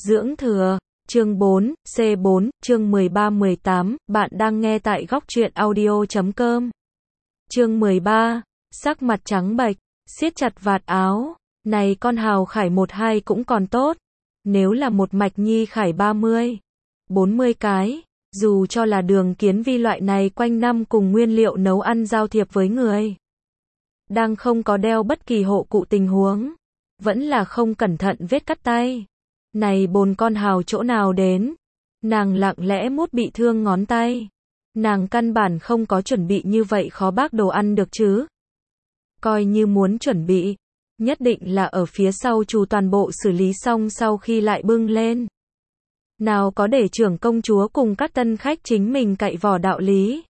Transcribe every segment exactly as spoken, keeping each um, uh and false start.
Dưỡng thừa, chương bốn, C bốn, chương mười ba mười tám, bạn đang nghe tại góc truyện audio chấm com. Chương mười ba, sắc mặt trắng bệch, siết chặt vạt áo, này con Hào Khải một hai cũng còn tốt, nếu là một Mạch Nhi Khải ba mươi, bốn mươi cái, dù cho là Đường Kiến Vi loại này quanh năm cùng nguyên liệu nấu ăn giao thiệp với người, đang không có đeo bất kỳ hộ cụ tình huống, vẫn là không cẩn thận vết cắt tay. Này bồn con Hào chỗ nào đến, nàng lặng lẽ mút bị thương ngón tay. Nàng căn bản không có chuẩn bị như vậy khó bác đồ ăn được chứ. Coi như muốn chuẩn bị, nhất định là ở phía sau chủ toàn bộ xử lý xong sau khi lại bưng lên. Nào có để trưởng công chúa cùng các tân khách chính mình cậy vỏ đạo lý.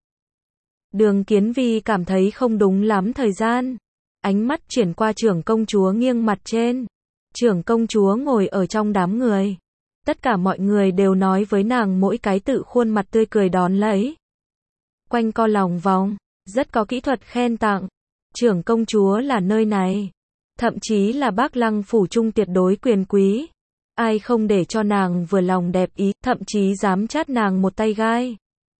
Đường Kiến Vi cảm thấy không đúng lắm thời gian. Ánh mắt chuyển qua trưởng công chúa nghiêng mặt trên. Trưởng công chúa ngồi ở trong đám người. Tất cả mọi người đều nói với nàng mỗi cái tự khuôn mặt tươi cười đón lấy. Quanh co lòng vòng, rất có kỹ thuật khen tặng. Trưởng công chúa là nơi này. Thậm chí là Bác Lăng phủ trung tuyệt đối quyền quý. Ai không để cho nàng vừa lòng đẹp ý, thậm chí dám chát nàng một tay gai.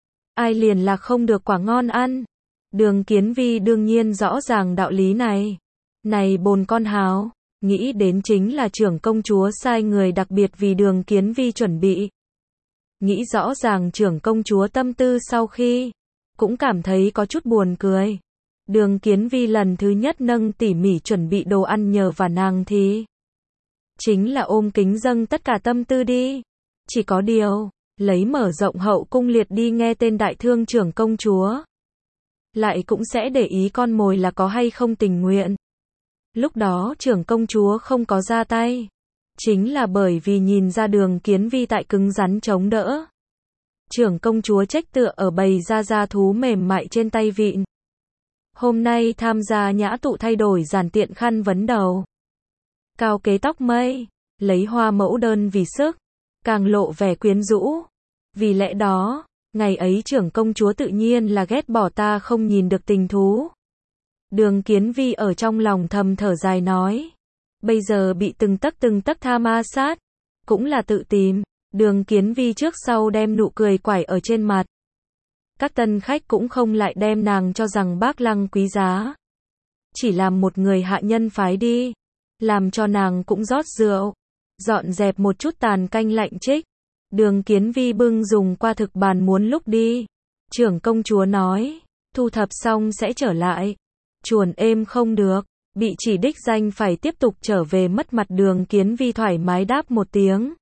Ai liền là không được quả ngon ăn. Đường Kiến Vi đương nhiên rõ ràng đạo lý này. Này bồn con Hào, nghĩ đến chính là trưởng công chúa sai người đặc biệt vì Đường Kiến Vi chuẩn bị. Nghĩ rõ ràng trưởng công chúa tâm tư sau khi, cũng cảm thấy có chút buồn cười. Đường Kiến Vi lần thứ nhất nâng tỉ mỉ chuẩn bị đồ ăn nhờ và nàng thì chính là ôm kính dâng tất cả tâm tư đi. Chỉ có điều, lấy mở rộng hậu cung liệt đi nghe tên đại thương trưởng công chúa. Lại cũng sẽ để ý con mồi là có hay không tình nguyện. Lúc đó trưởng công chúa không có ra tay. Chính là bởi vì nhìn ra Đường Kiến Vi tại cứng rắn chống đỡ. Trưởng công chúa trách tựa ở bầy da da thú mềm mại trên tay vịn. Hôm nay tham gia nhã tụ thay đổi giản tiện khăn vấn đầu. Cao kế tóc mây, lấy hoa mẫu đơn vì sức, càng lộ vẻ quyến rũ. Vì lẽ đó, ngày ấy trưởng công chúa tự nhiên là ghét bỏ ta không nhìn được tình thú. Đường Kiến Vi ở trong lòng thầm thở dài nói. Bây giờ bị từng tấc từng tấc tha ma sát, cũng là tự tìm. Đường Kiến Vi trước sau đem nụ cười quải ở trên mặt. Các tân khách cũng không lại đem nàng cho rằng Bác Lăng quý giá. Chỉ làm một người hạ nhân phái đi. Làm cho nàng cũng rót rượu. Dọn dẹp một chút tàn canh lạnh trích. Đường Kiến Vi bưng dùng qua thực bàn muốn lúc đi. Trưởng công chúa nói, thu thập xong sẽ trở lại. Chuồn êm không được, bị chỉ đích danh phải tiếp tục trở về mất mặt. Đường Kiến Vi thoải mái đáp một tiếng.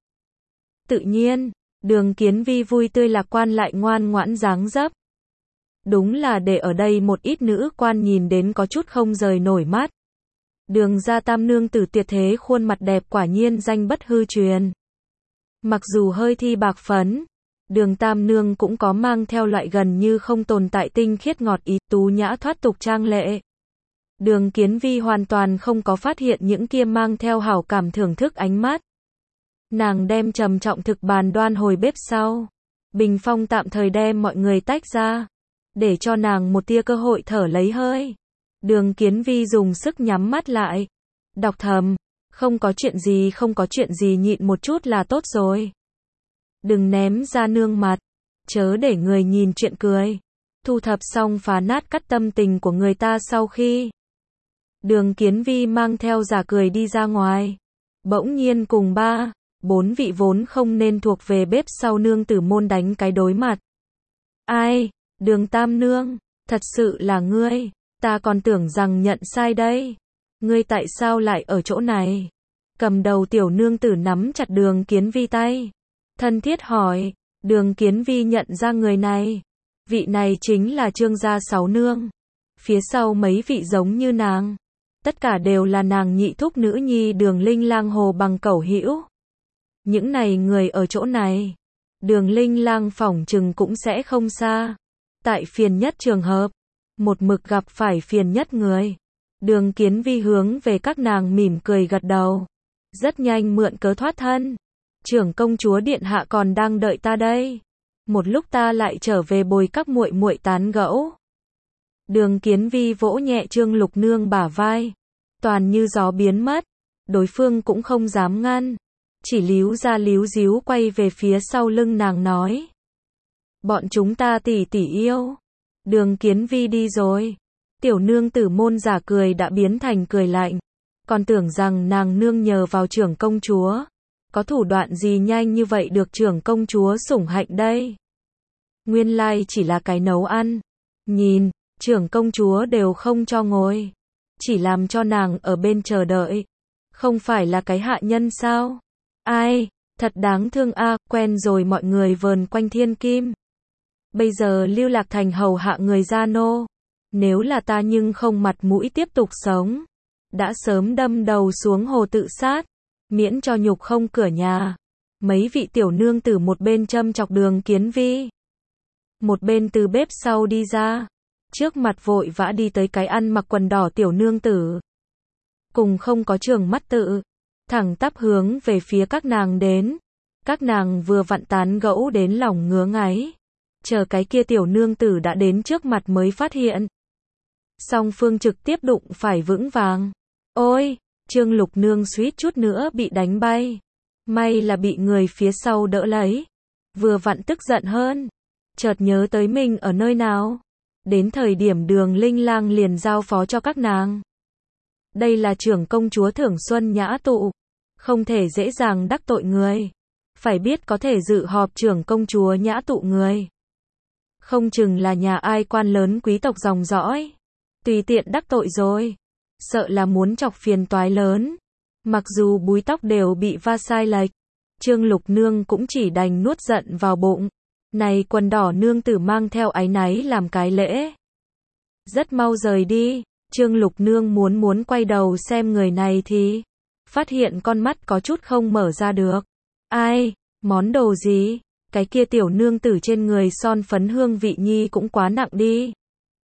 Tự nhiên, Đường Kiến Vi vui tươi lạc quan lại ngoan ngoãn dáng dấp. Đúng là để ở đây một ít nữ quan nhìn đến có chút không rời nổi mắt. Đường gia tam nương tử tuyệt thế khuôn mặt đẹp quả nhiên danh bất hư truyền. Mặc dù hơi thi bạc phấn, Đường tam nương cũng có mang theo loại gần như không tồn tại tinh khiết ngọt ý, tú nhã thoát tục trang lệ. Đường Kiến Vi hoàn toàn không có phát hiện những kia mang theo hảo cảm thưởng thức ánh mắt. Nàng đem trầm trọng thực bàn đoan hồi bếp sau. Bình phong tạm thời đem mọi người tách ra, để cho nàng một tia cơ hội thở lấy hơi. Đường Kiến Vi dùng sức nhắm mắt lại, đọc thầm, không có chuyện gì không có chuyện gì nhịn một chút là tốt rồi. Đừng ném ra nương mặt, chớ để người nhìn chuyện cười. Thu thập xong phá nát cắt tâm tình của người ta sau khi. Đường Kiến Vi mang theo giả cười đi ra ngoài. Bỗng nhiên cùng ba, bốn vị vốn không nên thuộc về bếp sau nương tử môn đánh cái đối mặt. Ai, Đường tam nương, thật sự là ngươi, ta còn tưởng rằng nhận sai đây. Ngươi tại sao lại ở chỗ này? Cầm đầu tiểu nương tử nắm chặt Đường Kiến Vi tay. Thân thiết hỏi, Đường Kiến Vi nhận ra người này. Vị này chính là Trương gia sáu nương. Phía sau mấy vị giống như nàng. Tất cả đều là nàng nhị thúc nữ nhi Đường Linh Lang Hồ Bằng cẩu hữu. Những này người ở chỗ này, Đường Linh Lang phỏng chừng cũng sẽ không xa. Tại phiền nhất trường hợp, một mực gặp phải phiền nhất người. Đường Kiến Vi hướng về các nàng mỉm cười gật đầu. Rất nhanh mượn cớ thoát thân. Trưởng công chúa điện hạ còn đang đợi ta đây. Một lúc ta lại trở về bồi các muội muội tán gẫu. Đường Kiến Vi vỗ nhẹ Trương Lục Nương bả vai. Toàn như gió biến mất. Đối phương cũng không dám ngăn. chỉ líu ra líu díu quay về phía sau lưng nàng nói. Bọn chúng ta tỷ tỷ yêu. Đường Kiến Vi đi rồi. Tiểu nương tử môn giả cười đã biến thành cười lạnh. Còn tưởng rằng nàng nương nhờ vào trưởng công chúa. Có thủ đoạn gì nhanh như vậy được trưởng công chúa sủng hạnh đây? Nguyên lai chỉ là cái nấu ăn. Nhìn, trưởng công chúa đều không cho ngồi. Chỉ làm cho nàng ở bên chờ đợi. Không phải là cái hạ nhân sao? Ai, thật đáng thương a, quen rồi mọi người vờn quanh thiên kim. Bây giờ lưu lạc thành hầu hạ người gia nô. Nếu là ta nhưng không mặt mũi tiếp tục sống. Đã sớm đâm đầu xuống hồ tự sát. Miễn cho nhục không cửa nhà. Mấy vị tiểu nương tử một bên châm chọc Đường Kiến Vi. Một bên từ bếp sau đi ra. Trước mặt vội vã đi tới cái ăn mặc quần đỏ tiểu nương tử. Cùng không có trường mắt tự. Thẳng tắp hướng về phía các nàng đến. Các nàng vừa vặn tán gẫu đến lòng ngứa ngáy. Chờ cái kia tiểu nương tử đã đến trước mặt mới phát hiện. Song phương trực tiếp đụng phải vững vàng. Ôi, Trương Lục Nương suýt chút nữa bị đánh bay. May là bị người phía sau đỡ lấy. Vừa vặn tức giận hơn. Chợt nhớ tới mình ở nơi nào. Đến thời điểm Đường Linh Lang liền giao phó cho các nàng. Đây là trưởng công chúa Thưởng Xuân Nhã Tụ. Không thể dễ dàng đắc tội người. Phải biết có thể dự họp trưởng công chúa Nhã Tụ người. Không chừng là nhà ai quan lớn quý tộc dòng dõi. Tùy tiện đắc tội rồi. Sợ là muốn chọc phiền toái lớn. Mặc dù búi tóc đều bị va sai lệch. Trương Lục Nương cũng chỉ đành nuốt giận vào bụng. Này quần đỏ nương tử mang theo áy náy làm cái lễ. Rất mau rời đi. Trương Lục Nương muốn muốn quay đầu xem người này thì. Phát hiện con mắt có chút không mở ra được. Ai? Món đồ gì? Cái kia tiểu nương tử trên người son phấn hương vị nhi cũng quá nặng đi.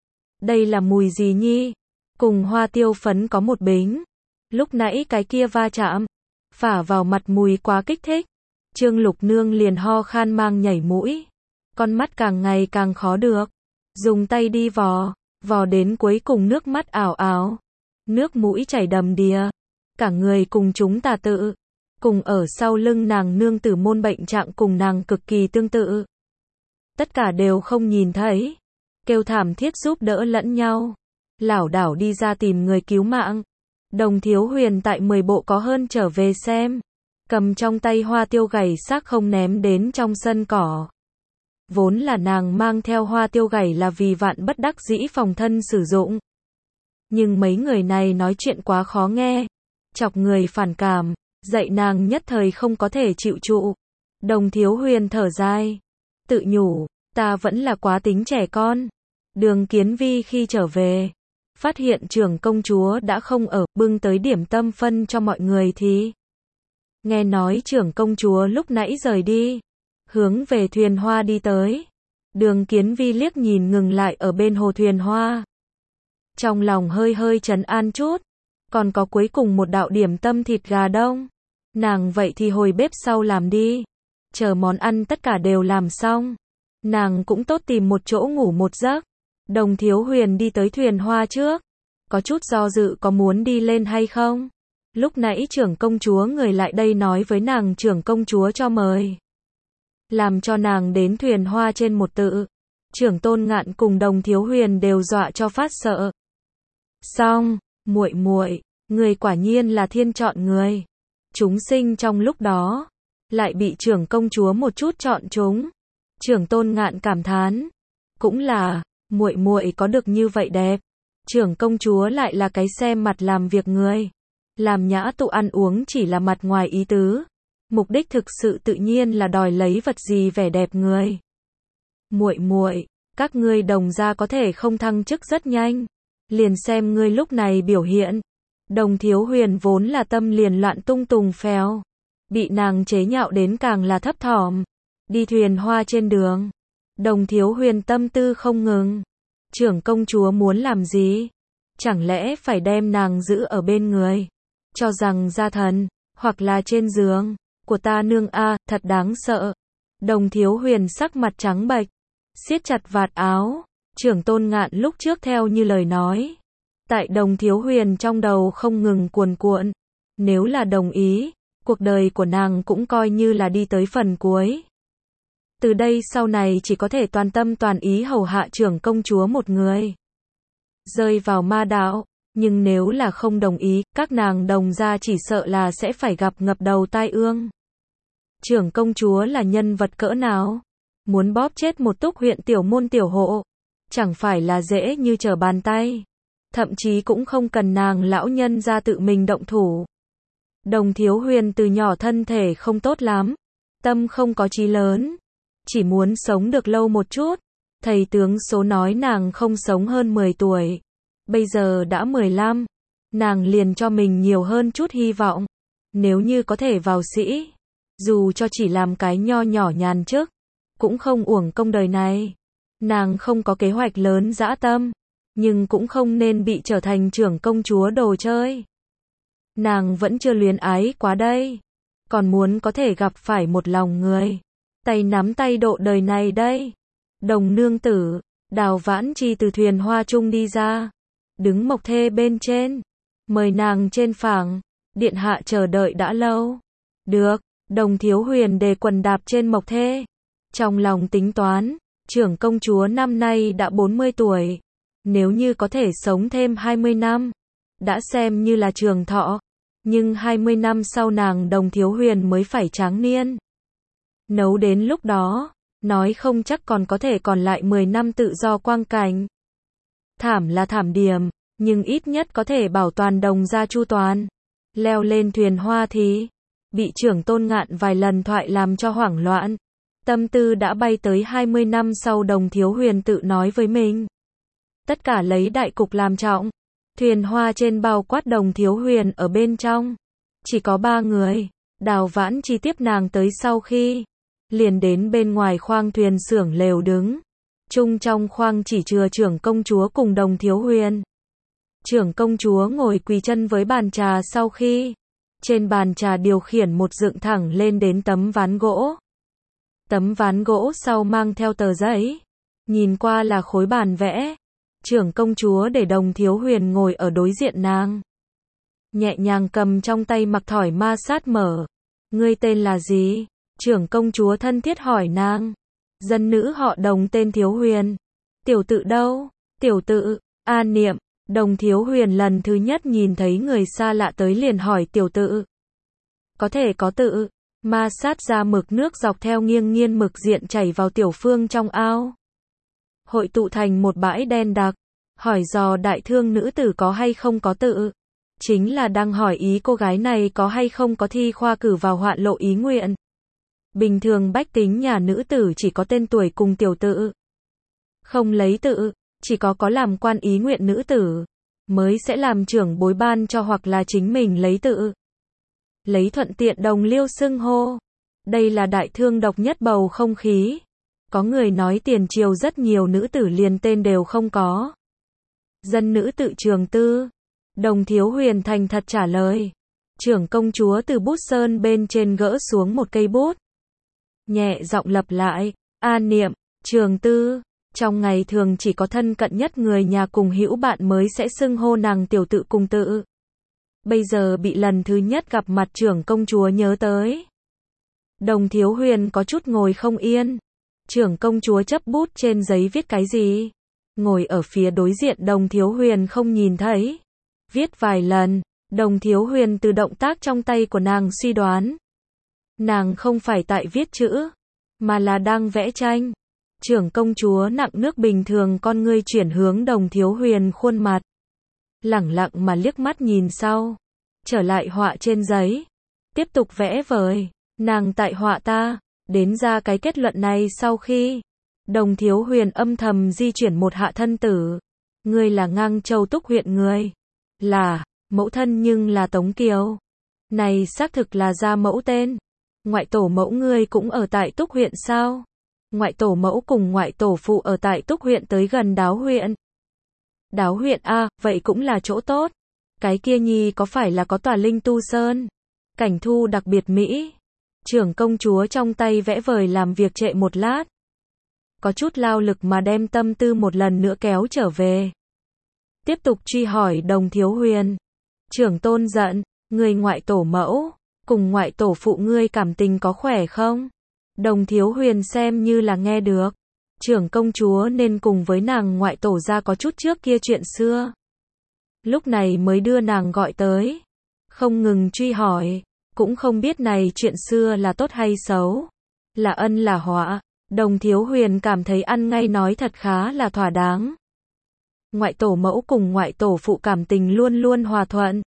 Đây là mùi gì nhi? Cùng hoa tiêu phấn có một bính. Lúc nãy cái kia va chạm. Phả vào mặt mùi quá kích thích. Trương Lục Nương liền ho khan mang nhảy mũi. Con mắt càng ngày càng khó được. Dùng tay đi vò. Vò đến cuối cùng nước mắt ảo ảo. Nước mũi chảy đầm đìa. Cả người cùng chúng tà tự. Cùng ở sau lưng nàng nương tử môn bệnh trạng cùng nàng cực kỳ tương tự. Tất cả đều không nhìn thấy. Kêu thảm thiết giúp đỡ lẫn nhau. Lảo đảo đi ra tìm người cứu mạng. Đồng Thiếu Huyền tại mười bộ có hơn trở về xem. Cầm trong tay hoa tiêu gảy xác không ném đến trong sân cỏ. Vốn là nàng mang theo hoa tiêu gảy là vì vạn bất đắc dĩ phòng thân sử dụng. Nhưng mấy người này nói chuyện quá khó nghe. Chọc người phản cảm. Dạy nàng nhất thời không có thể chịu trụ. Đồng Thiếu Huyền thở dài. Tự nhủ, ta vẫn là quá tính trẻ con. Đường Kiến Vi khi trở về. Phát hiện trưởng công chúa đã không ở, bưng tới điểm tâm phân cho mọi người thì. Nghe nói trưởng công chúa lúc nãy rời đi. Hướng về thuyền hoa đi tới. Đường Kiến Vi liếc nhìn ngừng lại ở bên hồ thuyền hoa. Trong lòng hơi hơi trấn an chút. Còn có cuối cùng một đạo điểm tâm thịt gà đông. Nàng vậy thì hồi bếp sau làm đi. Chờ món ăn tất cả đều làm xong. Nàng cũng tốt tìm một chỗ ngủ một giấc. Đồng Thiếu Huyền đi tới thuyền hoa trước. Có chút do dự có muốn đi lên hay không. Lúc nãy trưởng công chúa người lại đây nói với nàng trưởng công chúa cho mời. Làm cho nàng đến thuyền hoa trên một tự. Trưởng Tôn Ngạn cùng Đồng Thiếu Huyền đều dọa cho phát sợ. Xong, muội muội, người quả nhiên là thiên chọn người. Chúng sinh trong lúc đó lại bị trưởng công chúa một chút chọn chúng. Trưởng Tôn Ngạn cảm thán, cũng là, muội muội có được như vậy đẹp. Trưởng công chúa lại là cái xem mặt làm việc người. Làm Nhã Tụ ăn uống chỉ là mặt ngoài ý tứ. Mục đích thực sự tự nhiên là đòi lấy vật gì vẻ đẹp người. Muội muội, các ngươi Đồng gia có thể không thăng chức rất nhanh. Liền xem ngươi lúc này biểu hiện. Đồng Thiếu Huyền vốn là tâm liền loạn tung tùng phèo. Bị nàng chế nhạo đến càng là thấp thỏm. Đi thuyền hoa trên đường. Đồng Thiếu Huyền tâm tư không ngừng. Trưởng công chúa muốn làm gì? Chẳng lẽ phải đem nàng giữ ở bên người? Cho rằng gia thần, hoặc là trên giường. Của ta nương a, thật đáng sợ. Đồng Thiếu Huyền sắc mặt trắng bệch. Siết chặt vạt áo. Trưởng Tôn Ngạn lúc trước theo như lời nói. Tại Đồng Thiếu Huyền trong đầu không ngừng cuồn cuộn. Nếu là đồng ý, cuộc đời của nàng cũng coi như là đi tới phần cuối. Từ đây sau này chỉ có thể toàn tâm toàn ý hầu hạ trưởng công chúa một người. Rơi vào ma đạo, nhưng nếu là không đồng ý, các nàng Đồng gia chỉ sợ là sẽ phải gặp ngập đầu tai ương. Trưởng công chúa là nhân vật cỡ nào? Muốn bóp chết một Túc huyện tiểu môn tiểu hộ, chẳng phải là dễ như trở bàn tay. Thậm chí cũng không cần nàng lão nhân ra tự mình động thủ. Đồng Thiếu Huyền từ nhỏ thân thể không tốt lắm, tâm không có chí lớn, chỉ muốn sống được lâu một chút. Thầy tướng số nói nàng không sống hơn mười tuổi, bây giờ đã mười lăm, nàng liền cho mình nhiều hơn chút hy vọng. Nếu như có thể vào sĩ, dù cho chỉ làm cái nho nhỏ nhàn chức, cũng không uổng công đời này. Nàng không có kế hoạch lớn dã tâm, nhưng cũng không nên bị trở thành trưởng công chúa đồ chơi. Nàng vẫn chưa luyến ái quá đây, còn muốn có thể gặp phải một lòng người, tay nắm tay độ đời này đây. Đồng nương tử, Đào Vãn Chi từ thuyền hoa trung đi ra, đứng mộc thê bên trên, mời nàng trên phẳng, điện hạ chờ đợi đã lâu. Được, Đồng Thiếu Huyền đề quần đạp trên mộc thê, trong lòng tính toán, trưởng công chúa năm nay đã bốn mươi tuổi, nếu như có thể sống thêm hai mươi năm, đã xem như là trường thọ, nhưng hai mươi năm sau nàng Đồng Thiếu Huyền mới phải tráng niên. Nấu đến lúc đó, nói không chắc còn có thể còn lại mười năm tự do quang cảnh. Thảm là thảm điểm, nhưng ít nhất có thể bảo toàn Đồng gia chu toàn. Leo lên thuyền hoa thì bị trưởng Tôn Ngạn vài lần thoại làm cho hoảng loạn. Tâm tư đã bay tới hai mươi năm sau. Đồng Thiếu Huyền tự nói với mình, tất cả lấy đại cục làm trọng. Thuyền hoa trên bao quát Đồng Thiếu Huyền ở bên trong, chỉ có ba người. Đào Vãn Chi tiếp nàng tới sau khi liền đến bên ngoài khoang thuyền xưởng lều đứng. Chung trong khoang chỉ chừa trưởng công chúa cùng Đồng Thiếu Huyền. Trưởng công chúa ngồi quỳ chân với bàn trà, sau khi trên bàn trà điều khiển một dựng thẳng lên đến tấm ván gỗ. Tấm ván gỗ sau mang theo tờ giấy, nhìn qua là khối bản vẽ. Trưởng công chúa để Đồng Thiếu Huyền ngồi ở đối diện nàng, nhẹ nhàng cầm trong tay mặc thỏi ma sát mở. Ngươi tên là gì? Trưởng công chúa thân thiết hỏi nàng. Dân nữ họ Đồng tên Thiếu Huyền. Tiểu tự đâu? Tiểu tự, A Niệm. Đồng Thiếu Huyền lần thứ nhất nhìn thấy người xa lạ tới liền hỏi tiểu tự. Có thể có tự. Ma sát ra mực nước dọc theo nghiêng nghiêng mực diện chảy vào tiểu phương trong ao, hội tụ thành một bãi đen đặc. Hỏi dò đại thương nữ tử có hay không có tự, chính là đang hỏi ý cô gái này có hay không có thi khoa cử vào hoạn lộ ý nguyện. Bình thường bách tính nhà nữ tử chỉ có tên tuổi cùng tiểu tự, không lấy tự, chỉ có có làm quan ý nguyện nữ tử mới sẽ làm trưởng bối ban cho, hoặc là chính mình lấy tự, lấy thuận tiện đồng liêu xưng hô. Đây là đại thương độc nhất bầu không khí. Có người nói tiền triều rất nhiều nữ tử liền tên đều không có. Dân nữ tự Trường Tư. Đồng Thiếu Huyền thành thật trả lời. Trưởng công chúa từ bút sơn bên trên gỡ xuống một cây bút, nhẹ giọng lặp lại. A Niệm, Trường Tư. Trong ngày thường chỉ có thân cận nhất người nhà cùng hữu bạn mới sẽ xưng hô nàng tiểu tự cùng tự. Bây giờ bị lần thứ nhất gặp mặt trưởng công chúa nhớ tới. Đồng Thiếu Huyền có chút ngồi không yên. Trưởng công chúa chấp bút trên giấy viết cái gì? Ngồi ở phía đối diện Đồng Thiếu Huyền không nhìn thấy. Viết vài lần, Đồng Thiếu Huyền từ động tác trong tay của nàng suy đoán. Nàng không phải tại viết chữ, mà là đang vẽ tranh. Trưởng công chúa nặng nước bình thường con ngươi chuyển hướng Đồng Thiếu Huyền khuôn mặt. Lẳng lặng mà liếc mắt nhìn sau. Trở lại họa trên giấy. Tiếp tục vẽ vời. Nàng tại họa ta. Đến ra cái kết luận này sau khi Đồng Thiếu Huyền âm thầm di chuyển một hạ thân tử. Ngươi là Ngang Châu Túc huyện người. Là, mẫu thân nhưng là Tống Kiều. Này xác thực là ra mẫu tên. Ngoại tổ mẫu ngươi cũng ở tại Túc huyện sao? Ngoại tổ mẫu cùng ngoại tổ phụ ở tại Túc huyện tới gần Đáo huyện. Đáo huyện a, vậy cũng là chỗ tốt. Cái kia nhi có phải là có tòa Linh Tu Sơn? Cảnh thu đặc biệt mỹ. Trưởng công chúa trong tay vẽ vời làm việc trệ một lát. Có chút lao lực mà đem tâm tư một lần nữa kéo trở về. Tiếp tục truy hỏi Đồng Thiếu Huyền. Trưởng tôn giận, người ngoại tổ mẫu, cùng ngoại tổ phụ ngươi cảm tình có khỏe không? Đồng Thiếu Huyền xem như là nghe được. Trưởng công chúa nên cùng với nàng ngoại tổ ra có chút trước kia chuyện xưa. Lúc này mới đưa nàng gọi tới. Không ngừng truy hỏi. Cũng không biết này chuyện xưa là tốt hay xấu. Là ân là họa. Đồng Thiếu Huyền cảm thấy ăn ngay nói thật khá là thỏa đáng. Ngoại tổ mẫu cùng ngoại tổ phụ cảm tình luôn luôn hòa thuận.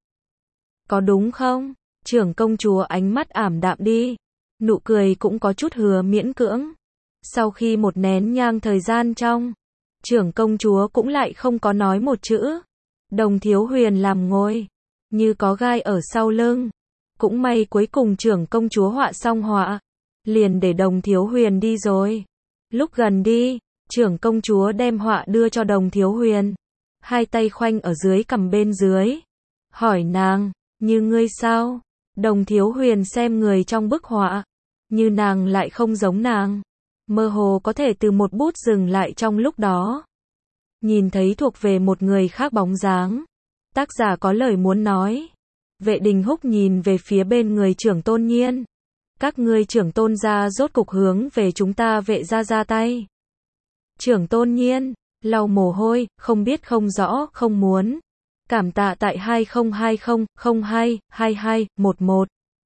Có đúng không? Trưởng công chúa ánh mắt ảm đạm đi. Nụ cười cũng có chút hứa miễn cưỡng. Sau khi một nén nhang thời gian trong, trưởng công chúa cũng lại không có nói một chữ. Đồng Thiếu Huyền làm ngồi, như có gai ở sau lưng. Cũng may cuối cùng trưởng công chúa họa xong họa, liền để Đồng Thiếu Huyền đi rồi. Lúc gần đi, trưởng công chúa đem họa đưa cho Đồng Thiếu Huyền. Hai tay khoanh ở dưới cằm bên dưới. Hỏi nàng, như ngươi sao? Đồng Thiếu Huyền xem người trong bức họa. Như nàng lại không giống nàng. Mơ hồ có thể từ một bút dừng lại trong lúc đó. Nhìn thấy thuộc về một người khác bóng dáng. Tác giả có lời muốn nói. Vệ Đình Húc nhìn về phía bên người trưởng tôn nhiên. Các ngươi trưởng tôn gia rốt cục hướng về chúng ta vệ gia ra tay. Trưởng tôn nhiên, lau mồ hôi, không biết không rõ, không muốn. Cảm tạ tại hai không hai không không hai hai hai một một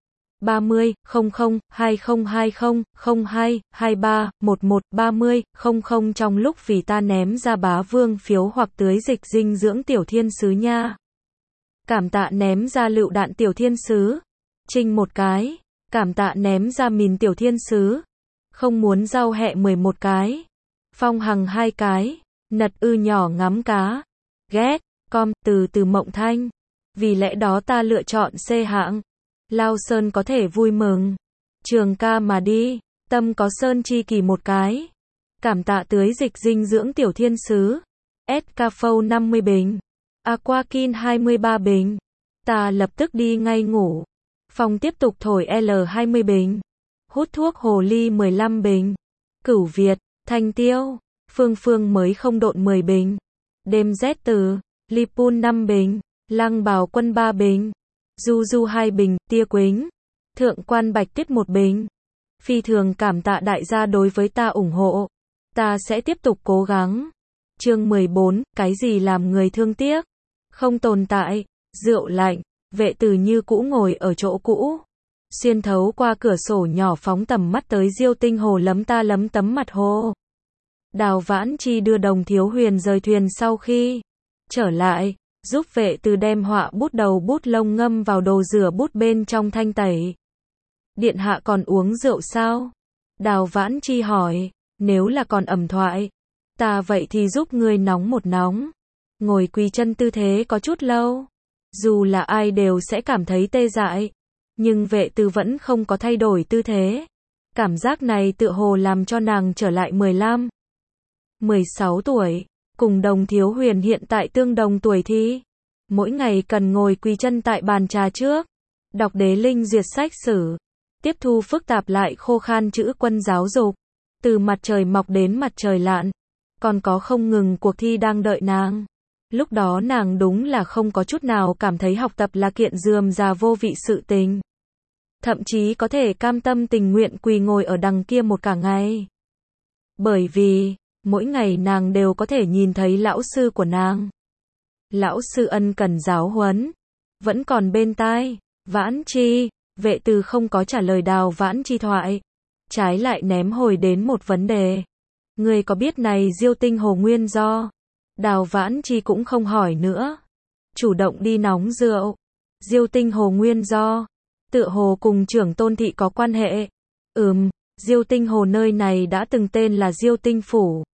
ba mươi không không hai không hai không không hai hai ba một một ba mươi không không trong lúc vì ta ném ra bá vương phiếu hoặc tưới dịch dinh dưỡng tiểu thiên sứ nha. Cảm tạ ném ra lựu đạn tiểu thiên sứ. Trinh một cái. Cảm tạ ném ra mìn tiểu thiên sứ. Không muốn rau hẹ mười một cái. Phong Hằng hai cái. Nật ư nhỏ ngắm cá. Ghét. Com từ từ Mộng Thanh. Vì lẽ đó ta lựa chọn C hạng. Lao Sơn có thể vui mừng. Trường ca mà đi. Tâm có Sơn chi kỳ một cái. Cảm tạ tưới dịch dinh dưỡng tiểu thiên sứ. Escafou năm mươi bình. Aquakin hai mươi ba bình. Ta lập tức đi ngay ngủ. Phong tiếp tục thổi L hai mươi bình. Hút thuốc hồ ly mười lăm bình. Cửu Việt, Thanh Tiêu, Phương Phương mới không độn mười bình. Đêm Z từ, Lipun năm bình. Lăng Bảo Quân ba bình. Du Du hai bình, Tia Quýnh. Thượng quan Bạch Tuyết một bình. Phi thường cảm tạ đại gia đối với ta ủng hộ. Ta sẽ tiếp tục cố gắng. Chương mười bốn, cái gì làm người thương tiếc? Không tồn tại. Rượu lạnh. Vệ Từ như cũ ngồi ở chỗ cũ. Xuyên thấu qua cửa sổ nhỏ phóng tầm mắt tới Diêu Tinh Hồ lấm ta lấm tấm mặt hồ. Đào Vãn Chi đưa Đồng Thiếu Huyền rời thuyền sau khi trở lại, giúp Vệ Từ đem họa bút đầu bút lông ngâm vào đồ rửa bút bên trong thanh tẩy. Điện hạ còn uống rượu sao? Đào Vãn Chi hỏi. Nếu là còn ẩm thoại, ta vậy thì giúp ngươi nóng một nóng. Ngồi quỳ chân tư thế có chút lâu. Dù là ai đều sẽ cảm thấy tê dại. Nhưng Vệ Từ vẫn không có thay đổi tư thế. Cảm giác này tựa hồ làm cho nàng trở lại mười lăm, mười sáu tuổi. Cùng Đồng Thiếu Huyền hiện tại tương đồng tuổi thi. Mỗi ngày cần ngồi quỳ chân tại bàn trà trước. Đọc đế linh duyệt sách sử. Tiếp thu phức tạp lại khô khan chữ quân giáo dục. Từ mặt trời mọc đến mặt trời lặn. Còn có không ngừng cuộc thi đang đợi nàng. Lúc đó nàng đúng là không có chút nào cảm thấy học tập là kiện rườm rà vô vị sự tình. Thậm chí có thể cam tâm tình nguyện quỳ ngồi ở đằng kia một cả ngày. Bởi vì, mỗi ngày nàng đều có thể nhìn thấy lão sư của nàng. Lão sư ân cần giáo huấn. Vẫn còn bên tai. Vãn Chi, Vệ Từ không có trả lời Đào Vãn Chi thoại. Trái lại ném hồi đến một vấn đề. Ngươi có biết này Diêu Tinh Hồ nguyên do? Đào Vãn Chi cũng không hỏi nữa. Chủ động đi nóng rượu. Diêu Tinh Hồ nguyên do. Tựa hồ cùng trưởng tôn thị có quan hệ. Ừm, Diêu Tinh Hồ nơi này đã từng tên là Diêu Tinh Phủ.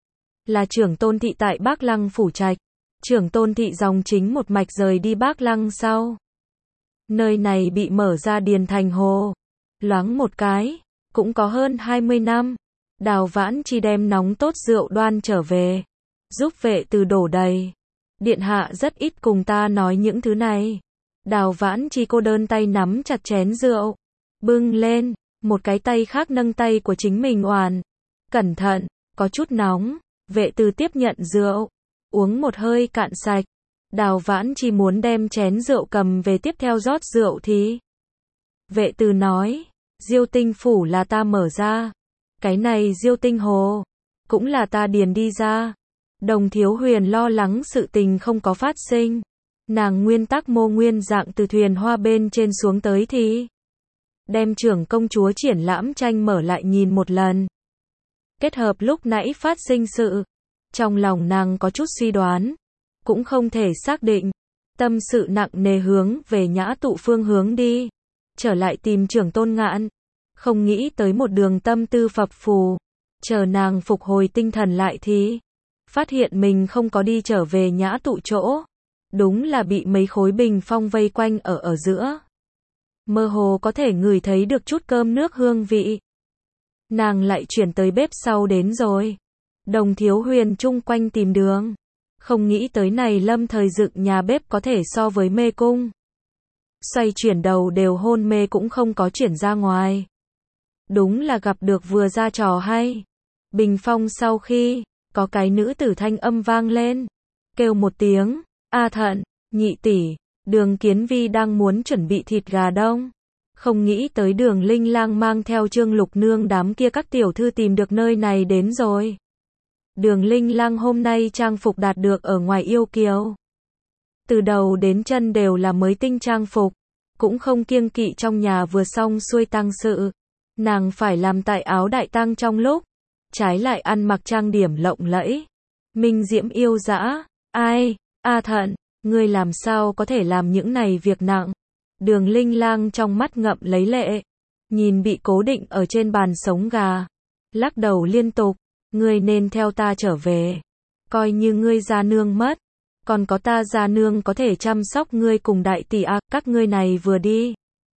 Là trưởng tôn thị tại Bác Lăng Phủ Trạch. Trưởng tôn thị dòng chính một mạch rời đi Bác Lăng sau. Nơi này bị mở ra điền thành hồ. Loáng một cái, cũng có hơn hai mươi năm. Đào Vãn Chi đem nóng tốt rượu đoan trở về. Giúp Vệ Từ đổ đầy. Điện hạ rất ít cùng ta nói những thứ này. Đào Vãn Chi cô đơn tay nắm chặt chén rượu. Bưng lên, một cái tay khác nâng tay của chính mình oàn. Cẩn thận, có chút nóng. Vệ Từ tiếp nhận rượu. Uống một hơi cạn sạch. Đào Vãn Chi muốn đem chén rượu cầm về tiếp theo rót rượu thì Vệ từ nói, Diêu Tinh phủ là ta mở ra. Cái này Diêu Tinh hồ, cũng là ta điền đi ra. Đồng Thiếu Huyền lo lắng sự tình không có phát sinh. Nàng nguyên tắc mô nguyên dạng từ thuyền hoa bên trên xuống tới thì đem trưởng công chúa triển lãm tranh mở lại nhìn một lần. Kết hợp lúc nãy phát sinh sự, trong lòng nàng có chút suy đoán, cũng không thể xác định. Tâm sự nặng nề hướng về Nhã Tụ phương hướng đi, trở lại tìm trưởng Tôn Ngạn. Không nghĩ tới một đường tâm tư phập phù, chờ nàng phục hồi tinh thần lại thì phát hiện mình không có đi trở về Nhã Tụ chỗ, đúng là bị mấy khối bình phong vây quanh ở ở giữa. Mơ hồ có thể ngửi thấy được chút cơm nước hương vị. Nàng lại chuyển tới bếp sau đến rồi. Đồng Thiếu Huyền chung quanh tìm đường, không nghĩ tới này lâm thời dựng nhà bếp có thể so với mê cung. Xoay chuyển đầu đều hôn mê cũng không có chuyển ra ngoài. Đúng là gặp được vừa ra trò hay. Bình phong sau khi, có cái nữ tử thanh âm vang lên. Kêu một tiếng, A Thận, nhị tỷ, Đường Kiến Vi đang muốn chuẩn bị thịt gà đông. Không nghĩ tới Đường Linh Lang mang theo Trương Lục Nương đám kia các tiểu thư tìm được nơi này đến rồi. Đường Linh Lang hôm nay trang phục đạt được ở ngoài yêu kiều. Từ đầu đến chân đều là mới tinh trang phục, cũng không kiêng kỵ trong nhà vừa xong xuôi tang sự. Nàng phải làm tại áo đại tang trong lúc, trái lại ăn mặc trang điểm lộng lẫy. Minh diễm yêu dã, ai, A Thận, ngươi làm sao có thể làm những này việc nặng. Đường Linh Lang trong mắt ngậm lấy lệ, nhìn bị cố định ở trên bàn sống gà, lắc đầu liên tục, ngươi nên theo ta trở về. Coi như ngươi gia nương mất, còn có ta gia nương có thể chăm sóc ngươi cùng đại tỷ a, các ngươi này vừa đi.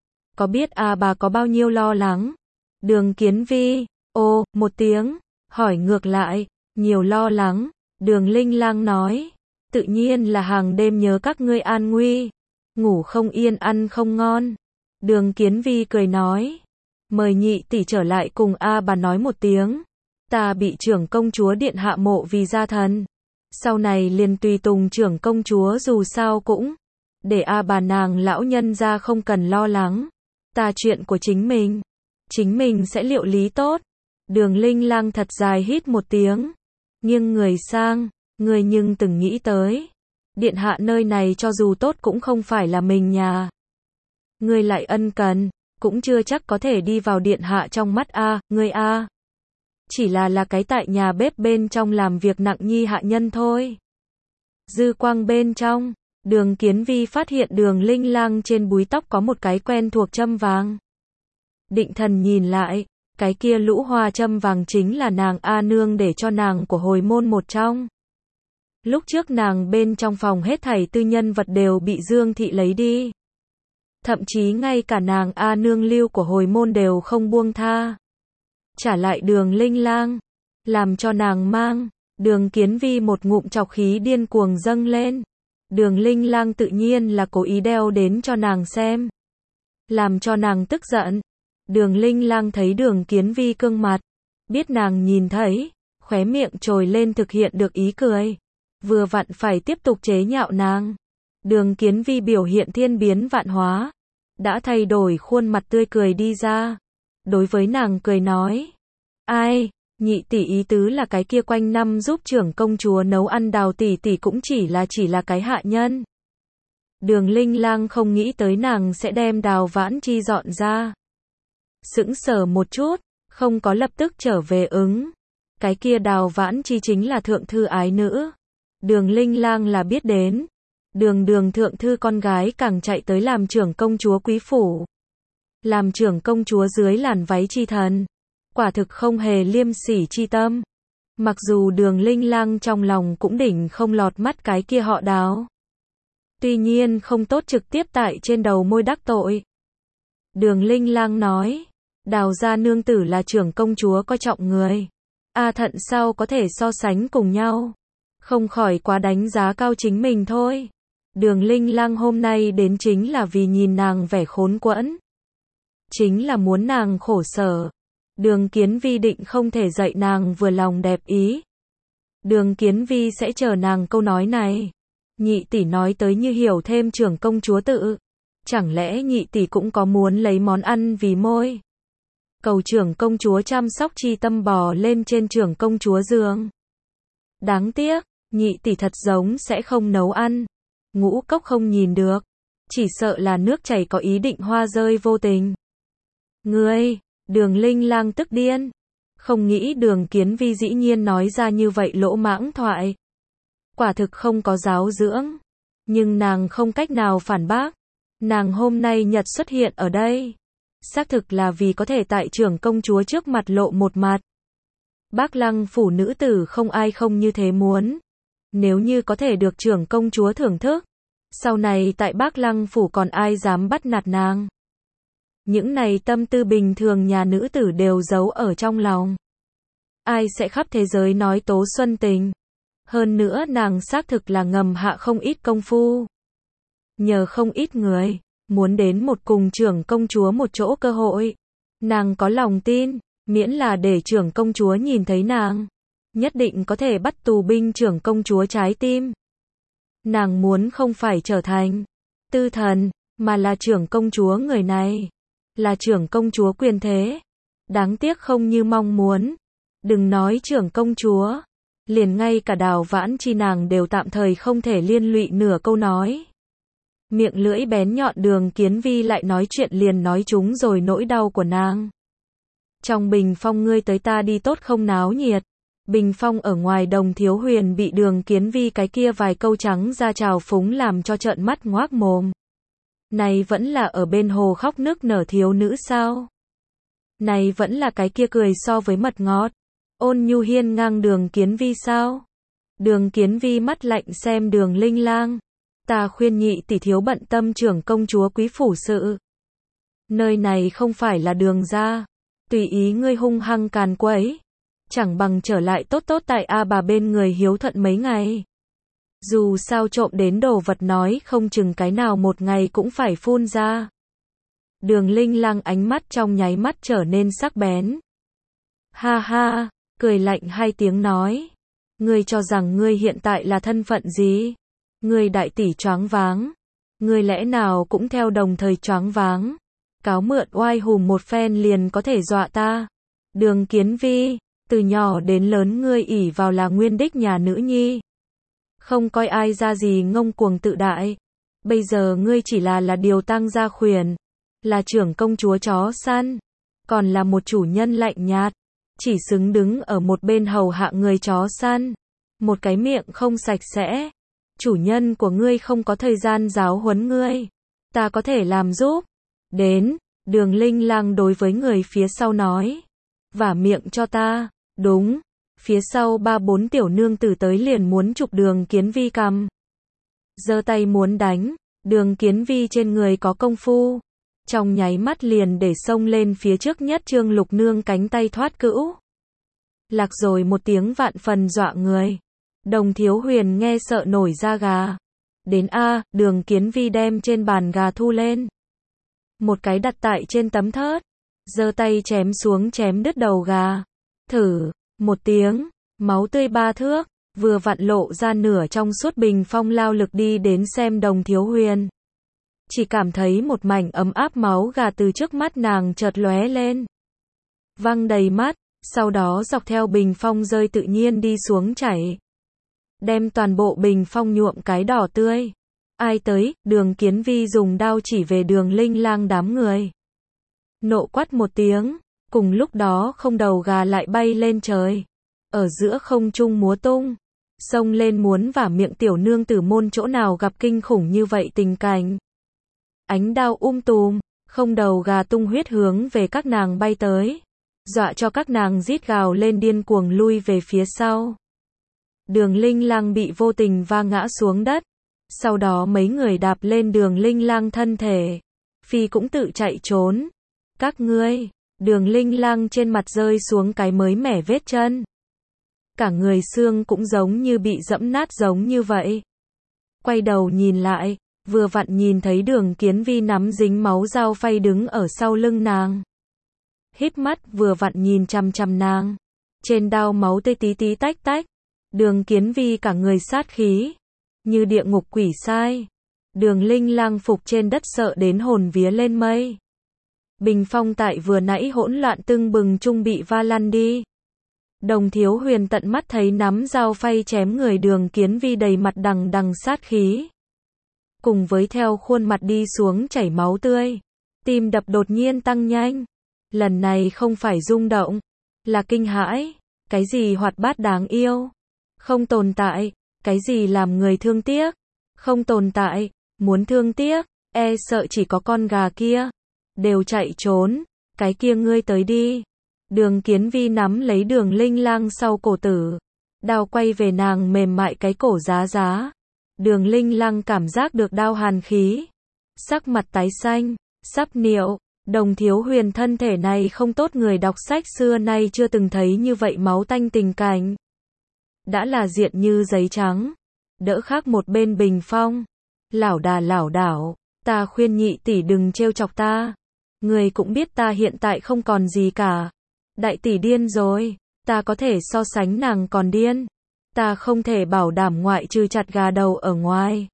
Có biết a bà có bao nhiêu lo lắng? Đường Kiến Vi, ô, một tiếng, hỏi ngược lại, nhiều lo lắng. Đường Linh Lang nói, tự nhiên là hàng đêm nhớ các ngươi an nguy, ngủ không yên ăn không ngon. Đường Kiến Vi cười nói, mời nhị tỷ trở lại cùng a bà nói một tiếng, ta bị trưởng công chúa điện hạ mộ vì gia thần, sau này liền tùy tùng trưởng công chúa, dù sao cũng để a bà nàng lão nhân ra không cần lo lắng, ta chuyện của chính mình, chính mình sẽ liệu lý tốt. Đường Linh Lang thật dài hít một tiếng, nghiêng người sang, người nhưng từng nghĩ tới, điện hạ nơi này cho dù tốt cũng không phải là mình nhà. Người lại ân cần, cũng chưa chắc có thể đi vào điện hạ trong mắt a, người a. Chỉ là là cái tại nhà bếp bên trong làm việc nặng nhi hạ nhân thôi. Dư quang bên trong, Đường Kiến Vi phát hiện Đường Linh Lang trên búi tóc có một cái quen thuộc châm vàng. Định thần nhìn lại, cái kia lũ hoa châm vàng chính là nàng A Nương để cho nàng của hồi môn một trong. Lúc trước nàng bên trong phòng hết thảy tư nhân vật đều bị Dương Thị lấy đi. Thậm chí ngay cả nàng A Nương lưu của hồi môn đều không buông tha. Trả lại Đường Linh Lang, làm cho nàng mang. Đường Kiến Vi một ngụm trọc khí điên cuồng dâng lên. Đường Linh Lang tự nhiên là cố ý đeo đến cho nàng xem, làm cho nàng tức giận. Đường Linh Lang thấy Đường Kiến Vi cương mặt, biết nàng nhìn thấy, khóe miệng trồi lên thực hiện được ý cười, vừa vặn phải tiếp tục chế nhạo nàng. Đường Kiến Vi biểu hiện thiên biến vạn hóa, đã thay đổi khuôn mặt tươi cười đi ra, đối với nàng cười nói, ai, nhị tỷ ý tứ là cái kia quanh năm giúp trưởng công chúa nấu ăn Đào tỷ tỷ cũng chỉ là chỉ là cái hạ nhân. Đường Linh Lang không nghĩ tới nàng sẽ đem Đào Vãn Chi dọn ra. Sững sờ một chút, không có lập tức trở về ứng. Cái kia Đào Vãn Chi chính là thượng thư ái nữ. Đường Linh Lang là biết đến. Đường đường thượng thư con gái càng chạy tới làm trưởng công chúa quý phủ. Làm trưởng công chúa dưới làn váy chi thần. Quả thực không hề liêm sỉ chi tâm. Mặc dù Đường Linh Lang trong lòng cũng đỉnh không lọt mắt cái kia họ Đào. Tuy nhiên không tốt trực tiếp tại trên đầu môi đắc tội. Đường Linh Lang nói, Đào gia nương tử là trưởng công chúa coi trọng người. A Thận sao có thể so sánh cùng nhau. Không khỏi quá đánh giá cao chính mình thôi. Đường Linh Lang hôm nay đến chính là vì nhìn nàng vẻ khốn quẫn. Chính là muốn nàng khổ sở. Đường Kiến Vi định không thể dạy nàng vừa lòng đẹp ý. Đường Kiến Vi sẽ chờ nàng câu nói này. Nhị tỷ nói tới như hiểu thêm trưởng công chúa tự. Chẳng lẽ nhị tỷ cũng có muốn lấy món ăn vì môi? Cầu trưởng công chúa chăm sóc chi tâm bò lên trên trưởng công chúa giường. Đáng tiếc, nhị tỷ thật giống sẽ không nấu ăn. Ngũ cốc không nhìn được. Chỉ sợ là nước chảy có ý định hoa rơi vô tình. Ngươi, Đường Linh Lang tức điên. Không nghĩ Đường Kiến Vi dĩ nhiên nói ra như vậy lỗ mãng thoại. Quả thực không có giáo dưỡng. Nhưng nàng không cách nào phản bác. Nàng hôm nay nhật xuất hiện ở đây. Xác thực là vì có thể tại trưởng công chúa trước mặt lộ một mặt. Bác Lăng phủ nữ tử không ai không như thế muốn. Nếu như có thể được trưởng công chúa thưởng thức. Sau này tại Bác Lăng phủ còn ai dám bắt nạt nàng. Những này tâm tư bình thường nhà nữ tử đều giấu ở trong lòng. Ai sẽ khắp thế giới nói Tố Xuân Tình. Hơn nữa nàng xác thực là ngầm hạ không ít công phu. Nhờ không ít người, muốn đến một cùng trưởng công chúa một chỗ cơ hội. Nàng có lòng tin, miễn là để trưởng công chúa nhìn thấy nàng. Nhất định có thể bắt tù binh trưởng công chúa trái tim. Nàng muốn không phải trở thành tư thần, mà là trưởng công chúa người này. Là trưởng công chúa quyền thế. Đáng tiếc không như mong muốn. Đừng nói trưởng công chúa. Liền ngay cả Đào Vãn Chi nàng đều tạm thời không thể liên lụy nửa câu nói. Miệng lưỡi bén nhọn Đường Kiến Vi lại nói chuyện liền nói trúng rồi nỗi đau của nàng. Trong bình phong ngươi tới ta đi tốt không náo nhiệt. Bình phong ở ngoài Đồng Thiếu Huyền bị Đường Kiến Vi cái kia vài câu trắng ra trào phúng làm cho trợn mắt ngoác mồm. Này vẫn là ở bên hồ khóc nức nở thiếu nữ sao? Này vẫn là cái kia cười so với mật ngọt. Ôn nhu hiên ngang Đường Kiến Vi sao? Đường Kiến Vi mắt lạnh xem Đường Linh Lang. Ta khuyên nhị tỷ thiếu bận tâm trưởng công chúa quý phủ sự. Nơi này không phải là đường ra. Tùy ý ngươi hung hăng càn quấy. Chẳng bằng trở lại tốt tốt tại A bà bên người hiếu thuận mấy ngày. Dù sao trộm đến đồ vật nói không chừng cái nào một ngày cũng phải phun ra. Đường Linh Lang ánh mắt trong nháy mắt trở nên sắc bén. Ha ha, cười lạnh hai tiếng nói. Ngươi cho rằng ngươi hiện tại là thân phận gì? Ngươi đại tỷ choáng váng. Ngươi lẽ nào cũng theo đồng thời choáng váng. Cáo mượn oai hùm một phen liền có thể dọa ta. Đường Kiến Vi, từ nhỏ đến lớn ngươi ỷ vào là nguyên đích nhà nữ nhi. Không coi ai ra gì ngông cuồng tự đại. Bây giờ ngươi chỉ là là điều tang gia khuyển. Là trưởng công chúa chó săn. Còn là một chủ nhân lạnh nhạt. Chỉ xứng đứng ở một bên hầu hạ người chó săn. Một cái miệng không sạch sẽ. Chủ nhân của ngươi không có thời gian giáo huấn ngươi. Ta có thể làm giúp. Đến, Đường Linh Lang đối với người phía sau nói. Vả miệng cho ta. Đúng. Phía sau ba bốn tiểu nương tử tới liền muốn chụp Đường Kiến Vi cằm. Giơ tay muốn đánh. Đường Kiến Vi trên người có công phu. Trong nháy mắt liền để xông lên phía trước nhất Trương Lục Nương cánh tay thoát cữu. Lạc rồi một tiếng vạn phần dọa người. Đồng Thiếu Huyền nghe sợ nổi da gà. Đến A, Đường Kiến Vi đem trên bàn gà thu lên. Một cái đặt tại trên tấm thớt. Giơ tay chém xuống chém đứt đầu gà. Thử, một tiếng, máu tươi ba thước, vừa vặn lộ ra nửa trong suốt bình phong lao lực đi đến xem Đồng Thiếu Huyền. Chỉ cảm thấy một mảnh ấm áp máu gà từ trước mắt nàng chợt lóe lên. Văng đầy mắt, sau đó dọc theo bình phong rơi tự nhiên đi xuống chảy. Đem toàn bộ bình phong nhuộm cái đỏ tươi. Ai tới, Đường Kiến Vi dùng đao chỉ về Đường Linh Lang đám người. Nộ quát một tiếng, cùng lúc đó không đầu gà lại bay lên trời. Ở giữa không trung múa tung. Xông lên muốn vả miệng tiểu nương tử môn chỗ nào gặp kinh khủng như vậy tình cảnh. Ánh đao um tùm, không đầu gà tung huyết hướng về các nàng bay tới. Dọa cho các nàng rít gào lên điên cuồng lui về phía sau. Đường Linh Lang bị vô tình va ngã xuống đất. Sau đó mấy người đạp lên Đường Linh Lang thân thể. Phi cũng tự chạy trốn. Các ngươi, Đường Linh Lang trên mặt rơi xuống cái mới mẻ vết chân. Cả người xương cũng giống như bị dẫm nát giống như vậy. Quay đầu nhìn lại, vừa vặn nhìn thấy Đường Kiến Vi nắm dính máu dao phay đứng ở sau lưng nàng. Híp mắt vừa vặn nhìn chằm chằm nàng. Trên đao máu tê tí tí tách tách. Đường Kiến Vi cả người sát khí. Như địa ngục quỷ sai. Đường Linh Lang phục trên đất sợ đến hồn vía lên mây. Bình phong tại vừa nãy hỗn loạn tưng bừng trung bị va lăn đi. Đồng Thiếu Huyền tận mắt thấy nắm dao phay chém người Đường Kiến Vi đầy mặt đằng đằng sát khí. Cùng với theo khuôn mặt đi xuống chảy máu tươi. Tim đập đột nhiên tăng nhanh. Lần này không phải rung động, là kinh hãi. Cái gì hoạt bát đáng yêu? Không tồn tại. Cái gì làm người thương tiếc? Không tồn tại. Muốn thương tiếc, e sợ chỉ có con gà kia. Đều chạy trốn. Cái kia ngươi tới đi. Đường Kiến Vi nắm lấy Đường Linh Lang sau cổ tử. Đao quay về nàng mềm mại cái cổ giá giá. Đường Linh Lang cảm giác được đao hàn khí. Sắc mặt tái xanh, sắp niệu. Đồng Thiếu Huyền thân thể này không tốt, người đọc sách xưa nay chưa từng thấy như vậy máu tanh tình cảnh. Đã là diện như giấy trắng. Đỡ khác một bên bình phong. Lảo đà lảo đảo, ta khuyên nhị tỷ đừng trêu chọc ta. Người cũng biết ta hiện tại không còn gì cả. Đại tỷ điên rồi, ta có thể so sánh nàng còn điên. Ta không thể bảo đảm ngoại trừ chặt gà đầu ở ngoài.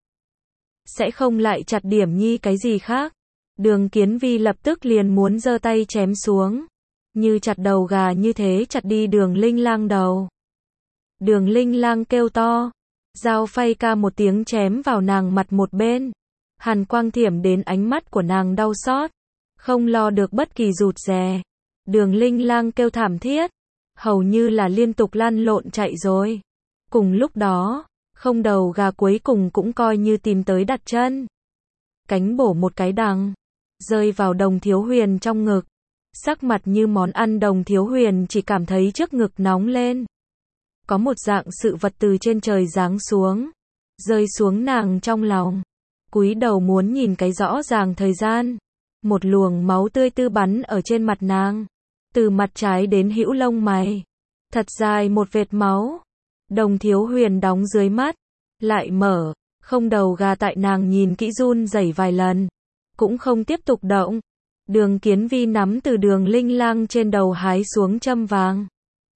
Sẽ không lại chặt Điểm Nhi cái gì khác. Đường Kiến Vi lập tức liền muốn giơ tay chém xuống. Như chặt đầu gà như thế chặt đi Đường Linh Lang đầu. Đường Linh Lang kêu to. Dao phay ca một tiếng chém vào nàng mặt một bên. Hàn quang thiểm đến ánh mắt của nàng đau xót. Không lo được bất kỳ rụt rè. Đường Linh Lang kêu thảm thiết. Hầu như là liên tục lăn lộn chạy rồi. Cùng lúc đó, không đầu gà cuối cùng cũng coi như tìm tới đặt chân. Cánh bổ một cái đằng. Rơi vào Đồng Thiếu Huyền trong ngực. Sắc mặt như món ăn, Đồng Thiếu Huyền chỉ cảm thấy trước ngực nóng lên. Có một dạng sự vật từ trên trời giáng xuống. Rơi xuống nàng trong lòng. Cúi đầu muốn nhìn cái rõ ràng thời gian. Một luồng máu tươi tư bắn ở trên mặt nàng. Từ mặt trái đến hữu lông mày. Thật dài một vệt máu. Đồng Thiếu Huyền đóng dưới mắt. Lại mở. Không đầu gà tại nàng nhìn kỹ run rẩy vài lần. Cũng không tiếp tục động. Đường Kiến Vi nắm từ Đường Linh Lang trên đầu hái xuống châm vàng.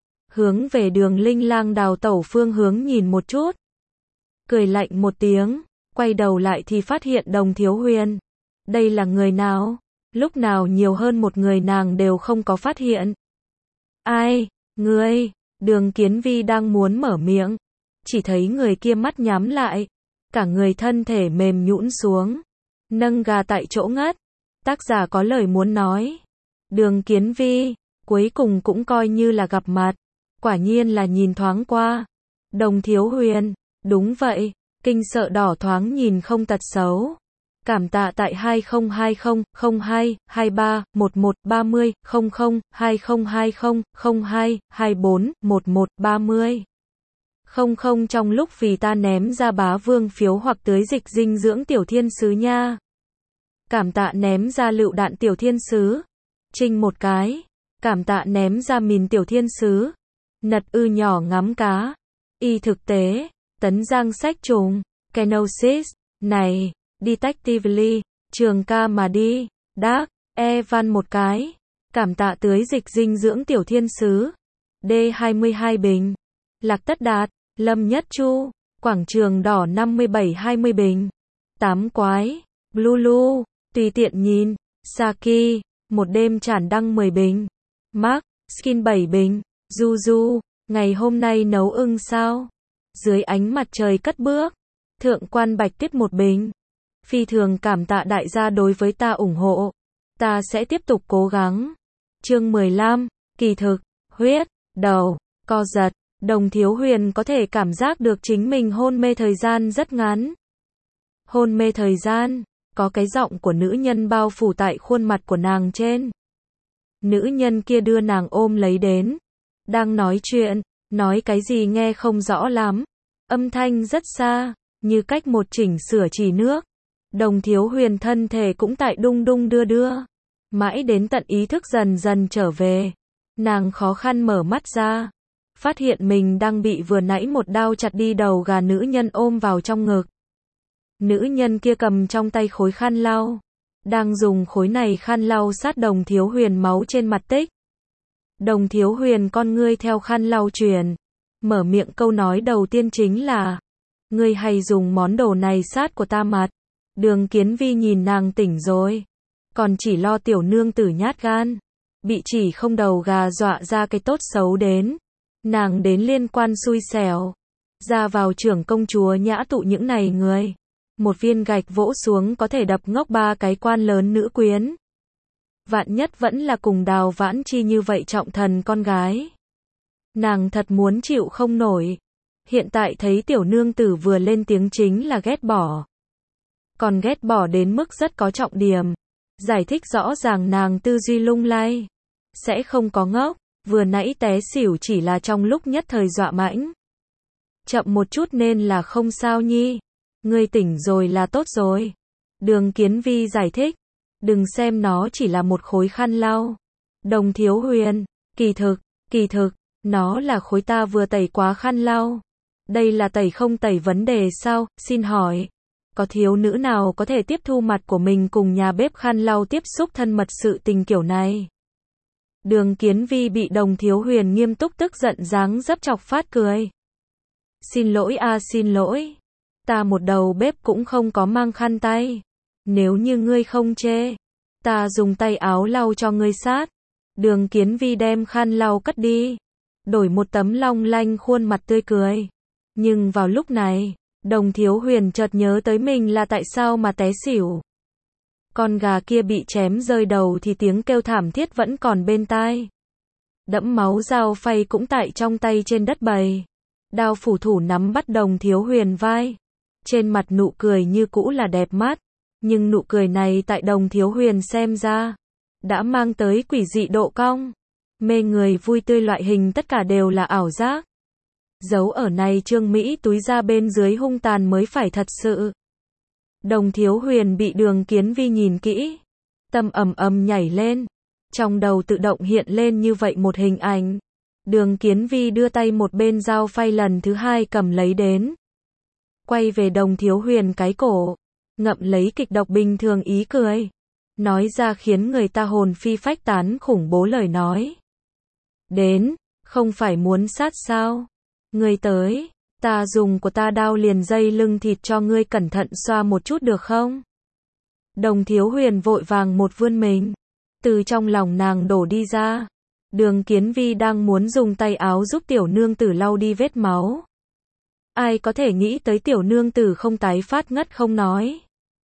Hướng về Đường Linh Lang đào tẩu phương hướng nhìn một chút. Cười lạnh một tiếng. Quay đầu lại thì phát hiện Đồng Thiếu Huyền. Đây là người nào? Lúc nào nhiều hơn một người nàng đều không có phát hiện. Ai? Ngươi? Đường Kiến Vi đang muốn mở miệng. Chỉ thấy người kia mắt nhắm lại. Cả người thân thể mềm nhũn xuống. Nâng gà tại chỗ ngất. Tác giả có lời muốn nói. Đường Kiến Vi, cuối cùng cũng coi như là gặp mặt. Quả nhiên là nhìn thoáng qua. Đồng Thiếu Huyền, đúng vậy. Kinh sợ đỏ thoáng nhìn không tật xấu. Cảm tạ tại hai không hai không không hai hai ba một một ba mươi không không hai không hai không không hai hai bốn một một ba mươi không không trong lúc vì ta ném ra bá vương phiếu hoặc tưới dịch dinh dưỡng tiểu thiên sứ nha. Cảm tạ ném ra lựu đạn tiểu thiên sứ. Trinh một cái. Cảm tạ ném ra mìn tiểu thiên sứ. Nật ư nhỏ ngắm cá. Y thực tế. Tấn Giang sách trùng. Kenosis. Này. Detectively. Trường ca mà đi. Đác. E văn một cái. Cảm tạ tưới dịch dinh dưỡng tiểu thiên sứ. D hai mươi hai bình. Lạc Tất Đạt. Lâm Nhất Chu. Quảng Trường Đỏ năm mươi bảy hai mươi bình. Tám quái. Lulu. Tùy tiện nhìn. Saki. Một đêm tràn đăng mười bình. Mark. Skin bảy bình. Juju. Ngày hôm nay nấu ưng sao? Dưới ánh mặt trời cất bước. Thượng quan Bạch Tuyết một bình. Phi thường cảm tạ đại gia đối với ta ủng hộ. Ta sẽ tiếp tục cố gắng. Chương mười lăm. Kỳ thực. Huyết. Đầu. Co giật. Đồng Thiếu Huyền có thể cảm giác được chính mình hôn mê thời gian rất ngắn. Hôn mê thời gian. Có cái giọng của nữ nhân bao phủ tại khuôn mặt của nàng trên. Nữ nhân kia đưa nàng ôm lấy đến. Đang nói chuyện. Nói cái gì nghe không rõ lắm. Âm thanh rất xa. Như cách một chỉnh sửa chỉ nước. Đồng Thiếu Huyền thân thể cũng tại đung đung đưa đưa. Mãi đến tận ý thức dần dần trở về. Nàng khó khăn mở mắt ra. Phát hiện mình đang bị vừa nãy một đao chặt đi đầu gà nữ nhân ôm vào trong ngực. Nữ nhân kia cầm trong tay khối khăn lau. Đang dùng khối này khăn lau sát Đồng Thiếu Huyền máu trên mặt tích. Đồng Thiếu Huyền con ngươi theo khăn lau chuyển. Mở miệng câu nói đầu tiên chính là. Ngươi hay dùng món đồ này sát của ta mặt. Đường Kiến Vi nhìn nàng tỉnh rồi, còn chỉ lo tiểu nương tử nhát gan, bị chỉ không đầu gà dọa ra cái tốt xấu đến. Nàng đến liên quan xui xẻo, ra vào trưởng công chúa nhã tụ những này người. Một viên gạch vỗ xuống có thể đập ngốc ba cái quan lớn nữ quyến. Vạn nhất vẫn là cùng Đào Vãn Chi như vậy trọng thần con gái. Nàng thật muốn chịu không nổi. Hiện tại thấy tiểu nương tử vừa lên tiếng chính là ghét bỏ. Còn ghét bỏ đến mức rất có trọng điểm. Giải thích rõ ràng nàng tư duy lung lay. Sẽ không có ngốc, vừa nãy té xỉu chỉ là trong lúc nhất thời dọa mãnh. Chậm một chút nên là không sao nhi. Ngươi tỉnh rồi là tốt rồi. Đường Kiến Vi giải thích. Đừng xem nó chỉ là một khối khăn lau. Đồng Thiếu Huyền, kỳ thực, kỳ thực, nó là khối ta vừa tẩy quá khăn lau. Đây là tẩy không tẩy vấn đề sao, xin hỏi. Có thiếu nữ nào có thể tiếp thu mặt của mình cùng nhà bếp khăn lau tiếp xúc thân mật sự tình kiểu này? Đường Kiến Vi bị Đồng Thiếu Huyền nghiêm túc tức giận dáng dấp chọc phát cười. Xin lỗi a à, xin lỗi. Ta một đầu bếp cũng không có mang khăn tay. Nếu như ngươi không chê, ta dùng tay áo lau cho ngươi sát. Đường Kiến Vi đem khăn lau cất đi, đổi một tấm long lanh khuôn mặt tươi cười. Nhưng vào lúc này, Đồng Thiếu Huyền chợt nhớ tới mình là tại sao mà té xỉu. Con gà kia bị chém rơi đầu thì tiếng kêu thảm thiết vẫn còn bên tai. Đẫm máu dao phay cũng tại trong tay trên đất bầy. Đao phủ thủ nắm bắt Đồng Thiếu Huyền vai. Trên mặt nụ cười như cũ là đẹp mắt. Nhưng nụ cười này tại Đồng Thiếu Huyền xem ra, đã mang tới quỷ dị độ cong. Mê người vui tươi loại hình tất cả đều là ảo giác. Giấu ở này trương Mỹ túi ra bên dưới hung tàn mới phải thật sự. Đồng Thiếu Huyền bị Đường Kiến Vi nhìn kỹ. Tâm ầm ầm nhảy lên. Trong đầu tự động hiện lên như vậy một hình ảnh. Đường Kiến Vi đưa tay một bên dao phay lần thứ hai cầm lấy đến. Quay về Đồng Thiếu Huyền cái cổ. Ngậm lấy kịch độc bình thường ý cười. Nói ra khiến người ta hồn phi phách tán khủng bố lời nói. Đến, không phải muốn sát sao? Ngươi tới, ta dùng của ta đao liền dây lưng thịt cho ngươi cẩn thận xoa một chút được không? Đồng Thiếu Huyền vội vàng một vươn mình. Từ trong lòng nàng đổ đi ra. Đường Kiến Vi đang muốn dùng tay áo giúp tiểu nương tử lau đi vết máu. Ai có thể nghĩ tới tiểu nương tử không tái phát ngất không nói.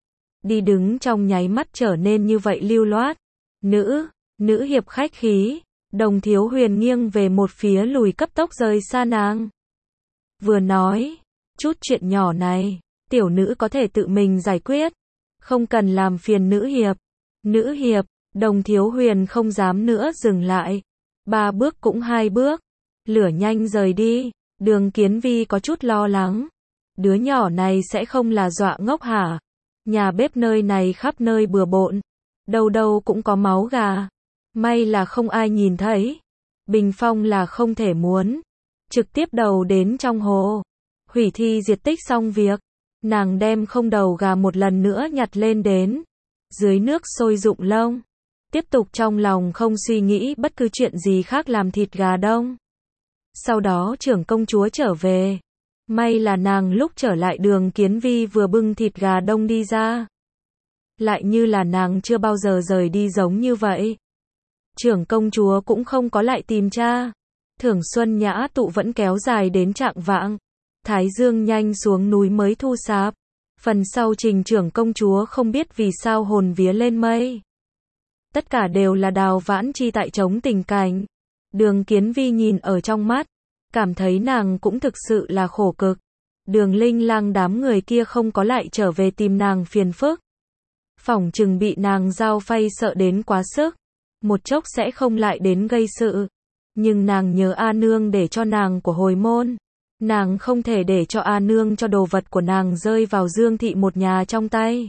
Đi đứng trong nháy mắt trở nên như vậy lưu loát. Nữ, nữ hiệp khách khí. Đồng Thiếu Huyền nghiêng về một phía lùi cấp tốc rời xa nàng. Vừa nói, chút chuyện nhỏ này, tiểu nữ có thể tự mình giải quyết. Không cần làm phiền nữ hiệp. Nữ hiệp, Đồng Thiếu Huyền không dám nữa dừng lại. Ba bước cũng hai bước. Lửa nhanh rời đi. Đường Kiến Vi có chút lo lắng. Đứa nhỏ này sẽ không là dọa ngốc hả? Nhà bếp nơi này khắp nơi bừa bộn. Đâu đâu cũng có máu gà. May là không ai nhìn thấy. Bình phong là không thể muốn. Trực tiếp đầu đến trong hồ. Hủy thi diệt tích xong việc. Nàng đem không đầu gà một lần nữa nhặt lên đến. Dưới nước sôi rụng lông. Tiếp tục trong lòng không suy nghĩ bất cứ chuyện gì khác làm thịt gà đông. Sau đó trưởng công chúa trở về. May là nàng lúc trở lại Đường Kiến Vi vừa bưng thịt gà đông đi ra. Lại như là nàng chưa bao giờ rời đi giống như vậy. Trưởng công chúa cũng không có lại tìm cha. Thưởng xuân nhã tụ vẫn kéo dài đến trạng vạng. Thái dương nhanh xuống núi mới thu sáp. Phần sau trình trưởng công chúa không biết vì sao hồn vía lên mây. Tất cả đều là Đào Vãn Chi tại chống tình cảnh. Đường Kiến Vi nhìn ở trong mắt. Cảm thấy nàng cũng thực sự là khổ cực. Đường Linh Lang đám người kia không có lại trở về tìm nàng phiền phức. Phỏng chừng bị nàng dao phay sợ đến quá sức. Một chốc sẽ không lại đến gây sự. Nhưng nàng nhớ A Nương để cho nàng của hồi môn. Nàng không thể để cho A Nương cho đồ vật của nàng rơi vào Dương Thị một nhà trong tay.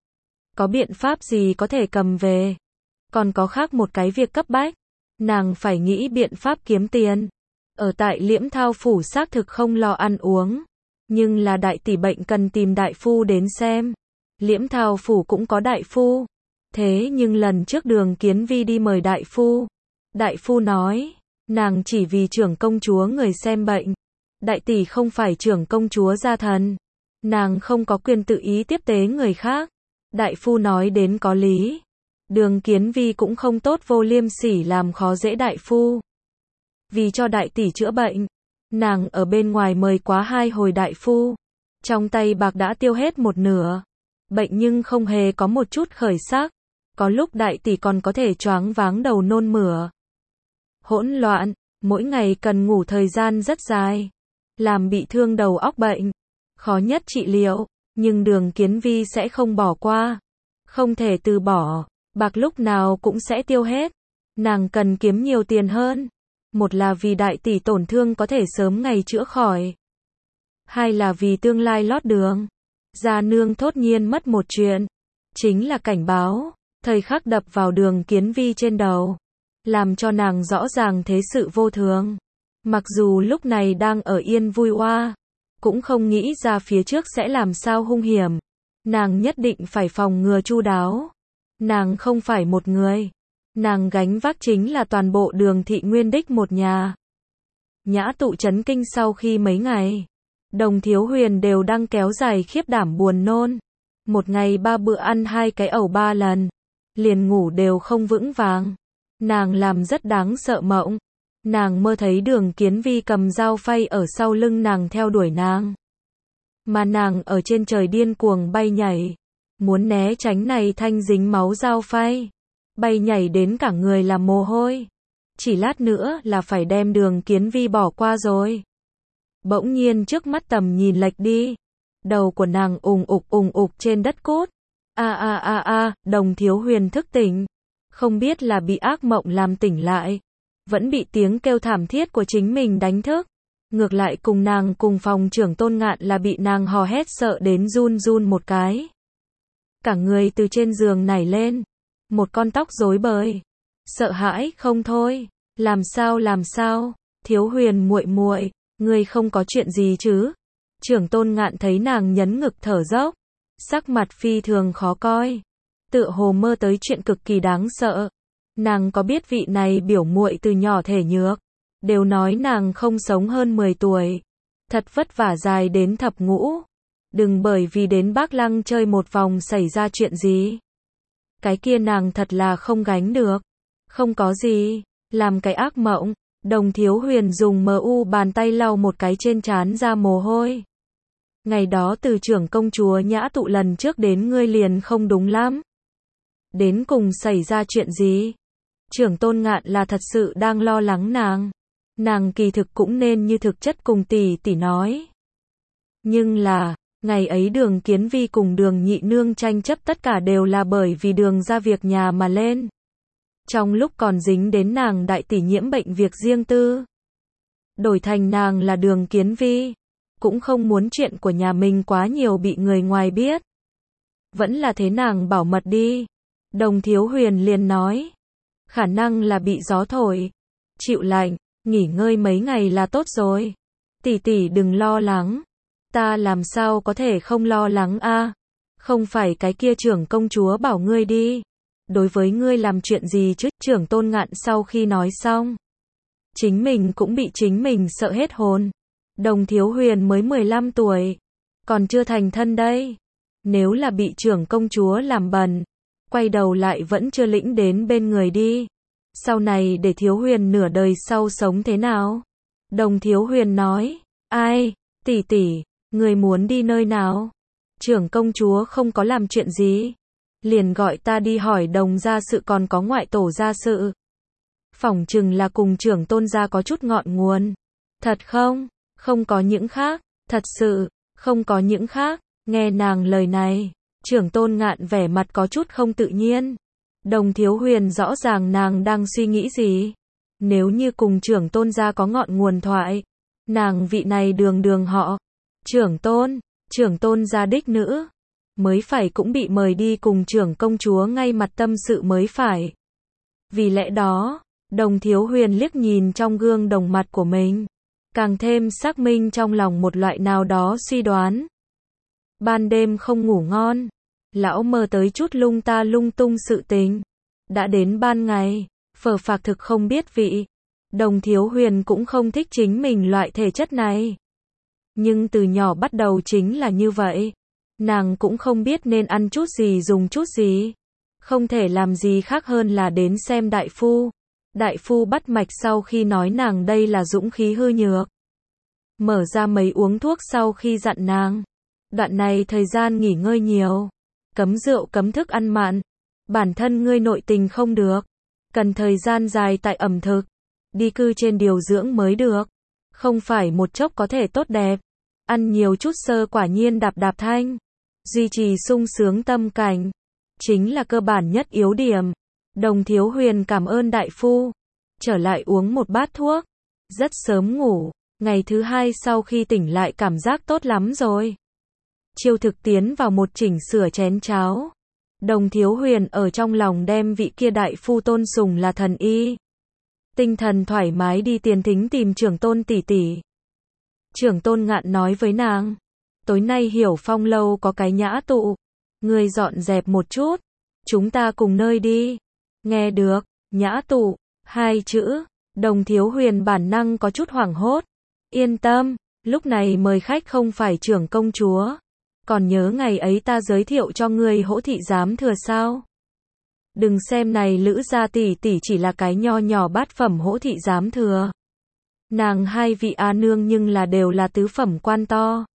Có biện pháp gì có thể cầm về? Còn có khác một cái việc cấp bách. Nàng phải nghĩ biện pháp kiếm tiền. Ở tại Liễm Thao phủ xác thực không lo ăn uống. Nhưng là đại tỷ bệnh cần tìm đại phu đến xem. Liễm Thao phủ cũng có đại phu. Thế nhưng lần trước Đường Kiến Vi đi mời đại phu. Đại phu nói, nàng chỉ vì trưởng công chúa người xem bệnh. Đại tỷ không phải trưởng công chúa gia thần. Nàng không có quyền tự ý tiếp tế người khác. Đại phu nói đến có lý. Đường Kiến Vi cũng không tốt vô liêm sỉ làm khó dễ đại phu. Vì cho đại tỷ chữa bệnh, nàng ở bên ngoài mời quá hai hồi đại phu. Trong tay bạc đã tiêu hết một nửa. Bệnh nhưng không hề có một chút khởi sắc. Có lúc đại tỷ còn có thể choáng váng đầu nôn mửa. Hỗn loạn, mỗi ngày cần ngủ thời gian rất dài. Làm bị thương đầu óc bệnh. Khó nhất trị liệu, nhưng Đường Kiến Vi sẽ không bỏ qua. Không thể từ bỏ, bạc lúc nào cũng sẽ tiêu hết. Nàng cần kiếm nhiều tiền hơn. Một là vì đại tỷ tổn thương có thể sớm ngày chữa khỏi. Hai là vì tương lai lót đường. Gia nương thốt nhiên mất một chuyện. Chính là cảnh báo, thời khắc đập vào Đường Kiến Vi trên đầu. Làm cho nàng rõ ràng thế sự vô thường. Mặc dù lúc này đang ở yên vui oa, cũng không nghĩ ra phía trước sẽ làm sao hung hiểm. Nàng nhất định phải phòng ngừa chu đáo. Nàng không phải một người. Nàng gánh vác chính là toàn bộ Đường thị Nguyên Đích một nhà. Nhã Tụ chấn kinh sau khi mấy ngày. Đồng Thiếu Huyền đều đang kéo dài khiếp đảm buồn nôn. Một ngày ba bữa ăn hai cái ẩu ba lần. Liền ngủ đều không vững vàng. Nàng làm rất đáng sợ mộng. Nàng mơ thấy Đường Kiến Vi cầm dao phay ở sau lưng nàng theo đuổi nàng. Mà nàng ở trên trời điên cuồng bay nhảy. Muốn né tránh này thanh dính máu dao phay. Bay nhảy đến cả người là mồ hôi. Chỉ lát nữa là phải đem Đường Kiến Vi bỏ qua rồi. Bỗng nhiên trước mắt tầm nhìn lệch đi. Đầu của nàng ùng ục ùng ục trên đất cốt. A a a a, Đồng Thiếu Huyền thức tỉnh. Không biết là bị ác mộng làm tỉnh lại. Vẫn bị tiếng kêu thảm thiết của chính mình đánh thức. Ngược lại cùng nàng cùng phòng trưởng Tôn Ngạn là bị nàng hò hét sợ đến run run một cái. Cả người từ trên giường nảy lên. Một con tóc rối bời. Sợ hãi không thôi. Làm sao làm sao? Thiếu Huyền muội muội, ngươi không có chuyện gì chứ? Trưởng Tôn Ngạn thấy nàng nhấn ngực thở dốc. Sắc mặt phi thường khó coi. Tựa hồ mơ tới chuyện cực kỳ đáng sợ. Nàng có biết vị này biểu muội từ nhỏ thể nhược. Đều nói nàng không sống hơn mười tuổi. Thật vất vả dài đến thập ngũ. Đừng bởi vì đến Bác Lăng chơi một vòng xảy ra chuyện gì. Cái kia nàng thật là không gánh được. Không có gì. Làm cái ác mộng. Đồng Thiếu Huyền dùng mờ u bàn tay lau một cái trên trán ra mồ hôi. Ngày đó từ trưởng công chúa Nhã Tụ lần trước đến ngươi liền không đúng lắm. Đến cùng xảy ra chuyện gì? Trưởng Tôn Ngạn là thật sự đang lo lắng nàng. Nàng kỳ thực cũng nên như thực chất cùng tỷ tỷ nói. Nhưng là, ngày ấy Đường Kiến Vi cùng Đường nhị nương tranh chấp tất cả đều là bởi vì Đường ra việc nhà mà lên. Trong lúc còn dính đến nàng đại tỷ nhiễm bệnh việc riêng tư. Đổi thành nàng là Đường Kiến Vi. Cũng không muốn chuyện của nhà mình quá nhiều bị người ngoài biết. Vẫn là thế nàng bảo mật đi. Đồng Thiếu Huyền liền nói. Khả năng là bị gió thổi. Chịu lạnh, nghỉ ngơi mấy ngày là tốt rồi. Tỷ tỷ đừng lo lắng. Ta làm sao có thể không lo lắng a? Không phải cái kia trưởng công chúa bảo ngươi đi. Đối với ngươi làm chuyện gì chứ? Trưởng Tôn Ngạn sau khi nói xong. Chính mình cũng bị chính mình sợ hết hồn. Đồng Thiếu Huyền mới mười lăm tuổi. Còn chưa thành thân đây. Nếu là bị trưởng công chúa làm bẩn. Quay đầu lại vẫn chưa lĩnh đến bên người đi. Sau này để Thiếu Huyền nửa đời sau sống thế nào? Đồng Thiếu Huyền nói. Ai? Tỷ tỷ, người muốn đi nơi nào? Trưởng công chúa không có làm chuyện gì. Liền gọi ta đi hỏi Đồng gia sự còn có ngoại tổ gia sự. Phỏng chừng là cùng trưởng Tôn gia có chút ngọn nguồn. Thật không? Không có những khác. Thật sự, không có những khác. Nghe nàng lời này. Trưởng Tôn Ngạn vẻ mặt có chút không tự nhiên. Đồng Thiếu Huyền rõ ràng nàng đang suy nghĩ gì. Nếu như cùng trưởng Tôn gia có ngọn nguồn thoại. Nàng vị này đường đường họ. Trưởng Tôn, trưởng Tôn gia đích nữ. Mới phải cũng bị mời đi cùng trưởng công chúa ngay mặt tâm sự mới phải. Vì lẽ đó, Đồng Thiếu Huyền liếc nhìn trong gương đồng mặt của mình. Càng thêm xác minh trong lòng một loại nào đó suy đoán. Ban đêm không ngủ ngon. Lão mơ tới chút lung ta lung tung sự tình. Đã đến ban ngày, phờ phạc thực không biết vị. Đồng Thiếu Huyền cũng không thích chính mình loại thể chất này. Nhưng từ nhỏ bắt đầu chính là như vậy. Nàng cũng không biết nên ăn chút gì dùng chút gì. Không thể làm gì khác hơn là đến xem đại phu. Đại phu bắt mạch sau khi nói nàng đây là dũng khí hư nhược. Mở ra mấy uống thuốc sau khi dặn nàng. Đoạn này thời gian nghỉ ngơi nhiều. Cấm rượu cấm thức ăn mặn. Bản thân ngươi nội tình không được. Cần thời gian dài tại ẩm thực. Đi cư trên điều dưỡng mới được. Không phải một chốc có thể tốt đẹp. Ăn nhiều chút sơ quả nhiên đạp đạp thanh. Duy trì sung sướng tâm cảnh. Chính là cơ bản nhất yếu điểm. Đồng Thiếu Huyền cảm ơn đại phu. Trở lại uống một bát thuốc. Rất sớm ngủ. Ngày thứ hai sau khi tỉnh lại cảm giác tốt lắm rồi. Chiêu Thực tiến vào một chỉnh sửa chén cháo. Đồng Thiếu Huyền ở trong lòng đem vị kia đại phu tôn sùng là thần y. Tinh thần thoải mái đi tiền thính tìm trưởng tôn tỷ tỷ. Trưởng tôn Ngạn nói với nàng. Tối nay Hiểu Phong lâu có cái nhã tụ. Người dọn dẹp một chút. Chúng ta cùng nơi đi. Nghe được, nhã tụ, hai chữ. Đồng Thiếu Huyền bản năng có chút hoảng hốt. Yên tâm, lúc này mời khách không phải trưởng công chúa. Còn nhớ ngày ấy ta giới thiệu cho ngươi Hỗ thị giám thừa sao? Đừng xem này Lữ gia tỷ tỷ chỉ là cái nho nhỏ bát phẩm Hỗ thị giám thừa. Nàng hai vị a nương nhưng là đều là tứ phẩm quan to.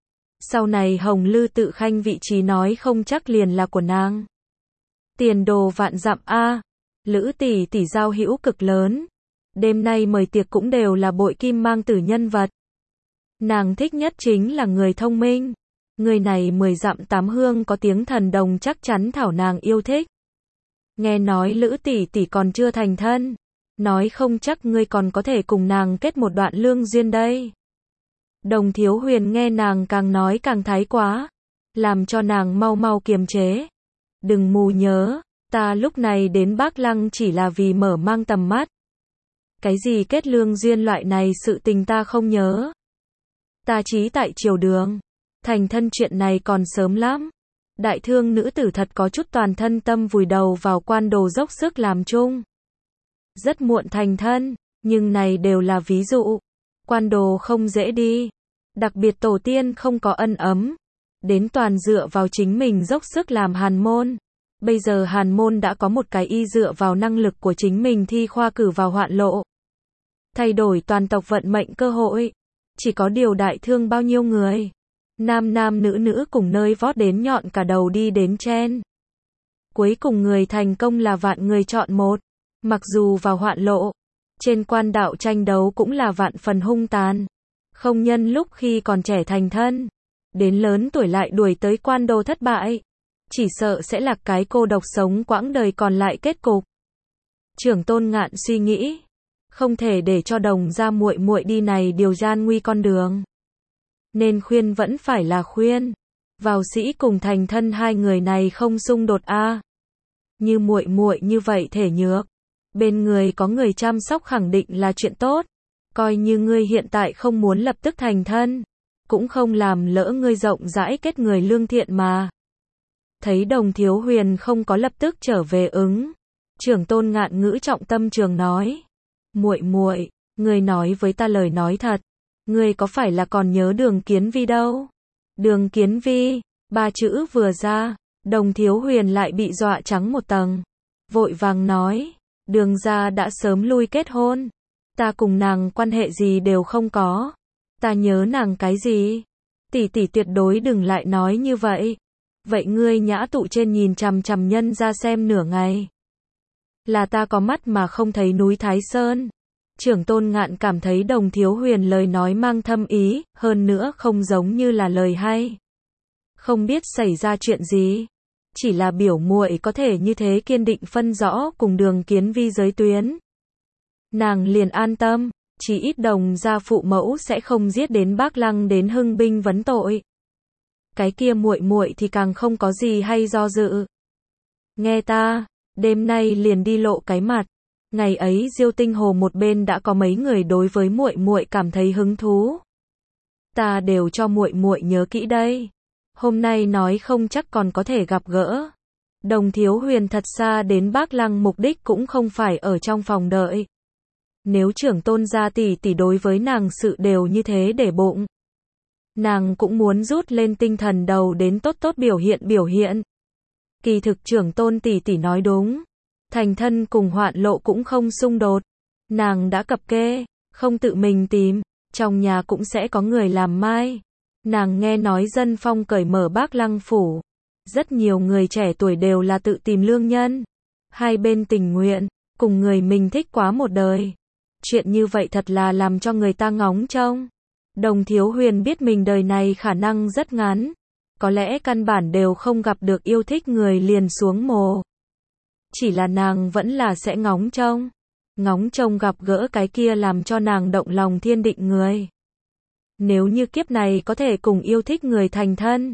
Sau này Hồng Lư tự khanh vị trí nói không chắc liền là của nàng. Tiền đồ vạn dặm a. Lữ tỷ tỷ giao hữu cực lớn. Đêm nay mời tiệc cũng đều là bội kim mang tử nhân vật. Nàng thích nhất chính là người thông minh. Người này mười dặm tám hương có tiếng thần đồng chắc chắn thảo nàng yêu thích. Nghe nói Lữ tỷ tỷ còn chưa thành thân. Nói không chắc ngươi còn có thể cùng nàng kết một đoạn lương duyên đây. Đồng Thiếu Huyền nghe nàng càng nói càng thái quá. Làm cho nàng mau mau kiềm chế. Đừng mù nhớ, ta lúc này đến Bác Lăng chỉ là vì mở mang tầm mắt. Cái gì kết lương duyên loại này sự tình ta không nhớ. Ta chí tại triều đường. Thành thân chuyện này còn sớm lắm. Đại thương nữ tử thật có chút toàn thân tâm vùi đầu vào quan đồ dốc sức làm chung. Rất muộn thành thân, nhưng này đều là ví dụ. Quan đồ không dễ đi. Đặc biệt tổ tiên không có ân ấm. Đến toàn dựa vào chính mình dốc sức làm hàn môn. Bây giờ hàn môn đã có một cái y dựa vào năng lực của chính mình thi khoa cử vào hoạn lộ. Thay đổi toàn tộc vận mệnh cơ hội. Chỉ có điều đại thương bao nhiêu người. Nam nam nữ nữ cùng nơi vót đến nhọn cả đầu đi đến chen. Cuối cùng người thành công là vạn người chọn một. Mặc dù vào hoạn lộ. Trên quan đạo tranh đấu cũng là vạn phần hung tàn. Không nhân lúc khi còn trẻ thành thân. Đến lớn tuổi lại đuổi tới quan đô thất bại. Chỉ sợ sẽ là cái cô độc sống quãng đời còn lại kết cục. Trưởng tôn Ngạn suy nghĩ. Không thể để cho đồng gia muội muội đi này điều gian nguy con đường. Nên khuyên vẫn phải là khuyên. Vào sĩ cùng thành thân hai người này không xung đột a. À. Như muội muội như vậy thể nhược. Bên người có người chăm sóc khẳng định là chuyện tốt. Coi như ngươi hiện tại không muốn lập tức thành thân. Cũng không làm lỡ ngươi rộng rãi kết người lương thiện mà. Thấy Đồng Thiếu Huyền không có lập tức trở về ứng. Trưởng tôn Ngạn ngữ trọng tâm trường nói. Muội muội, ngươi nói với ta lời nói thật. Ngươi có phải là còn nhớ Đường Kiến Vi đâu? Đường Kiến Vi, ba chữ vừa ra. Đồng Thiếu Huyền lại bị dọa trắng một tầng. Vội vàng nói. Đường gia đã sớm lui kết hôn. Ta cùng nàng quan hệ gì đều không có. Ta nhớ nàng cái gì? Tỷ tỷ tuyệt đối đừng lại nói như vậy. Vậy ngươi nhã tụ trên nhìn chằm chằm nhân ra xem nửa ngày. Là ta có mắt mà không thấy núi Thái Sơn. Trưởng tôn Ngạn cảm thấy Đồng Thiếu Huyền lời nói mang thâm ý, hơn nữa không giống như là lời hay. Không biết xảy ra chuyện gì. Chỉ là biểu muội có thể như thế kiên định phân rõ cùng Đường Kiến Vi giới tuyến. Nàng liền an tâm, chỉ ít Đồng gia phụ mẫu sẽ không giết đến Bác Lăng đến hưng binh vấn tội. Cái kia muội muội thì càng không có gì hay do dự. Nghe ta, đêm nay liền đi lộ cái mặt. Ngày ấy Diêu Tinh Hồ một bên đã có mấy người đối với muội muội cảm thấy hứng thú. Ta đều cho muội muội nhớ kỹ đây. Hôm nay nói không chắc còn có thể gặp gỡ. Đồng Thiếu Huyền thật xa đến Bác Lăng mục đích cũng không phải ở trong phòng đợi. Nếu trưởng tôn gia tỷ tỷ đối với nàng sự đều như thế để bụng. Nàng cũng muốn rút lên tinh thần đầu đến tốt tốt biểu hiện biểu hiện. Kỳ thực trưởng tôn tỷ tỷ nói đúng. Thành thân cùng hoạn lộ cũng không xung đột. Nàng đã cập kê, không tự mình tìm, trong nhà cũng sẽ có người làm mai. Nàng nghe nói dân phong cởi mở Bác Lăng phủ. Rất nhiều người trẻ tuổi đều là tự tìm lương nhân. Hai bên tình nguyện, cùng người mình thích quá một đời. Chuyện như vậy thật là làm cho người ta ngóng trông. Đồng Thiếu Huyền biết mình đời này khả năng rất ngắn. Có lẽ căn bản đều không gặp được yêu thích người liền xuống mồ. Chỉ là nàng vẫn là sẽ ngóng trông. Ngóng trông gặp gỡ cái kia làm cho nàng động lòng thiên định người. Nếu như kiếp này có thể cùng yêu thích người thành thân.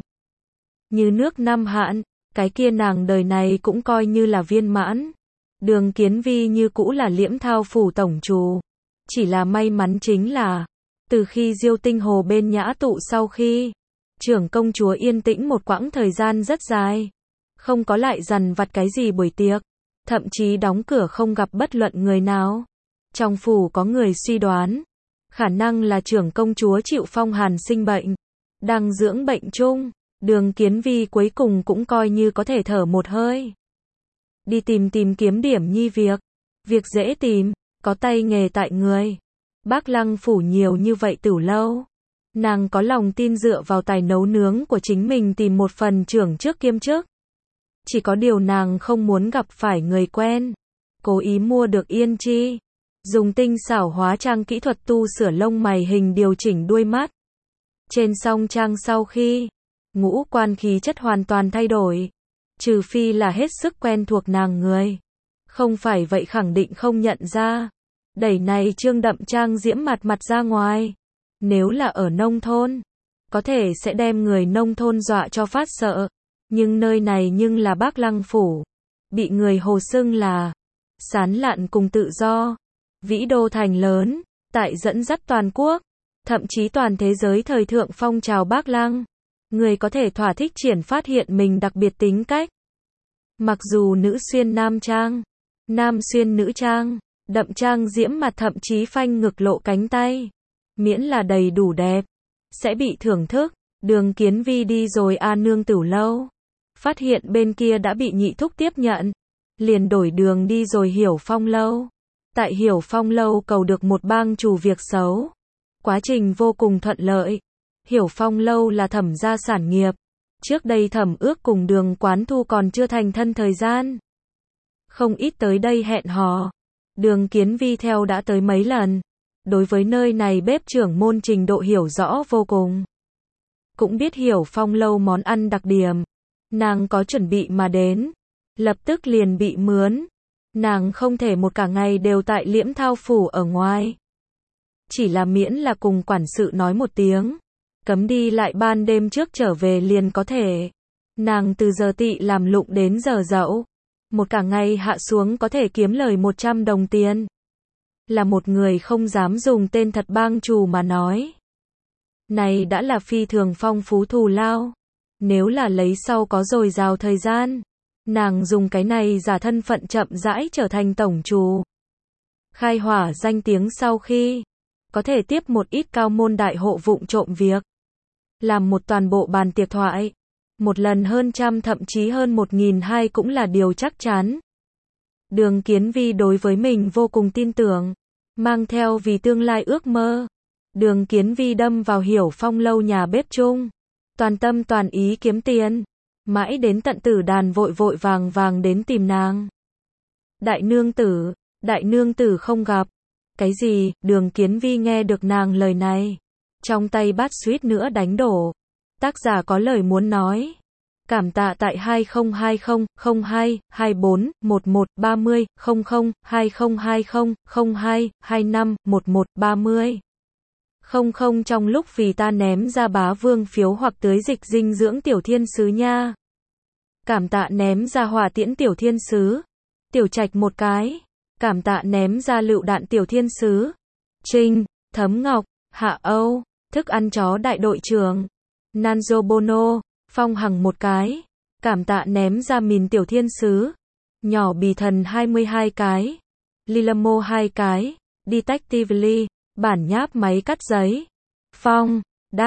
Như nước Nam Hạn, cái kia nàng đời này cũng coi như là viên mãn. Đường Kiến Vi như cũ là Liễm Thao phủ tổng trù. Chỉ là may mắn chính là, từ khi Diêu Tinh Hồ bên nhã tụ sau khi, trưởng công chúa yên tĩnh một quãng thời gian rất dài. Không có lại dằn vặt cái gì buổi tiệc. Thậm chí đóng cửa không gặp bất luận người nào. Trong phủ có người suy đoán, khả năng là trưởng công chúa Triệu Phong Hàn sinh bệnh, đang dưỡng bệnh chung. Đường Kiến Vi cuối cùng cũng coi như có thể thở một hơi. Đi tìm tìm kiếm điểm nhi việc. Việc dễ tìm, có tay nghề tại người. Bác Lăng phủ nhiều như vậy từ lâu. Nàng có lòng tin dựa vào tài nấu nướng của chính mình tìm một phần trưởng trước kiêm chức. Chỉ có điều nàng không muốn gặp phải người quen. Cố ý mua được Yên Chi. Dùng tinh xảo hóa trang kỹ thuật tu sửa lông mày hình điều chỉnh đuôi mắt. Trên song trang sau khi, ngũ quan khí chất hoàn toàn thay đổi. Trừ phi là hết sức quen thuộc nàng người. Không phải vậy khẳng định không nhận ra. Đẩy này trương đậm trang diễm mặt mặt ra ngoài. Nếu là ở nông thôn, có thể sẽ đem người nông thôn dọa cho phát sợ. Nhưng nơi này nhưng là Bác Lăng phủ. Bị người hồ xưng là sán lạn cùng tự do. Vĩ đô thành lớn, tại dẫn dắt toàn quốc. Thậm chí toàn thế giới thời thượng phong trào Bác Lăng. Người có thể thỏa thích triển phát hiện mình đặc biệt tính cách. Mặc dù nữ xuyên nam trang, nam xuyên nữ trang, đậm trang diễm mặt thậm chí phanh ngực lộ cánh tay. Miễn là đầy đủ đẹp, sẽ bị thưởng thức. Đường Kiến Vi đi rồi a nương tửu lâu. Phát hiện bên kia đã bị nhị thúc tiếp nhận. Liền đổi đường đi rồi Hiểu Phong lâu. Tại Hiểu Phong lâu cầu được một bang chủ việc xấu. Quá trình vô cùng thuận lợi. Hiểu Phong lâu là Thẩm gia sản nghiệp. Trước đây Thẩm Ước cùng Đường Quán Thu còn chưa thành thân thời gian. Không ít tới đây hẹn hò. Đường Kiến Vi theo đã tới mấy lần. Đối với nơi này bếp trưởng môn trình độ hiểu rõ vô cùng. Cũng biết Hiểu Phong lâu món ăn đặc điểm. Nàng có chuẩn bị mà đến. Lập tức liền bị mướn. Nàng không thể một cả ngày đều tại Liễm Thao phủ ở ngoài. Chỉ là miễn là cùng quản sự nói một tiếng. Cấm đi lại ban đêm trước trở về liền có thể. Nàng từ giờ tị làm lụng đến giờ dậu. Một cả ngày hạ xuống có thể kiếm lời một trăm đồng tiền. Là một người không dám dùng tên thật bang chủ mà nói. Này đã là phi thường phong phú thù lao. Nếu là lấy sau có dồi dào thời gian. Nàng dùng cái này giả thân phận chậm rãi trở thành tổng chủ. Khai hỏa danh tiếng sau khi. Có thể tiếp một ít cao môn đại hộ vụng trộm việc. Làm một toàn bộ bàn tiệc thoại. Một lần hơn trăm thậm chí hơn một nghìn hai cũng là điều chắc chắn. Đường Kiến Vi đối với mình vô cùng tin tưởng. Mang theo vì tương lai ước mơ. Đường Kiến Vi đâm vào Hiểu Phong lâu nhà bếp chung. Toàn tâm toàn ý kiếm tiền. Mãi đến tận tử đàn vội vội vàng vàng đến tìm nàng. Đại nương tử, đại nương tử không gặp. Cái gì? Đường Kiến Vi nghe được nàng lời này. Trong tay bát suýt nữa đánh đổ. Tác giả có lời muốn nói. Cảm tạ tại hai không hai không không hai hai bốn một một ba mươi không không hai không hai không không hai hai năm một một ba mươi không không trong lúc vì ta ném ra bá vương phiếu hoặc tưới dịch dinh dưỡng tiểu thiên sứ nha. Cảm tạ ném ra hỏa tiễn tiểu thiên sứ. Tiểu trạch một cái. Cảm tạ ném ra lựu đạn tiểu thiên sứ. Trinh, Thấm Ngọc, Hạ Âu, thức ăn chó đại đội trưởng. Nanzo Bono, Phong Hằng một cái. Cảm tạ ném ra mìn tiểu thiên sứ. Nhỏ bì thần hai mươi hai cái. Lilamo hai cái. Detectively, bản nháp máy cắt giấy. Phong, Đác,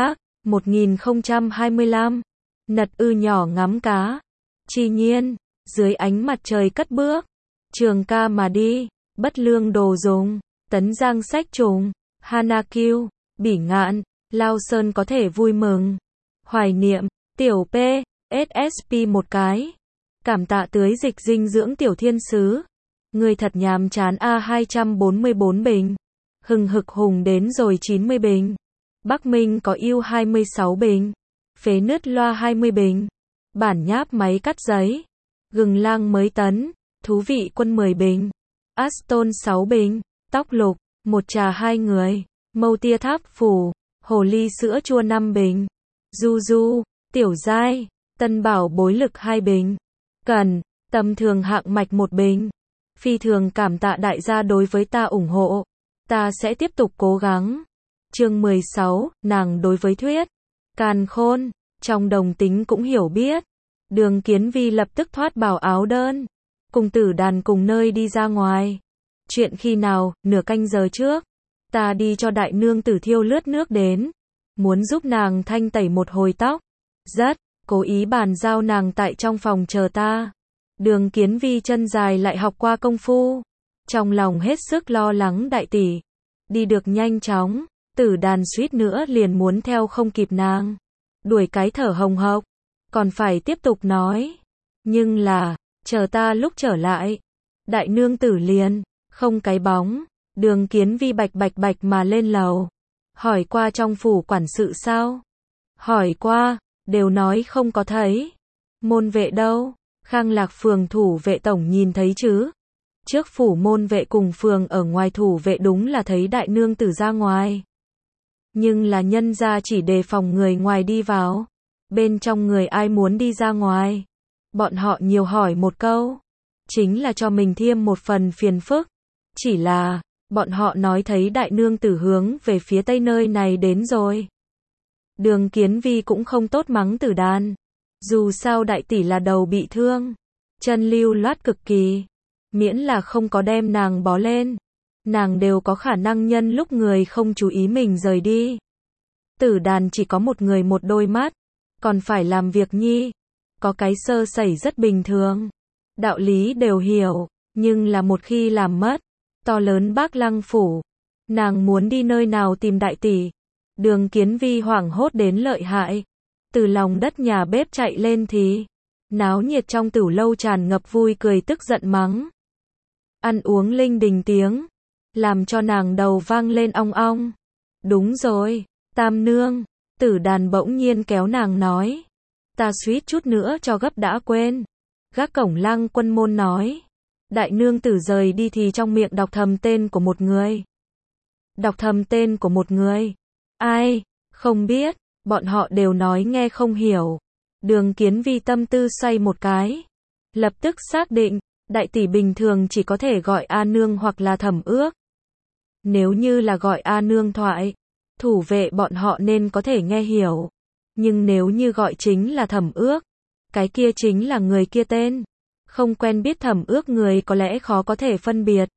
một nghìn không trăm hai mươi lăm. Nật ư nhỏ ngắm cá. Chi nhiên, dưới ánh mặt trời cất bước. Trường ca mà đi, bất lương đồ dùng, tấn giang sách trùng, Hanakiu, bỉ ngạn, Lao Sơn có thể vui mừng. Hoài niệm, tiểu P, ét ét pê một cái. Cảm tạ tưới dịch dinh dưỡng tiểu thiên sứ. Người thật nhàm chán A hai trăm bốn mươi bốn bình. Hừng hực hùng đến rồi chín mươi bình. Bắc Minh có yêu hai mươi sáu bình. Phế nứt loa hai mươi bình. Bản nháp máy cắt giấy. Gừng lang mới tấn. Thú vị quân mười bình. Aston sáu bình. Tóc lục, một trà hai người. Mâu tia tháp phủ. Hồ ly sữa chua năm bình. Du du, tiểu giai. Tân bảo bối lực hai bình. Cần, tầm thường hạng mạch một bình. Phi thường cảm tạ đại gia đối với ta ủng hộ. Ta sẽ tiếp tục cố gắng. Chương mười sáu, nàng đối với thuyết. Càn khôn, trong đồng tính cũng hiểu biết. Đường Kiến Vi lập tức thoát bảo áo đơn. Cùng tử đàn cùng nơi đi ra ngoài. Chuyện khi nào, nửa canh giờ trước. Ta đi cho đại nương tử thiêu lướt nước đến. Muốn giúp nàng thanh tẩy một hồi tóc. Rất, cố ý bàn giao nàng tại trong phòng chờ ta. Đường Kiến Vi chân dài lại học qua công phu. Trong lòng hết sức lo lắng đại tỷ. Đi được nhanh chóng, tử đàn suýt nữa liền muốn theo không kịp nàng. Đuổi cái thở hồng hộc. Còn phải tiếp tục nói. Nhưng là, chờ ta lúc trở lại. Đại nương tử liền, không cái bóng. Đường Kiến Vi bạch bạch bạch mà lên lầu. Hỏi qua trong phủ quản sự sao? Hỏi qua, đều nói không có thấy. Môn vệ đâu? Khang Lạc phường thủ vệ tổng nhìn thấy chứ? Trước phủ môn vệ cùng phường ở ngoài thủ vệ đúng là thấy đại nương tử ra ngoài. Nhưng là nhân gia chỉ đề phòng người ngoài đi vào. Bên trong người ai muốn đi ra ngoài? Bọn họ nhiều hỏi một câu. Chính là cho mình thêm một phần phiền phức. Chỉ là, bọn họ nói thấy đại nương tử hướng về phía tây nơi này đến rồi. Đường Kiến Vi cũng không tốt mắng tử đàn. Dù sao đại tỷ là đầu bị thương. Chân lưu loát cực kỳ. Miễn là không có đem nàng bó lên. Nàng đều có khả năng nhân lúc người không chú ý mình rời đi. Tử đàn chỉ có một người một đôi mắt. Còn phải làm việc nhi. Có cái sơ sẩy rất bình thường. Đạo lý đều hiểu. Nhưng là một khi làm mất. To lớn Bác Lăng phủ. Nàng muốn đi nơi nào tìm đại tỷ. Đường Kiến Vi hoảng hốt đến lợi hại. Từ lòng đất nhà bếp chạy lên thì. Náo nhiệt trong tửu lâu tràn ngập vui cười tức giận mắng. Ăn uống linh đình tiếng. Làm cho nàng đầu vang lên ong ong. Đúng rồi, tam nương. Tử đàn bỗng nhiên kéo nàng nói. Ta suýt chút nữa cho gấp đã quên. Gác cổng Lăng Quân môn nói. Đại nương tử rời đi thì trong miệng đọc thầm tên của một người. Đọc thầm tên của một người. Ai? Không biết. Bọn họ đều nói nghe không hiểu. Đường Kiến Vi tâm tư xoay một cái. Lập tức xác định. Đại tỷ bình thường chỉ có thể gọi A nương hoặc là thẩm ước. Nếu như là gọi A nương thoại. Thủ vệ bọn họ nên có thể nghe hiểu. Nhưng nếu như gọi chính là thẩm ước. Cái kia chính là người kia tên. Không quen biết thẩm ước người có lẽ khó có thể phân biệt.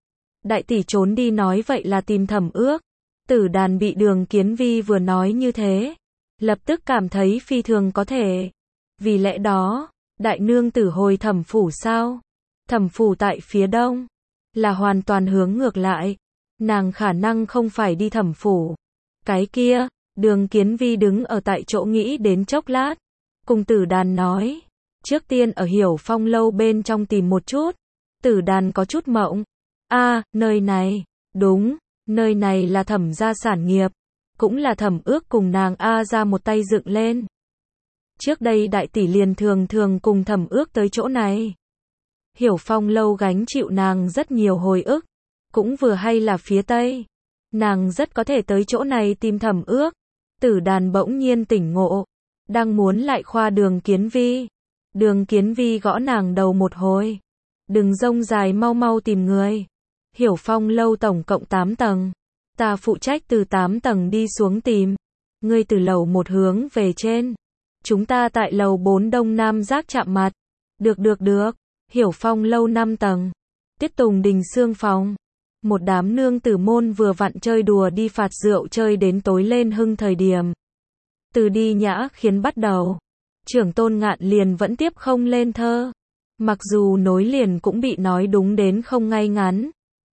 Đại tỷ trốn đi nói vậy là tìm thẩm ước. Tử đàn bị Đường Kiến Vi vừa nói như thế. Lập tức cảm thấy phi thường có thể. Vì lẽ đó, đại nương tử hồi thẩm phủ sao? Thẩm phủ tại phía đông. Là hoàn toàn hướng ngược lại. Nàng khả năng không phải đi thẩm phủ. Cái kia, Đường Kiến Vi đứng ở tại chỗ nghĩ đến chốc lát. Cùng tử đàn nói. Trước tiên ở Hiểu Phong lâu bên trong tìm một chút. Tử đàn có chút mộng. A, à, nơi này. Đúng, nơi này là thẩm gia sản nghiệp. Cũng là thẩm ước cùng nàng A ra một tay dựng lên. Trước đây đại tỷ liền thường thường cùng thẩm ước tới chỗ này. Hiểu Phong lâu gánh chịu nàng rất nhiều hồi ức. Cũng vừa hay là phía tây. Nàng rất có thể tới chỗ này tìm thẩm ước. Tử đàn bỗng nhiên tỉnh ngộ. Đang muốn lại khoa Đường Kiến Vi. Đường Kiến Vi gõ nàng đầu một hồi. Đừng rông dài, mau mau tìm người. Hiểu Phong lâu tổng cộng tám tầng. Ta phụ trách từ tám tầng đi xuống tìm. Ngươi từ lầu một hướng về trên. Chúng ta tại lầu bốn đông nam giác chạm mặt. Được được được. Hiểu Phong lâu năm tầng. Tiết Tùng Đình xương phòng. Một đám nương tử môn vừa vặn chơi đùa đi phạt rượu chơi đến tối lên hưng thời điểm. Từ đi nhã khiến bắt đầu, Trưởng Tôn Ngạn liền vẫn tiếp không lên thơ. Mặc dù nối liền cũng bị nói đúng đến không ngay ngắn.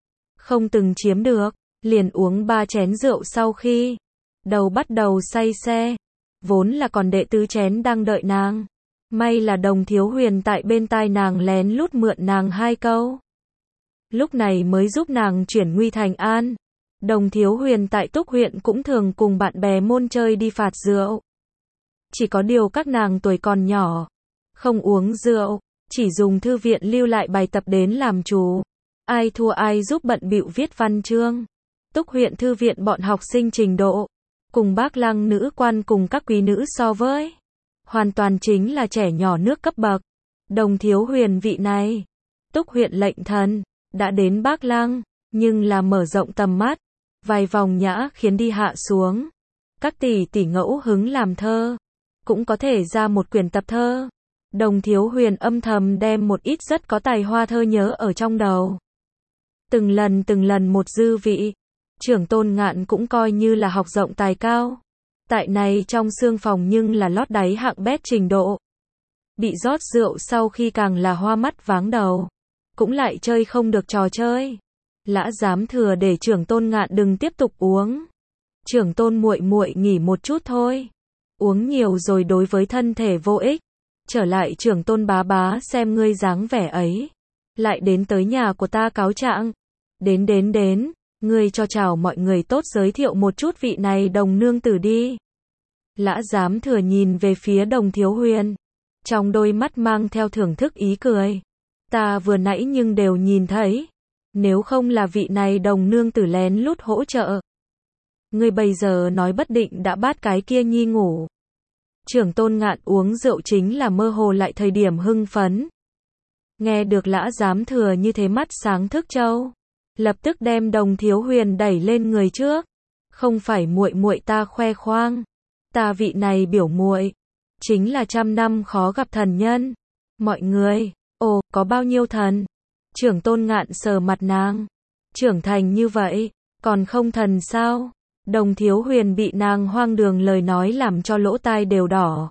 Không từng chiếm được, liền uống ba chén rượu sau khi đầu bắt đầu say xe. Vốn là còn đệ tứ chén đang đợi nàng. May là Đồng Thiếu Huyền tại bên tai nàng lén lút mượn nàng hai câu. Lúc này mới giúp nàng chuyển nguy thành an. Đồng Thiếu Huyền tại Túc huyện cũng thường cùng bạn bè môn chơi đi phạt rượu. Chỉ có điều các nàng tuổi còn nhỏ, không uống rượu, chỉ dùng thư viện lưu lại bài tập đến làm chủ. Ai thua ai giúp bận bịu viết văn chương. Túc huyện thư viện bọn học sinh trình độ, cùng Bác Lăng nữ quan cùng các quý nữ so với, hoàn toàn chính là trẻ nhỏ nước cấp bậc. Đồng Thiếu Huyền vị này, Túc huyện lệnh thần, đã đến Bác Lăng, nhưng là mở rộng tầm mắt, vài vòng nhã khiến đi hạ xuống. Các tỷ tỷ ngẫu hứng làm thơ, cũng có thể ra một quyển tập thơ. Đồng Thiếu Huyền âm thầm đem một ít rất có tài hoa thơ nhớ ở trong đầu. Từng lần từng lần một dư vị. Trưởng Tôn Ngạn cũng coi như là học rộng tài cao. Tại này trong xương phòng nhưng là lót đáy hạng bét trình độ. Bị rót rượu sau khi càng là hoa mắt váng đầu. Cũng lại chơi không được trò chơi. Lã Giám Thừa để Trưởng Tôn Ngạn đừng tiếp tục uống. Trưởng Tôn muội muội nghỉ một chút thôi. Uống nhiều rồi đối với thân thể vô ích. Trở lại Trưởng Tôn bá bá xem ngươi dáng vẻ ấy. Lại đến tới nhà của ta cáo trạng. Đến đến đến, ngươi cho chào mọi người tốt, giới thiệu một chút vị này Đồng nương tử đi. Lã Giám Thừa nhìn về phía Đồng Thiếu Huyền. Trong đôi mắt mang theo thưởng thức ý cười. Ta vừa nãy nhưng đều nhìn thấy. Nếu không là vị này Đồng nương tử lén lút hỗ trợ, ngươi bây giờ nói bất định đã bắt cái kia nhi ngủ. Trưởng Tôn Ngạn uống rượu chính là mơ hồ lại thời điểm hưng phấn. Nghe được Lã Giám Thừa như thế mắt sáng thức châu, lập tức đem Đồng Thiếu Huyền đẩy lên người trước. Không phải muội muội ta khoe khoang, ta vị này biểu muội chính là trăm năm khó gặp thần nhân. Mọi người, ồ, có bao nhiêu thần? Trưởng Tôn Ngạn sờ mặt nàng. Trưởng thành như vậy, còn không thần sao? Đồng Thiếu Huyền bị nàng hoang đường lời nói làm cho lỗ tai đều đỏ.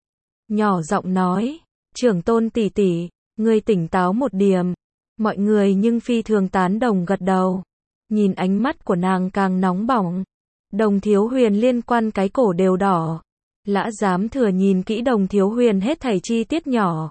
Nhỏ giọng nói, Trưởng Tôn tỷ tỷ, ngươi tỉnh táo một điểm. Mọi người nhưng phi thường tán đồng gật đầu. Nhìn ánh mắt của nàng càng nóng bỏng. Đồng Thiếu Huyền liên quan cái cổ đều đỏ. Lã Giám Thừa nhìn kỹ Đồng Thiếu Huyền hết thảy chi tiết nhỏ.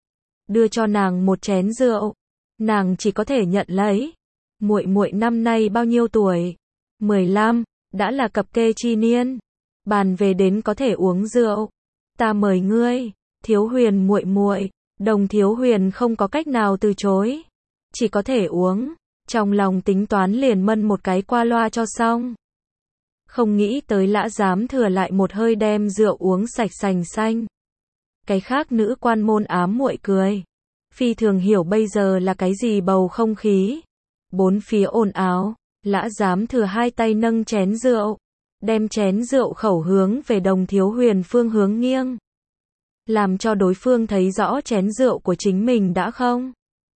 Đưa cho nàng một chén rượu. Nàng chỉ có thể nhận lấy. Muội muội năm nay bao nhiêu tuổi? mười lăm, đã là cập kê chi niên. Bàn về đến có thể uống rượu. Ta mời ngươi, Thiếu Huyền muội muội. Đồng Thiếu Huyền không có cách nào từ chối. Chỉ có thể uống. Trong lòng tính toán liền mân một cái qua loa cho xong. Không nghĩ tới Lã Giám Thừa lại một hơi đem rượu uống sạch sành xanh. Cái khác nữ quan môn ám muội cười. Phi thường hiểu bây giờ là cái gì bầu không khí. Bốn phía ồn ào. Lã Giám Thừa hai tay nâng chén rượu. Đem chén rượu khẩu hướng về Đồng Thiếu Huyền phương hướng nghiêng. Làm cho đối phương thấy rõ chén rượu của chính mình đã không.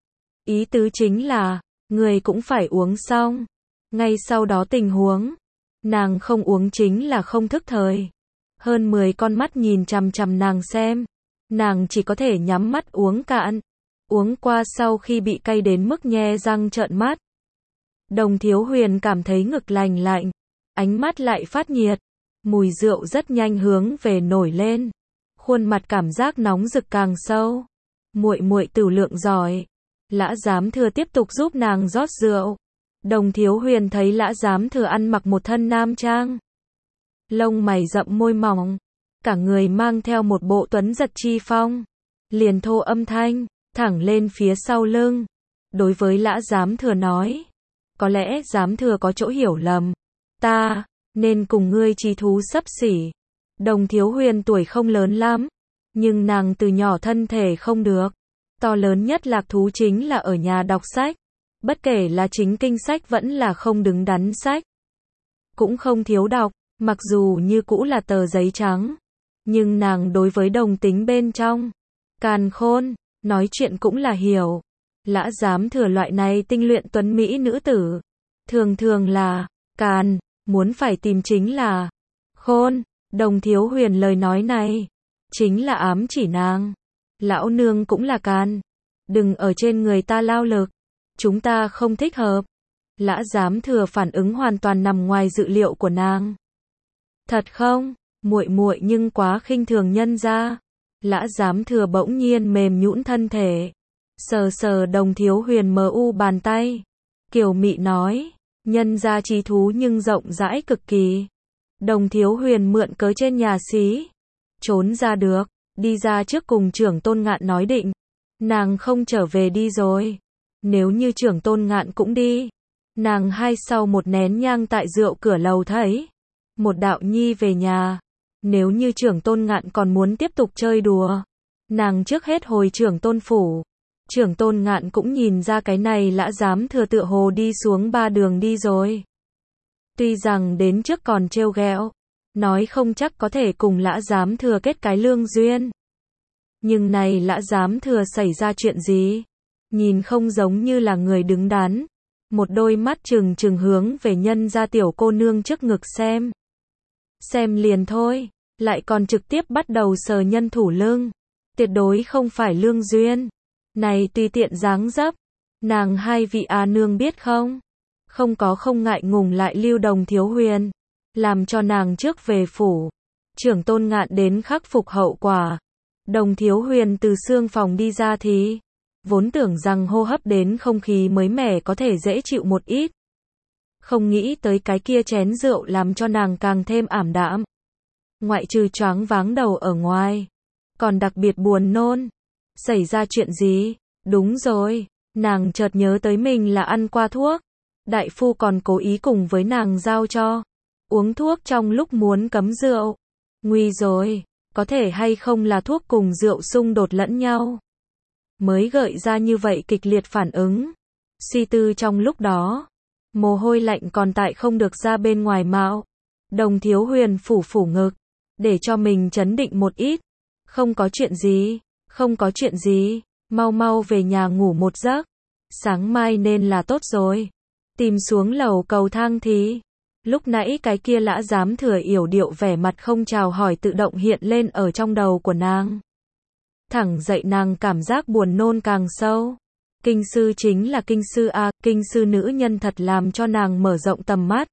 Ý tứ chính là, người cũng phải uống xong. Ngay sau đó tình huống, nàng không uống chính là không thức thời. Hơn mười con mắt nhìn chằm chằm nàng xem. Nàng chỉ có thể nhắm mắt uống cạn. Uống qua sau khi bị cay đến mức nhe răng trợn mắt. Đồng Thiếu Huyền cảm thấy ngực lành lạnh. Ánh mắt lại phát nhiệt. Mùi rượu rất nhanh hướng về nổi lên. Khuôn mặt cảm giác nóng rực càng sâu. Muội muội tửu lượng giỏi. Lã Giám Thừa tiếp tục giúp nàng rót rượu. Đồng Thiếu Huyền thấy Lã Giám Thừa ăn mặc một thân nam trang. Lông mày rậm môi mỏng. Cả người mang theo một bộ tuấn giật chi phong. Liền thô âm thanh, thẳng lên phía sau lưng. Đối với Lã Giám Thừa nói. Có lẽ Giám Thừa có chỗ hiểu lầm. Ta, nên cùng ngươi trí thú xấp xỉ. Đồng Thiếu Huyền tuổi không lớn lắm. Nhưng nàng từ nhỏ thân thể không được. To lớn nhất lạc thú chính là ở nhà đọc sách. Bất kể là chính kinh sách vẫn là không đứng đắn sách. Cũng không thiếu đọc, mặc dù như cũ là tờ giấy trắng. Nhưng nàng đối với đồng tính bên trong. Càn khôn, nói chuyện cũng là hiểu. Lã Giám Thừa loại này tinh luyện tuấn mỹ nữ tử. Thường thường là, càn, muốn phải tìm chính là khôn. Đồng Thiếu Huyền lời nói này, chính là ám chỉ nàng. Lão nương cũng là can. Đừng ở trên người ta lao lực. Chúng ta không thích hợp. Lã Giám Thừa phản ứng hoàn toàn nằm ngoài dự liệu của nàng. Thật không? Muội muội nhưng quá khinh thường nhân gia. Lã Giám Thừa bỗng nhiên mềm nhũn thân thể, sờ sờ Đồng Thiếu Huyền mờ u bàn tay, kiều mị nói, nhân gia trí thú nhưng rộng rãi cực kỳ. Đồng Thiếu Huyền mượn cớ trên nhà xí, trốn ra được, đi ra trước cùng trưởng Tôn Ngạn nói định, nàng không trở về đi rồi. Nếu như trưởng Tôn Ngạn cũng đi, nàng hai sau một nén nhang tại rượu cửa lầu thấy một đạo nhi về nhà. Nếu như trưởng Tôn Ngạn còn muốn tiếp tục chơi đùa, nàng trước hết hồi trưởng Tôn phủ. Trưởng Tôn Ngạn cũng nhìn ra cái này Lã Giám Thừa tựa hồ đi xuống ba đường đi rồi. Tuy rằng đến trước còn trêu ghẹo, nói không chắc có thể cùng Lã Giám Thừa kết cái lương duyên. Nhưng này Lã Giám Thừa xảy ra chuyện gì? Nhìn không giống như là người đứng đắn. Một đôi mắt trừng trừng hướng về nhân gia tiểu cô nương trước ngực xem. Xem liền thôi, lại còn trực tiếp bắt đầu sờ nhân thủ lưng. Tuyệt đối không phải lương duyên. Này tùy tiện dáng dấp. Nàng hai vị a nương biết không? Không có không ngại ngùng lại lưu Đồng Thiếu Huyền. Làm cho nàng trước về phủ. Trưởng Tôn Ngạn đến khắc phục hậu quả. Đồng Thiếu Huyền từ xương phòng đi ra thì vốn tưởng rằng hô hấp đến không khí mới mẻ có thể dễ chịu một ít. Không nghĩ tới cái kia chén rượu làm cho nàng càng thêm ảm đạm. Ngoại trừ choáng váng đầu ở ngoài, còn đặc biệt buồn nôn. Xảy ra chuyện gì? Đúng rồi, nàng chợt nhớ tới mình là ăn qua thuốc. Đại phu còn cố ý cùng với nàng giao cho uống thuốc trong lúc muốn cấm rượu. Nguy rồi, có thể hay không là thuốc cùng rượu xung đột lẫn nhau, mới gợi ra như vậy kịch liệt phản ứng. Suy tư trong lúc đó, mồ hôi lạnh còn tại không được ra bên ngoài mạo. Đồng Thiếu Huyền phủ phủ ngực, để cho mình trấn định một ít. Không có chuyện gì, không có chuyện gì, mau mau về nhà ngủ một giấc. Sáng mai nên là tốt rồi. Tìm xuống lầu cầu thang thì, lúc nãy cái kia Lã Giám Thừa yểu điệu vẻ mặt không chào hỏi tự động hiện lên ở trong đầu của nàng. Thẳng dậy nàng cảm giác buồn nôn càng sâu. Kinh sư chính là kinh sư a, kinh sư nữ nhân thật làm cho nàng mở rộng tầm mắt.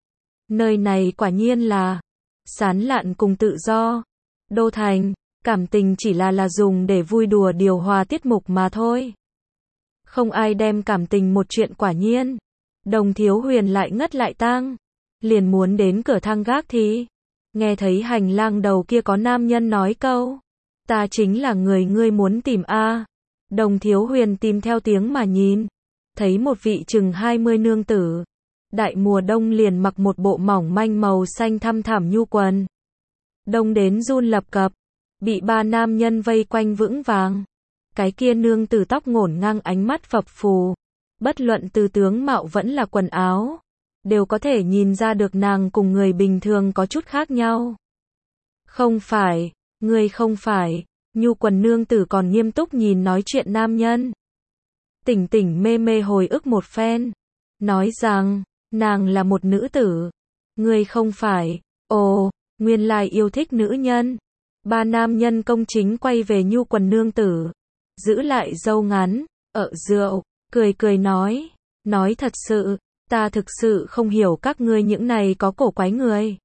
Nơi này quả nhiên là sán lạn cùng tự do. Đô thành, cảm tình chỉ là là dùng để vui đùa điều hòa tiết mục mà thôi. Không ai đem cảm tình một chuyện quả nhiên. Đồng Thiếu Huyền lại ngất lại tang, liền muốn đến cửa thang gác thì nghe thấy hành lang đầu kia có nam nhân nói câu, ta chính là người ngươi muốn tìm a. Đồng Thiếu Huyền tìm theo tiếng mà nhìn, thấy một vị chừng hai mươi nương tử, đại mùa đông liền mặc một bộ mỏng manh màu xanh thăm thẳm nhu quần, đông đến run lập cập, bị ba nam nhân vây quanh vững vàng. Cái kia nương tử tóc ngổn ngang, ánh mắt phập phù, bất luận từ tướng mạo vẫn là quần áo, đều có thể nhìn ra được nàng cùng người bình thường có chút khác nhau. Không phải, ngươi không phải. Nhu quần nương tử còn nghiêm túc nhìn nói chuyện nam nhân. Tỉnh tỉnh mê mê hồi ức một phen, nói rằng, nàng là một nữ tử. Ngươi không phải. Ồ, nguyên lai yêu thích nữ nhân. Ba nam nhân công chính quay về nhu quần nương tử, giữ lại râu ngắn, ở rượu, cười cười nói, nói thật sự, ta thực sự không hiểu các ngươi những này có cổ quái người.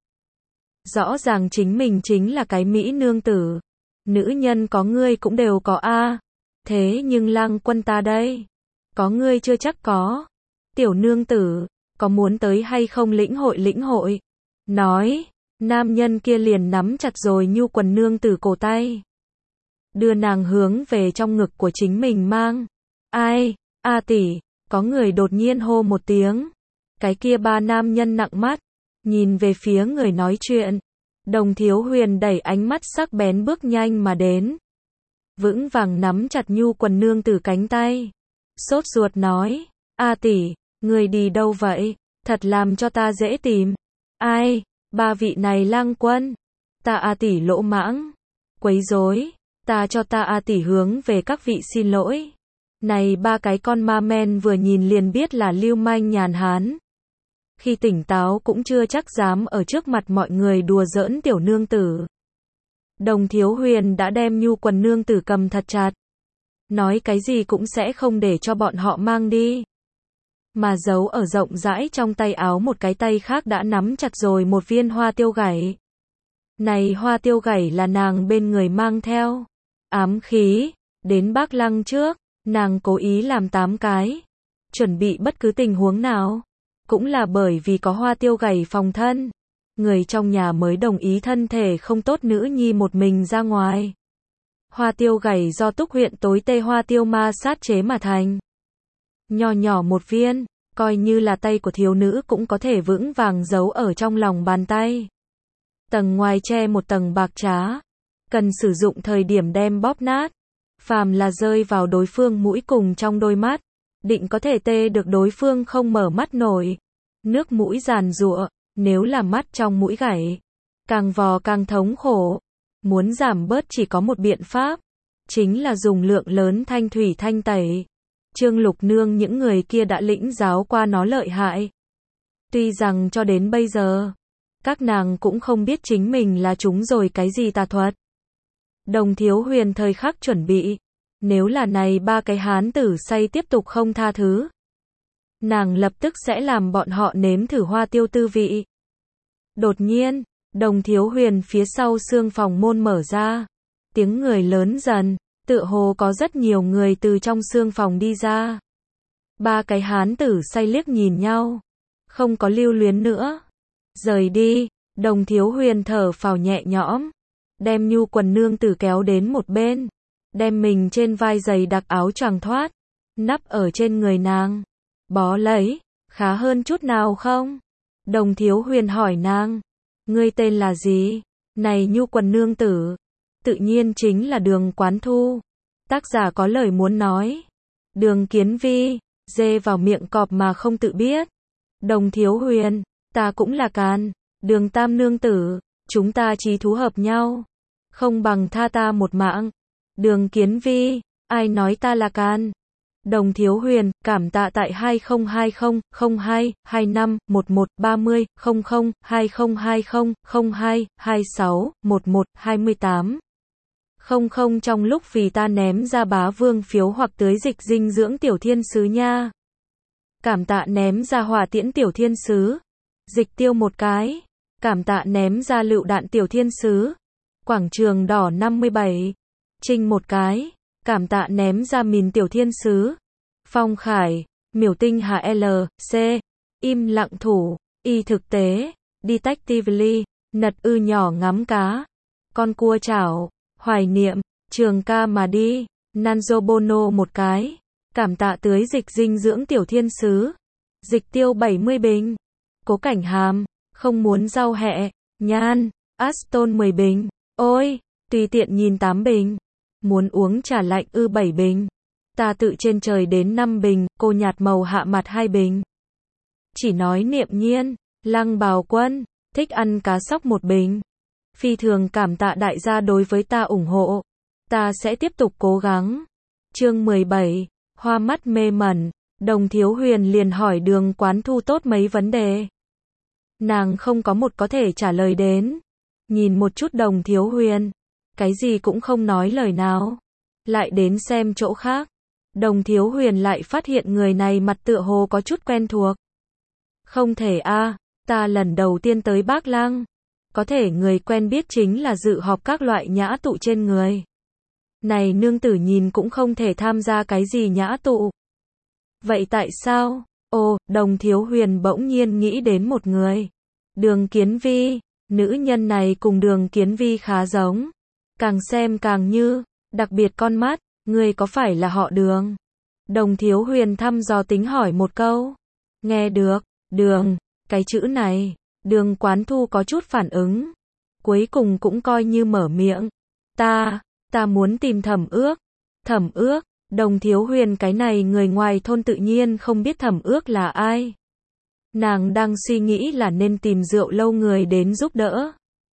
Rõ ràng chính mình chính là cái mỹ nương tử. Nữ nhân có ngươi cũng đều có a. Thế nhưng Lang Quân ta đây, có ngươi chưa chắc có. Tiểu nương tử, có muốn tới hay không lĩnh hội lĩnh hội? Nói, nam nhân kia liền nắm chặt rồi nhu quần nương tử cổ tay, đưa nàng hướng về trong ngực của chính mình mang. Ai, a tỷ, có người đột nhiên hô một tiếng. Cái kia ba nam nhân nặng mắt, nhìn về phía người nói chuyện. Đồng Thiếu Huyền đẩy ánh mắt sắc bén bước nhanh mà đến, vững vàng nắm chặt nhu quần nương tử cánh tay, sốt ruột nói, a tỷ, người đi đâu vậy? Thật làm cho ta dễ tìm. Ai, ba vị này Lang Quân, ta a tỷ lỗ mãng, quấy rối, ta cho ta a tỷ hướng về các vị xin lỗi. Này ba cái con ma men vừa nhìn liền biết là lưu manh nhàn hán. khi tỉnh táo cũng chưa chắc dám ở trước mặt mọi người đùa giỡn tiểu nương tử. Đồng Thiếu Huyền đã đem nhu quần nương tử cầm thật chặt. Nói cái gì cũng sẽ không để cho bọn họ mang đi. Mà giấu ở rộng rãi trong tay áo một cái tay khác đã nắm chặt rồi một viên hoa tiêu gảy. Này hoa tiêu gảy là nàng bên người mang theo. Ám khí, đến Bác Lăng trước, nàng cố ý làm tám cái. Chuẩn bị bất cứ tình huống nào. Cũng là bởi vì có hoa tiêu gảy phòng thân. Người trong nhà mới đồng ý thân thể không tốt nữ nhi một mình ra ngoài. Hoa tiêu gảy do Túc huyện tối tê hoa tiêu ma sát chế mà thành. Nhỏ nhỏ một viên, coi như là tay của thiếu nữ cũng có thể vững vàng giấu ở trong lòng bàn tay. Tầng ngoài che một tầng bạc trá. Cần sử dụng thời điểm đem bóp nát. Phàm là rơi vào đối phương mũi cùng trong đôi mắt. Định có thể tê được đối phương không mở mắt nổi. Nước mũi giàn giụa, nếu là mắt trong mũi gảy. Càng vò càng thống khổ. Muốn giảm bớt chỉ có một biện pháp. Chính là dùng lượng lớn thanh thủy thanh tẩy. Trương Lục Nương những người kia đã lĩnh giáo qua nó lợi hại. Tuy rằng cho đến bây giờ, các nàng cũng không biết chính mình là chúng rồi cái gì tà thuật. Đồng Thiếu Huyền thời khắc chuẩn bị. Nếu là này ba cái hán tử say tiếp tục không tha thứ. Nàng lập tức sẽ làm bọn họ nếm thử hoa tiêu tư vị. Đột nhiên, Đồng Thiếu Huyền phía sau xương phòng môn mở ra. Tiếng người lớn dần, tựa hồ có rất nhiều người từ trong xương phòng đi ra. Ba cái hán tử say liếc nhìn nhau. Không có lưu luyến nữa. Rời đi, Đồng Thiếu Huyền thở phào nhẹ nhõm. Đem nhu quần nương tử kéo đến một bên. Đem mình trên vai giày đặc áo choàng thoát. Nắp ở trên người nàng. Bó lấy, khá hơn chút nào không? Đồng Thiếu Huyền hỏi nàng. Ngươi tên là gì? Này nhu quần nương tử. Tự nhiên chính là Đường Quán Thu. Tác giả có lời muốn nói. Đường Kiến Vi, dê vào miệng cọp mà không tự biết. Đồng Thiếu Huyền, ta cũng là can. Đường Tam nương tử, chúng ta chí thú hợp nhau. Không bằng tha ta một mạng. Đường Kiến Vi, ai nói ta là can? Đồng Thiếu Huyền, cảm tạ tại hai không hai không, không hai, hai năm, một một, ba mươi, không không, hai không hai không, không hai, hai sáu, một một, hai mươi tám. Không không trong lúc vì ta ném ra bá vương phiếu hoặc tưới dịch dinh dưỡng tiểu thiên sứ nha. Cảm tạ ném ra hỏa tiễn tiểu thiên sứ. Dịch tiêu một cái. Cảm tạ ném ra lựu đạn tiểu thiên sứ. Quảng trường đỏ năm mươi bảy. Trinh một cái. Cảm tạ ném ra mìn tiểu thiên sứ. Phong Khải, miểu tinh H L, C. Im lặng thủ, y thực tế, detectively, nật ư nhỏ ngắm cá. Con cua chảo, hoài niệm, trường ca mà đi, Nanzo Bono một cái. Cảm tạ tưới dịch dinh dưỡng tiểu thiên sứ. Dịch tiêu bảy mươi bình. Cố Cảnh Hàm, không muốn rau hẹ, nhan, Aston mười bình. Ôi, tùy tiện nhìn tám bình. Muốn uống trà lạnh ư bảy bình. Ta tự trên trời đến năm bình, cô nhạt màu hạ mặt hai bình. Chỉ nói niệm nhiên, Lăng Bào Quân, thích ăn cá sóc một bình. Phi thường cảm tạ đại gia đối với ta ủng hộ. Ta sẽ tiếp tục cố gắng. Chương mười bảy, hoa mắt mê mẩn, Đồng Thiếu Huyền liền hỏi Đường Quán Thu tốt mấy vấn đề. Nàng không có một có thể trả lời đến. Nhìn một chút Đồng Thiếu Huyền, cái gì cũng không nói lời nào. Lại đến xem chỗ khác. Đồng Thiếu Huyền lại phát hiện người này mặt tựa hồ có chút quen thuộc. Không thể a, à, ta lần đầu tiên tới Bác Lăng. Có thể người quen biết chính là dự họp các loại nhã tụ trên người. Này nương tử nhìn cũng không thể tham gia cái gì nhã tụ. Vậy tại sao? Ồ, Đồng Thiếu Huyền bỗng nhiên nghĩ đến một người. Đường Kiến Vi, nữ nhân này cùng Đường Kiến Vi khá giống. Càng xem càng như, đặc biệt con mắt, người có phải là họ Đường? Đồng Thiếu Huyền thăm dò tính hỏi một câu. Nghe được, Đường, cái chữ này, Đường Quán Thu có chút phản ứng. Cuối cùng cũng coi như mở miệng. Ta, ta muốn tìm Thẩm Ước. Thẩm Ước, Đồng Thiếu Huyền cái này người ngoài thôn tự nhiên không biết Thẩm Ước là ai. Nàng đang suy nghĩ là nên tìm rượu lâu người đến giúp đỡ.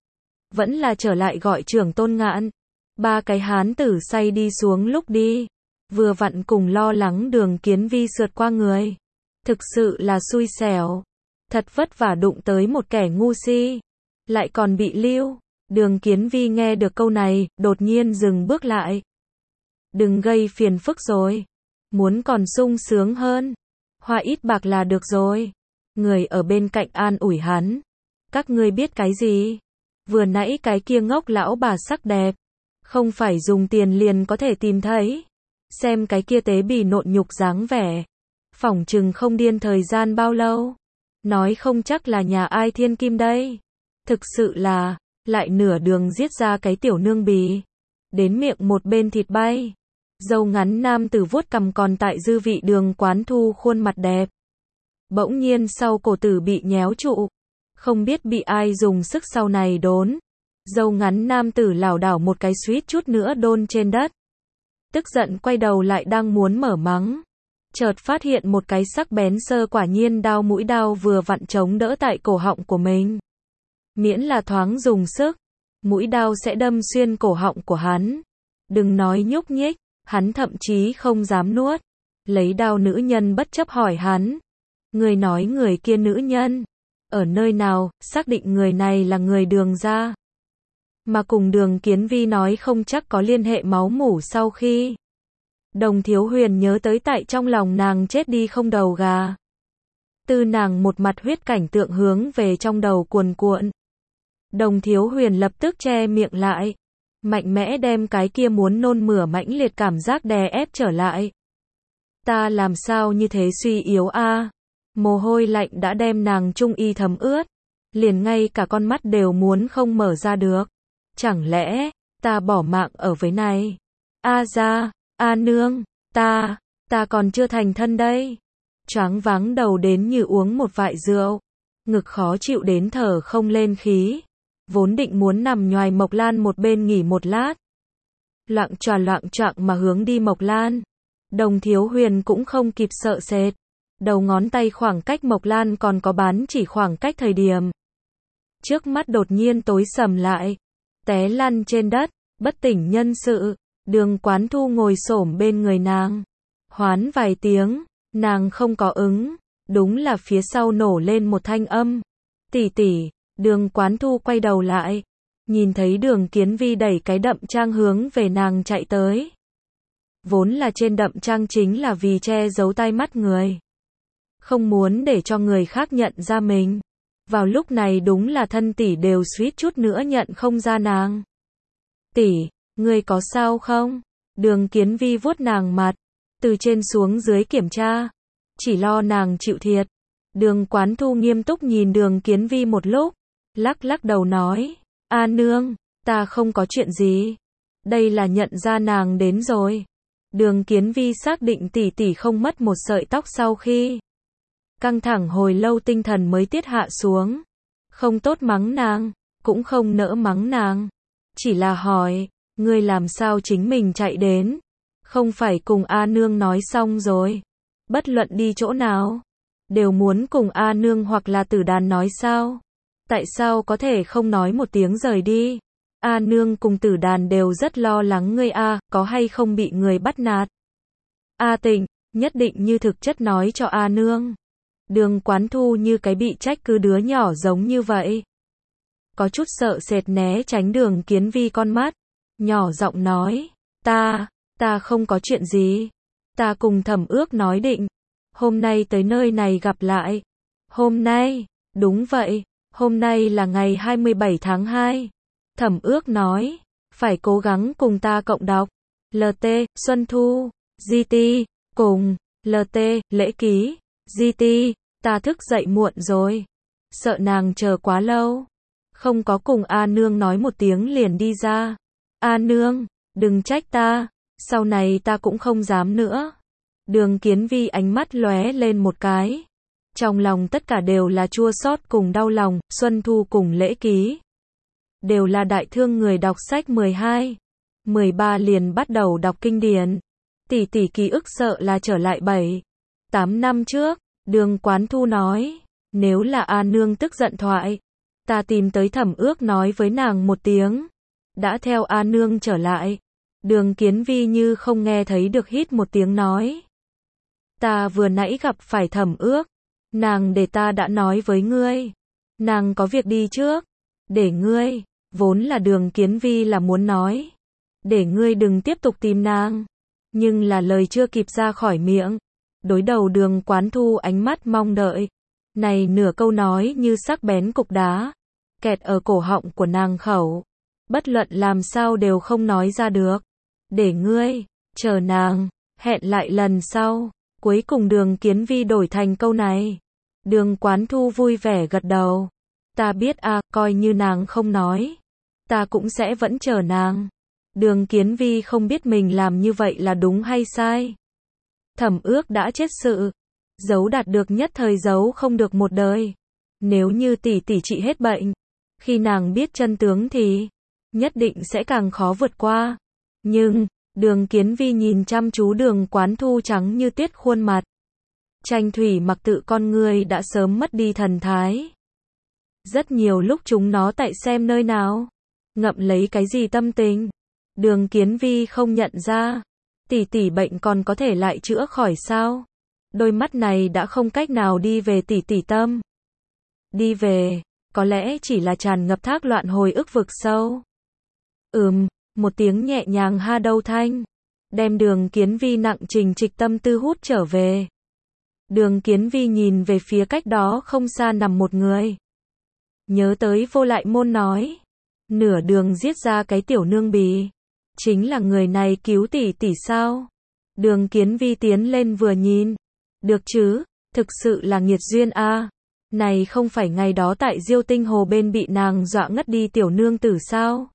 Vẫn là trở lại gọi trưởng Tôn Ngạn. Ba cái hán tử say đi xuống lúc đi. Vừa vặn cùng lo lắng Đường Kiến Vi sượt qua người. Thực sự là xui xẻo. Thật vất vả đụng tới một kẻ ngu si, lại còn bị lưu. Đường Kiến Vi nghe được câu này, đột nhiên dừng bước lại. Đừng gây phiền phức rồi. Muốn còn sung sướng hơn. Hoa ít bạc là được rồi. Người ở bên cạnh an ủi hắn. Các ngươi biết cái gì? Vừa nãy cái kia ngốc lão bà sắc đẹp. Không phải dùng tiền liền có thể tìm thấy. Xem cái kia tế bì nộn nhục dáng vẻ. Phỏng chừng không điên thời gian bao lâu. Nói không chắc là nhà ai thiên kim đây. Thực sự là, lại nửa đường giết ra cái tiểu nương bì. Đến miệng một bên thịt bay. Râu ngắn nam tử vuốt cằm còn tại dư vị Đường Quán Thu khuôn mặt đẹp. Bỗng nhiên sau cổ tử bị nhéo trụ. Không biết bị ai dùng sức sau này đốn. Râu ngắn nam tử lảo đảo một cái suýt chút nữa đôn trên đất. Tức giận quay đầu lại đang muốn mở mắng. Chợt phát hiện một cái sắc bén sơ quả nhiên đao mũi đao vừa vặn chống đỡ tại cổ họng của mình. Miễn là thoáng dùng sức, mũi đao sẽ đâm xuyên cổ họng của hắn. Đừng nói nhúc nhích, hắn thậm chí không dám nuốt. Lấy đao nữ nhân bất chấp hỏi hắn. Người nói người kia nữ nhân. Ở nơi nào, xác định người này là người Đường gia. Mà cùng Đường Kiến Vi nói không chắc có liên hệ máu mủ sau khi. Đồng Thiếu Huyền nhớ tới tại trong lòng nàng chết đi không đầu gà. Tư nàng một mặt huyết cảnh tượng hướng về trong đầu cuồn cuộn. Đồng Thiếu Huyền lập tức che miệng lại. Mạnh mẽ đem cái kia muốn nôn mửa mãnh liệt cảm giác đè ép trở lại. Ta làm sao như thế suy yếu a? Mồ hôi lạnh đã đem nàng trung y thấm ướt. Liền ngay cả con mắt đều muốn không mở ra được. Chẳng lẽ, ta bỏ mạng ở với này? A gia, a nương, ta, ta còn chưa thành thân đây. Choáng váng đầu đến như uống một vại rượu. Ngực khó chịu đến thở không lên khí. Vốn định muốn nằm nhoài Mộc Lan một bên nghỉ một lát. Loạng choạng loạng choạng mà hướng đi Mộc Lan. Đồng Thiếu Huyền cũng không kịp sợ sệt. Đầu ngón tay khoảng cách Mộc Lan còn có bán chỉ khoảng cách thời điểm. Trước mắt đột nhiên tối sầm lại. Té lăn trên đất, bất tỉnh nhân sự. Đường Quán Thu ngồi xổm bên người nàng. Hoán vài tiếng, nàng không có ứng. Đúng là phía sau nổ lên một thanh âm. Tỷ tỷ. Đường Quán Thu quay đầu lại. Nhìn thấy Đường Kiến Vi đẩy cái đậm trang hướng về nàng chạy tới. Vốn là trên đậm trang chính là vì che giấu tai mắt người. Không muốn để cho người khác nhận ra mình. Vào lúc này đúng là thân tỷ đều suýt chút nữa nhận không ra nàng. Tỷ, ngươi có sao không? Đường Kiến Vi vuốt nàng mặt. Từ trên xuống dưới kiểm tra. Chỉ lo nàng chịu thiệt. Đường Quán Thu nghiêm túc nhìn Đường Kiến Vi một lúc. Lắc lắc đầu nói. A nương, ta không có chuyện gì. Đây là nhận ra nàng đến rồi. Đường Kiến Vi xác định tỷ tỷ không mất một sợi tóc sau khi. Căng thẳng hồi lâu tinh thần mới tiết hạ xuống. Không tốt mắng nàng, cũng không nỡ mắng nàng. Chỉ là hỏi, ngươi làm sao chính mình chạy đến? Không phải cùng A nương nói xong rồi. Bất luận đi chỗ nào, đều muốn cùng A nương hoặc là Tử Đàn nói sao? Tại sao có thể không nói một tiếng rời đi? A nương cùng Tử Đàn đều rất lo lắng ngươi a, có hay không bị người bắt nạt? A Tịnh, nhất định như thực chất nói cho A nương. Đường Quán Thu như cái bị trách cứ đứa nhỏ giống như vậy. Có chút sợ sệt né tránh Đường Kiến Vi con mắt. Nhỏ giọng nói, ta, ta không có chuyện gì. Ta cùng Thẩm Ước nói định. Hôm nay tới nơi này gặp lại. Hôm nay, đúng vậy, hôm nay là ngày hai mươi bảy tháng hai. Thẩm Ước nói, phải cố gắng cùng ta cộng đọc. lờ tê, Xuân Thu, giê tê, cùng, lờ tê, lễ ký, giê tê, ta thức dậy muộn rồi. Sợ nàng chờ quá lâu. Không có cùng A nương nói một tiếng liền đi ra. A nương, đừng trách ta, sau này ta cũng không dám nữa. Đường Kiến Vi ánh mắt lóe lên một cái. Trong lòng tất cả đều là chua xót cùng đau lòng. Xuân Thu cùng lễ ký đều là đại thương người đọc sách mười hai, mười ba liền bắt đầu đọc kinh điển. Tỷ tỷ ký ức sợ là trở lại bảy, tám năm trước. Đường Quán Thu nói, nếu là A nương tức giận thoại, ta tìm tới Thẩm Ước nói với nàng một tiếng. Đã theo A nương trở lại. Đường Kiến Vi như không nghe thấy được hít một tiếng nói. Ta vừa nãy gặp phải Thẩm Ước. Nàng để ta đã nói với ngươi. Nàng có việc đi trước. Để ngươi, vốn là Đường Kiến Vi là muốn nói. Để ngươi đừng tiếp tục tìm nàng. Nhưng là lời chưa kịp ra khỏi miệng. Đối đầu Đường Quán Thu ánh mắt mong đợi. Này nửa câu nói như sắc bén cục đá. Kẹt ở cổ họng của nàng khẩu. Bất luận làm sao đều không nói ra được. Để ngươi, chờ nàng, hẹn lại lần sau. Cuối cùng Đường Kiến Vi đổi thành câu này. Đường Quán Thu vui vẻ gật đầu. Ta biết à, coi như nàng không nói. Ta cũng sẽ vẫn chờ nàng. Đường Kiến Vi không biết mình làm như vậy là đúng hay sai. Thẩm Ước đã chết sự. Giấu đạt được nhất thời giấu không được một đời. Nếu như tỷ tỷ trị hết bệnh. Khi nàng biết chân tướng thì nhất định sẽ càng khó vượt qua. Nhưng, Đường Kiến Vi nhìn chăm chú Đường Quán Thu trắng như tuyết khuôn mặt. Tranh thủy mặc tự con người đã sớm mất đi thần thái. Rất nhiều lúc chúng nó tại xem nơi nào. Ngậm lấy cái gì tâm tình. Đường Kiến Vi không nhận ra. Tỷ tỷ bệnh còn có thể lại chữa khỏi sao? Đôi mắt này đã không cách nào đi về tỷ tỷ tâm. Đi về, có lẽ chỉ là tràn ngập thác loạn hồi ức vực sâu. Ừm, một tiếng nhẹ nhàng ha đâu thanh. Đem Đường Kiến Vi nặng trình trịch tâm tư hút trở về. Đường Kiến Vi nhìn về phía cách đó không xa nằm một người. Nhớ tới Vô Lại Môn nói. Nửa đường giết ra cái tiểu nương bì. Chính là người này cứu tỷ tỷ sao? Đường Kiến Vi tiến lên vừa nhìn. Được chứ, thực sự là nghiệt duyên a. À. Này không phải ngày đó tại Diêu Tinh Hồ bên bị nàng dọa ngất đi tiểu nương tử sao?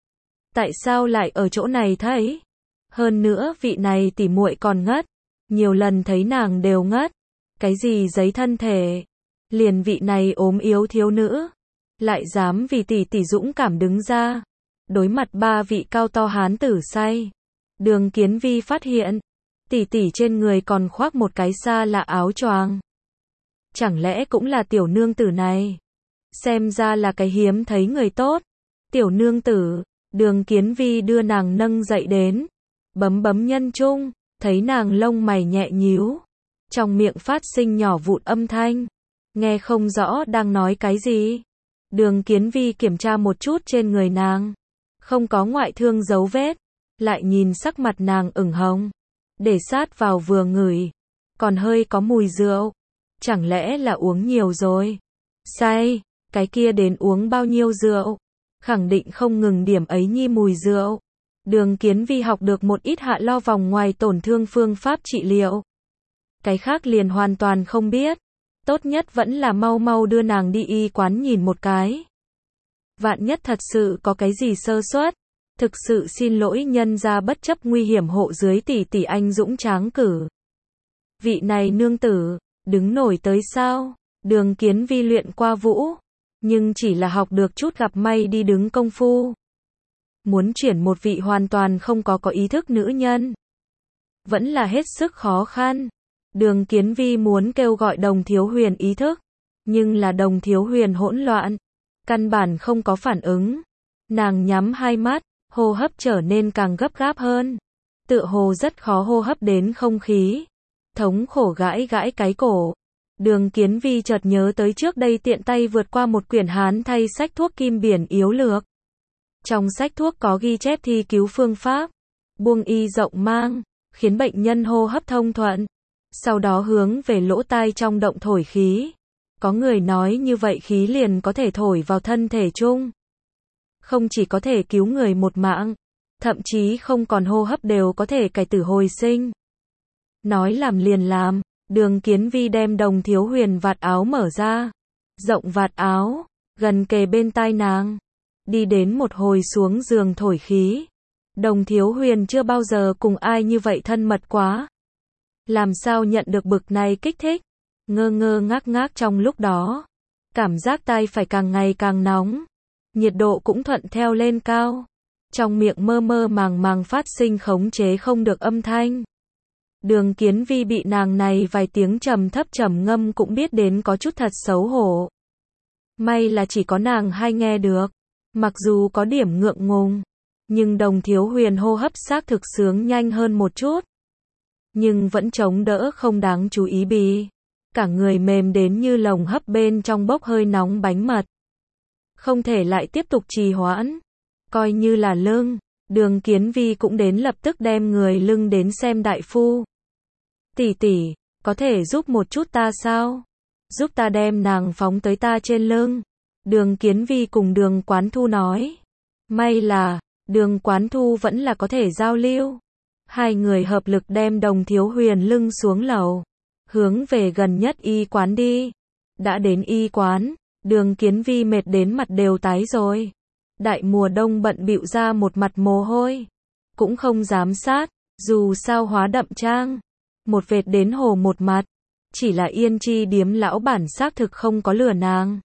Tại sao lại ở chỗ này thấy? Hơn nữa vị này tỷ muội còn ngất. Nhiều lần thấy nàng đều ngất. Cái gì giấy thân thể? Liền vị này ốm yếu thiếu nữ. Lại dám vì tỷ tỷ dũng cảm đứng ra. Đối mặt ba vị cao to hán tử say. Đường Kiến Vi phát hiện. Tỷ tỷ trên người còn khoác một cái xa lạ áo choàng. Chẳng lẽ cũng là tiểu nương tử này? Xem ra là cái hiếm thấy người tốt. Tiểu nương tử, Đường Kiến Vi đưa nàng nâng dậy đến. Bấm bấm nhân trung, thấy nàng lông mày nhẹ nhíu. Trong miệng phát sinh nhỏ vụn âm thanh. Nghe không rõ đang nói cái gì. Đường Kiến Vi kiểm tra một chút trên người nàng. Không có ngoại thương dấu vết. Lại nhìn sắc mặt nàng ửng hồng. Để sát vào vừa ngửi. Còn hơi có mùi rượu. Chẳng lẽ là uống nhiều rồi? Say, cái kia đến uống bao nhiêu rượu? Khẳng định không ngừng điểm ấy nhi mùi rượu. Đường Kiến Vi học được một ít hạ lo vòng ngoài tổn thương phương pháp trị liệu. Cái khác liền hoàn toàn không biết. Tốt nhất vẫn là mau mau đưa nàng đi y quán nhìn một cái. Vạn nhất thật sự có cái gì sơ suất. Thực sự xin lỗi nhân ra bất chấp nguy hiểm hộ dưới tỷ tỷ anh dũng tráng cử. Vị này nương tử, đứng nổi tới sao? Đường Kiến Vi luyện qua vũ. Nhưng chỉ là học được chút gặp may đi đứng công phu. Muốn chuyển một vị hoàn toàn không có có ý thức nữ nhân. Vẫn là hết sức khó khăn. Đường Kiến Vi muốn kêu gọi Đồng Thiếu Huyền ý thức. Nhưng là Đồng Thiếu Huyền hỗn loạn. Căn bản không có phản ứng. Nàng nhắm hai mắt, hô hấp trở nên càng gấp gáp hơn. Tựa hồ rất khó hô hấp đến không khí. Thống khổ gãi gãi cái cổ. Đường Kiến Vi chợt nhớ tới trước đây tiện tay vượt qua một quyển hán thay sách thuốc kim biển yếu lược. Trong sách thuốc có ghi chép thi cứu phương pháp. Buông y rộng mang, khiến bệnh nhân hô hấp thông thuận. Sau đó hướng về lỗ tai trong động thổi khí. Có người nói như vậy khí liền có thể thổi vào thân thể chung. Không chỉ có thể cứu người một mạng, thậm chí không còn hô hấp đều có thể cải tử hồi sinh. Nói làm liền làm, Đường Kiến Vi đem Đồng Thiếu Huyền vạt áo mở ra. Rộng vạt áo, gần kề bên tai nàng. Đi đến một hồi xuống giường thổi khí. Đồng Thiếu Huyền chưa bao giờ cùng ai như vậy thân mật quá. Làm sao nhận được bực này kích thích. Ngơ ngơ ngác ngác trong lúc đó. Cảm giác tai phải càng ngày càng nóng. Nhiệt độ cũng thuận theo lên cao. Trong miệng mơ mơ màng màng phát sinh khống chế không được âm thanh. Đường Kiến Vi bị nàng này vài tiếng trầm thấp trầm ngâm cũng biết đến có chút thật xấu hổ. May là chỉ có nàng hay nghe được. Mặc dù có điểm ngượng ngùng. Nhưng Đồng Thiếu Huyền hô hấp xác thực sướng nhanh hơn một chút. Nhưng vẫn chống đỡ không đáng chú ý bì. cả người mềm đến như lồng hấp bên trong bốc hơi nóng bánh mật. Không thể lại tiếp tục trì hoãn, coi như là lưng, Đường Kiến Vi cũng đến lập tức đem người lưng đến xem đại phu. Tỷ tỷ, có thể giúp một chút ta sao? Giúp ta đem nàng phóng tới ta trên lưng. Đường Kiến Vi cùng Đường Quán Thu nói. May là, Đường Quán Thu vẫn là có thể giao lưu. Hai người hợp lực đem Đồng Thiếu Huyền lưng xuống lầu, hướng về gần nhất y quán đi. Đã đến y quán, Đường Kiến Vi mệt đến mặt đều tái rồi. Đại mùa đông bận bịu ra một mặt mồ hôi, cũng không dám sát, dù sao hóa đậm trang. Một vệt đến hồ một mặt, chỉ là Yên Chi điếm lão bản xác thực không có lừa nàng.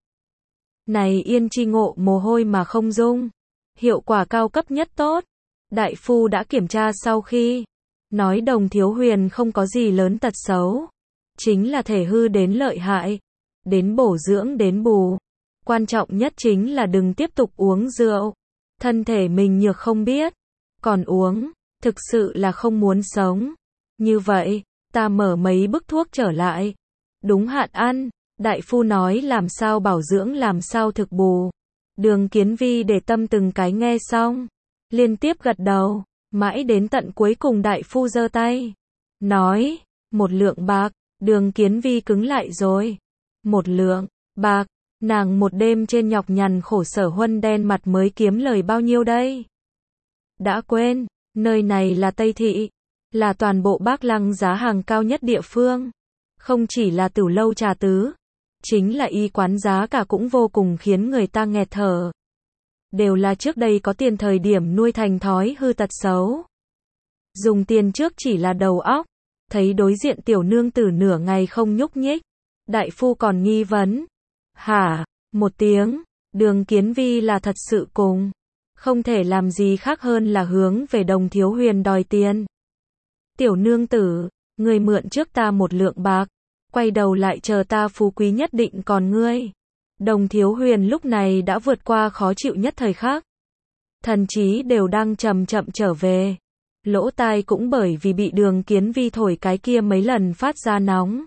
Này Yên Chi ngộ mồ hôi mà không dung, hiệu quả cao cấp nhất tốt. Đại phu đã kiểm tra sau khi nói Đồng Thiếu Huyền không có gì lớn tật xấu, chính là thể hư đến lợi hại, đến bổ dưỡng đến bù. Quan trọng nhất chính là đừng tiếp tục uống rượu. Thân thể mình nhược không biết, còn uống, thực sự là không muốn sống. Như vậy, ta mở mấy bức thuốc trở lại. Đúng hạn ăn, đại phu nói làm sao bảo dưỡng làm sao thực bù. Đường Kiến Vi để tâm từng cái nghe xong, liên tiếp gật đầu, mãi đến tận cuối cùng đại phu giơ tay. Nói, một lượng bạc, Đường Kiến Vi cứng lại rồi. Một lượng bạc. Nàng một đêm trên nhọc nhằn khổ sở huân đen mặt mới kiếm lời bao nhiêu đây? Đã quên, nơi này là Tây Thị, là toàn bộ Bác Lăng giá hàng cao nhất địa phương. Không chỉ là tửu lâu trà tứ, chính là y quán giá cả cũng vô cùng khiến người ta nghẹt thở. Đều là trước đây có tiền thời điểm nuôi thành thói hư tật xấu. Dùng tiền trước chỉ là đầu óc, thấy đối diện tiểu nương tử nửa ngày không nhúc nhích. Đại phu còn nghi vấn. Hả, một tiếng, Đường Kiến Vi là thật sự cùng, không thể làm gì khác hơn là hướng về Đồng Thiếu Huyền đòi tiền. Tiểu nương tử, ngươi mượn trước ta một lượng bạc, quay đầu lại chờ ta phú quý nhất định còn ngươi. Đồng Thiếu Huyền lúc này đã vượt qua khó chịu nhất thời khắc. Thần trí đều đang chậm chậm trở về. Lỗ tai cũng bởi vì bị Đường Kiến Vi thổi cái kia mấy lần phát ra nóng.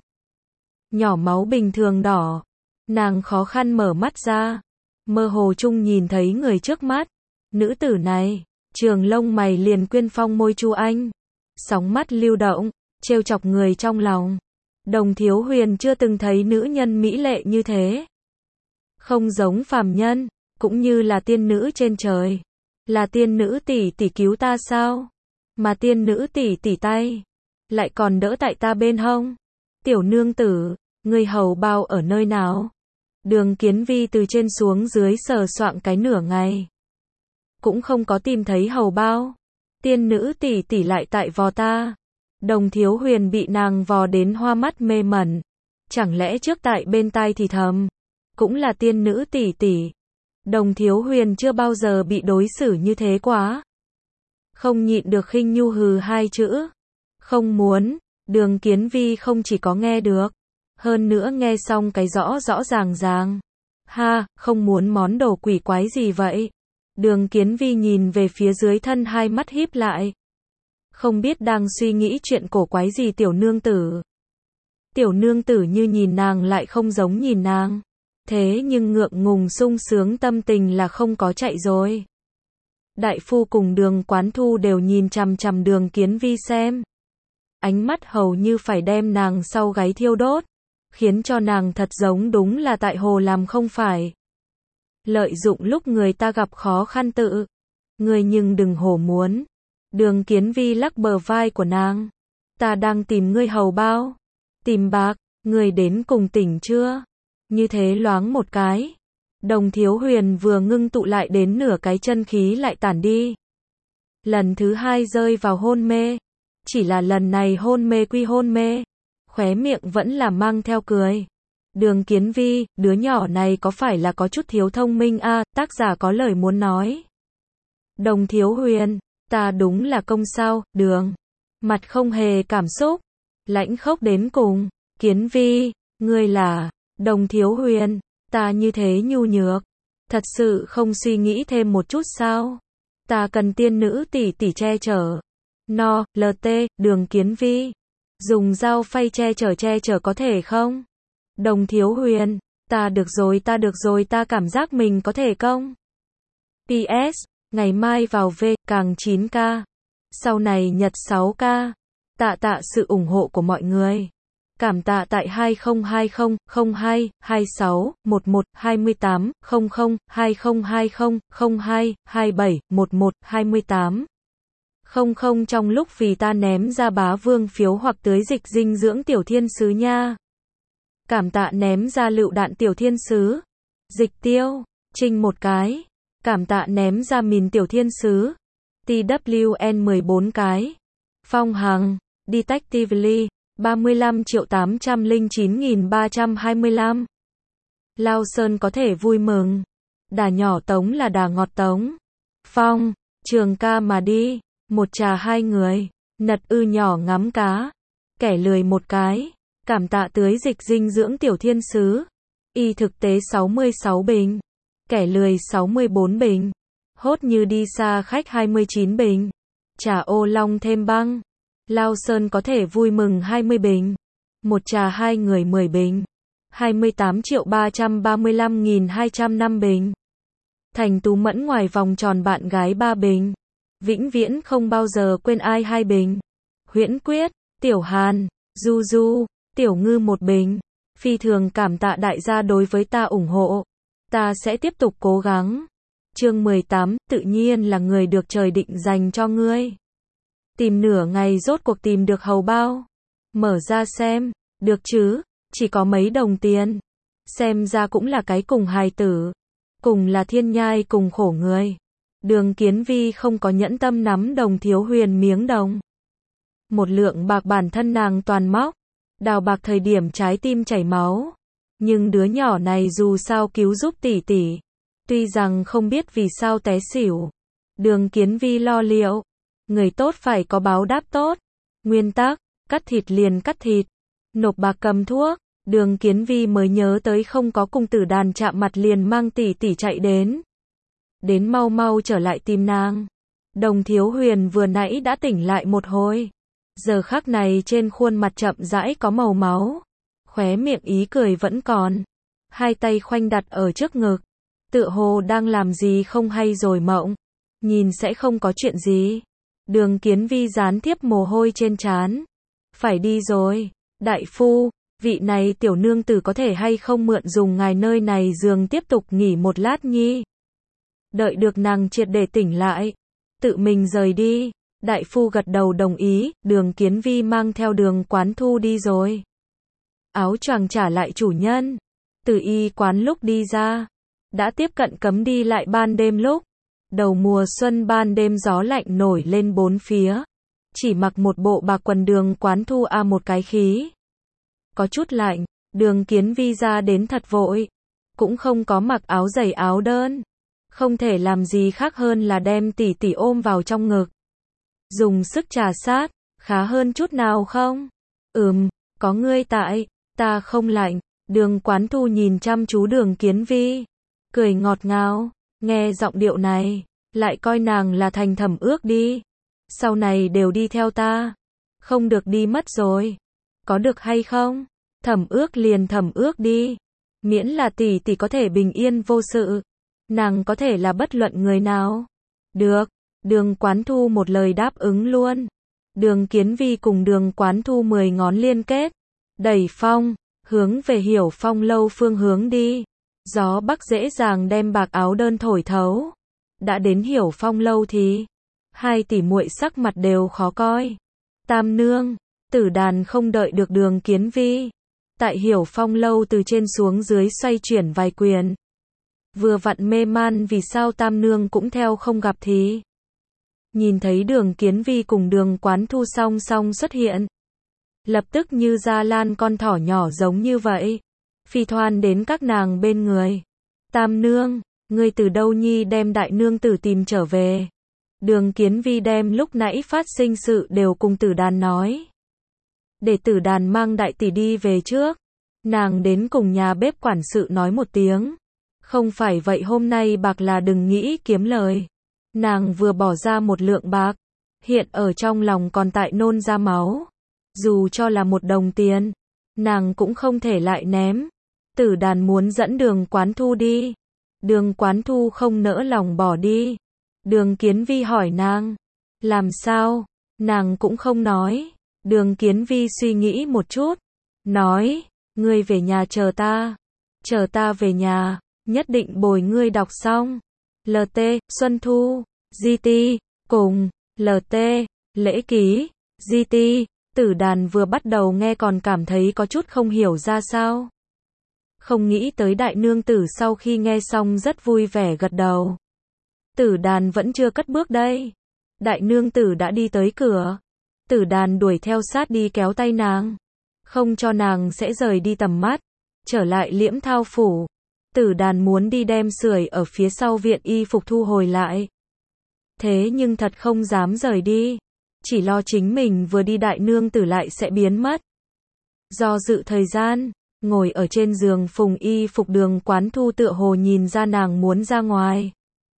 Nhỏ máu bình thường đỏ. Nàng khó khăn mở mắt ra, mơ hồ chung nhìn thấy người trước mắt. Nữ tử này, trường lông mày liền quyên phong môi Chu Anh, sóng mắt lưu động, trêu chọc người trong lòng. Đồng Thiếu Huyền chưa từng thấy nữ nhân mỹ lệ như thế. Không giống phàm nhân, cũng như là tiên nữ trên trời. Là tiên nữ tỷ tỷ cứu ta sao? Mà tiên nữ tỷ tỷ tay, lại còn đỡ tại ta bên hông. Tiểu nương tử, ngươi hầu bao ở nơi nào? Đường Kiến Vi từ trên xuống dưới sờ soạng cái nửa ngày, cũng không có tìm thấy hầu bao. Tiên nữ tỷ tỷ lại tại vò ta. Đồng Thiếu Huyền bị nàng vò đến hoa mắt mê mẩn. Chẳng lẽ trước tại bên tai thì thầm, cũng là tiên nữ tỷ tỷ. Đồng Thiếu Huyền chưa bao giờ bị đối xử như thế quá. Không nhịn được khinh nhu hừ hai chữ. Không muốn. Đường Kiến Vi không chỉ có nghe được, hơn nữa nghe xong cái rõ rõ ràng ràng. Ha, không muốn món đồ quỷ quái gì vậy? Đường Kiến Vi nhìn về phía dưới thân hai mắt híp lại. Không biết đang suy nghĩ chuyện cổ quái gì tiểu nương tử. Tiểu nương tử như nhìn nàng lại không giống nhìn nàng. Thế nhưng ngượng ngùng sung sướng tâm tình là không có chạy rồi. Đại phu cùng Đường Quán Thu đều nhìn chằm chằm Đường Kiến Vi xem. Ánh mắt hầu như phải đem nàng sau gáy thiêu đốt, khiến cho nàng thật giống đúng là tại hồ làm không phải. Lợi dụng lúc người ta gặp khó khăn tự. Người nhưng đừng hổ muốn. Đường Kiến Vi lắc bờ vai của nàng. Ta đang tìm ngươi hầu bao. Tìm bạc, người đến cùng tỉnh chưa? Như thế loáng một cái. Đồng Thiếu Huyền vừa ngưng tụ lại đến nửa cái chân khí lại tản đi. Lần thứ hai rơi vào hôn mê. Chỉ là lần này hôn mê quy hôn mê. Khóe miệng vẫn là mang theo cười. Đường Kiến Vi, đứa nhỏ này có phải là có chút thiếu thông minh a? À, tác giả có lời muốn nói. Đồng Thiếu Huyền, ta đúng là công sao, Đường. Mặt không hề cảm xúc. Lãnh khốc đến cùng. Kiến Vi, ngươi là. Đồng Thiếu Huyền, ta như thế nhu nhược. Thật sự không suy nghĩ thêm một chút sao? Ta cần tiên nữ tỷ tỷ che chở. No, lờ tê, Đường Kiến Vi. Dùng dao phay che chở che chở có thể không? Đồng Thiếu Huyền, ta được rồi ta được rồi ta cảm giác mình có thể công. pê ét, ngày mai vào V, càng chín k. Sau này Nhật sáu k. Tạ tạ sự ủng hộ của mọi người. Cảm tạ tại hai không hai không, không hai, hai sáu, một một, hai tám, không không, hai không hai không, không hai, hai bảy, một một, hai tám. Không không trong lúc vì ta ném ra bá vương phiếu hoặc tưới dịch dinh dưỡng tiểu thiên sứ nha. Cảm tạ ném ra lựu đạn tiểu thiên sứ. Dịch tiêu, trinh một cái. Cảm tạ ném ra mìn tiểu thiên sứ. tê vê en mười bốn cái. Phong Hằng, Detectively, ba mươi lăm triệu tám trăm lẻ chín nghìn ba trăm hai mươi lăm. Lao Sơn có thể vui mừng. Đà nhỏ tống là đà ngọt tống. Phong, trường ca mà đi. Một trà hai người. Nật ư nhỏ ngắm cá. Kẻ lười một cái. Cảm tạ tưới dịch dinh dưỡng tiểu thiên sứ. Y thực tế sáu mươi sáu bình. Kẻ lười sáu mươi bốn bình. Hốt như đi xa khách hai mươi chín bình. Trà ô long thêm băng. Lao Sơn có thể vui mừng hai mươi bình. Một trà hai người mười bình. hai mươi tám triệu ba trăm ba mươi lăm nghìn hai trăm năm bình. Thành Tú Mẫn ngoài vòng tròn bạn gái ba bình. Vĩnh viễn không bao giờ quên ai hai bình. Huyễn Quyết, Tiểu Hàn, Du Du, Tiểu Ngư một bình. Phi thường cảm tạ đại gia đối với ta ủng hộ. Ta sẽ tiếp tục cố gắng. Chương mười tám, tự nhiên là người được trời định dành cho ngươi. Tìm nửa ngày rốt cuộc tìm được hầu bao. Mở ra xem, được chứ, chỉ có mấy đồng tiền. Xem ra cũng là cái cùng hài tử. Cùng là thiên nhai cùng khổ người. Đường Kiến Vi không có nhẫn tâm nắm Đồng Thiếu Huyền miếng đồng. Một lượng bạc bản thân nàng toàn móc. Đào bạc thời điểm trái tim chảy máu. Nhưng đứa nhỏ này dù sao cứu giúp tỷ tỷ. Tuy rằng không biết vì sao té xỉu. Đường Kiến Vi lo liệu. Người tốt phải có báo đáp tốt. Nguyên tắc, cắt thịt liền cắt thịt. Nộp bạc cầm thuốc. Đường Kiến Vi mới nhớ tới không có cùng tử đàn chạm mặt liền mang tỷ tỷ chạy đến. Đến mau mau trở lại tìm nàng. Đồng Thiếu Huyền vừa nãy đã tỉnh lại một hồi. Giờ khắc này trên khuôn mặt chậm rãi có màu máu. Khóe miệng ý cười vẫn còn. Hai tay khoanh đặt ở trước ngực. Tựa hồ đang làm gì không hay rồi mộng. Nhìn sẽ không có chuyện gì. Đường Kiến Vi gián tiếp mồ hôi trên trán. Phải đi rồi. Đại phu, vị này tiểu nương tử có thể hay không mượn dùng ngài nơi này giường tiếp tục nghỉ một lát nhi. Đợi được nàng triệt để tỉnh lại. Tự mình rời đi. Đại phu gật đầu đồng ý. Đường Kiến Vi mang theo Đường Quán Thu đi rồi. Áo choàng trả lại chủ nhân. Từ y quán lúc đi ra. Đã tiếp cận cấm đi lại ban đêm lúc. Đầu mùa xuân ban đêm gió lạnh nổi lên bốn phía. Chỉ mặc một bộ bạc quần Đường Quán Thu a một cái khí. Có chút lạnh. Đường Kiến Vi ra đến thật vội. Cũng không có mặc áo dày áo đơn. Không thể làm gì khác hơn là đem tỷ tỷ ôm vào trong ngực. Dùng sức trà sát. Khá hơn chút nào không? Ừm, có ngươi tại. Ta không lạnh. Đường Quán Thu nhìn chăm chú Đường Kiến Vi. Cười ngọt ngào. Nghe giọng điệu này. Lại coi nàng là thành thẩm ước đi. Sau này đều đi theo ta. Không được đi mất rồi. Có được hay không? Thẩm ước liền thẩm ước đi. Miễn là tỷ tỷ có thể bình yên vô sự. Nàng có thể là bất luận người nào. Được. Đường Quán Thu một lời đáp ứng luôn. Đường Kiến Vi cùng Đường Quán Thu mười ngón liên kết. Đẩy phong. Hướng về Hiểu Phong lâu phương hướng đi. Gió bắc dễ dàng đem bạc áo đơn thổi thấu. Đã đến Hiểu Phong lâu thì. Hai tỷ muội sắc mặt đều khó coi. Tam nương. Tử đàn không đợi được Đường Kiến Vi. Tại Hiểu Phong lâu từ trên xuống dưới xoay chuyển vài quyền. Vừa vặn mê man vì sao Tam nương cũng theo không gặp thì. Nhìn thấy Đường Kiến Vi cùng Đường Quán Thu song song xuất hiện. Lập tức như ra lan con thỏ nhỏ giống như vậy. Phi thoan đến các nàng bên người. Tam nương, ngươi từ đâu nhi đem đại nương tử tìm trở về. Đường Kiến Vi đem lúc nãy phát sinh sự đều cùng tử đàn nói. Để tử đàn mang đại tỷ đi về trước. Nàng đến cùng nhà bếp quản sự nói một tiếng. Không phải vậy hôm nay bạc là đừng nghĩ kiếm lời. Nàng vừa bỏ ra một lượng bạc. Hiện ở trong lòng còn tại nôn ra máu. Dù cho là một đồng tiền. nàng cũng không thể lại ném. Tử Đàn muốn dẫn Đường Quán Thu đi. Đường Quán Thu không nỡ lòng bỏ đi. Đường Kiến Vi hỏi nàng, làm sao? Nàng cũng không nói. Đường Kiến Vi suy nghĩ một chút, nói, ngươi về nhà chờ ta. Chờ ta về nhà, nhất định bồi ngươi đọc xong. lờ tê, Xuân Thu, giê tê, cùng, lờ tê, lễ ký, giê tê. Tử Đàn vừa bắt đầu nghe còn cảm thấy có chút không hiểu ra sao. Không nghĩ tới đại nương tử sau khi nghe xong rất vui vẻ gật đầu. Tử Đàn vẫn chưa cất bước đây. Đại nương tử đã đi tới cửa. Tử Đàn đuổi theo sát đi kéo tay nàng. Không cho nàng sẽ rời đi tầm mắt. Trở lại Liễm Thao phủ. Tử Đàn muốn đi đem sưởi ở phía sau viện y phục thu hồi lại. Thế nhưng thật không dám rời đi. Chỉ lo chính mình vừa đi đại nương tử lại sẽ biến mất. Do dự thời gian, ngồi ở trên giường phùng y phục Đường Quán Thu tựa hồ nhìn ra nàng muốn ra ngoài.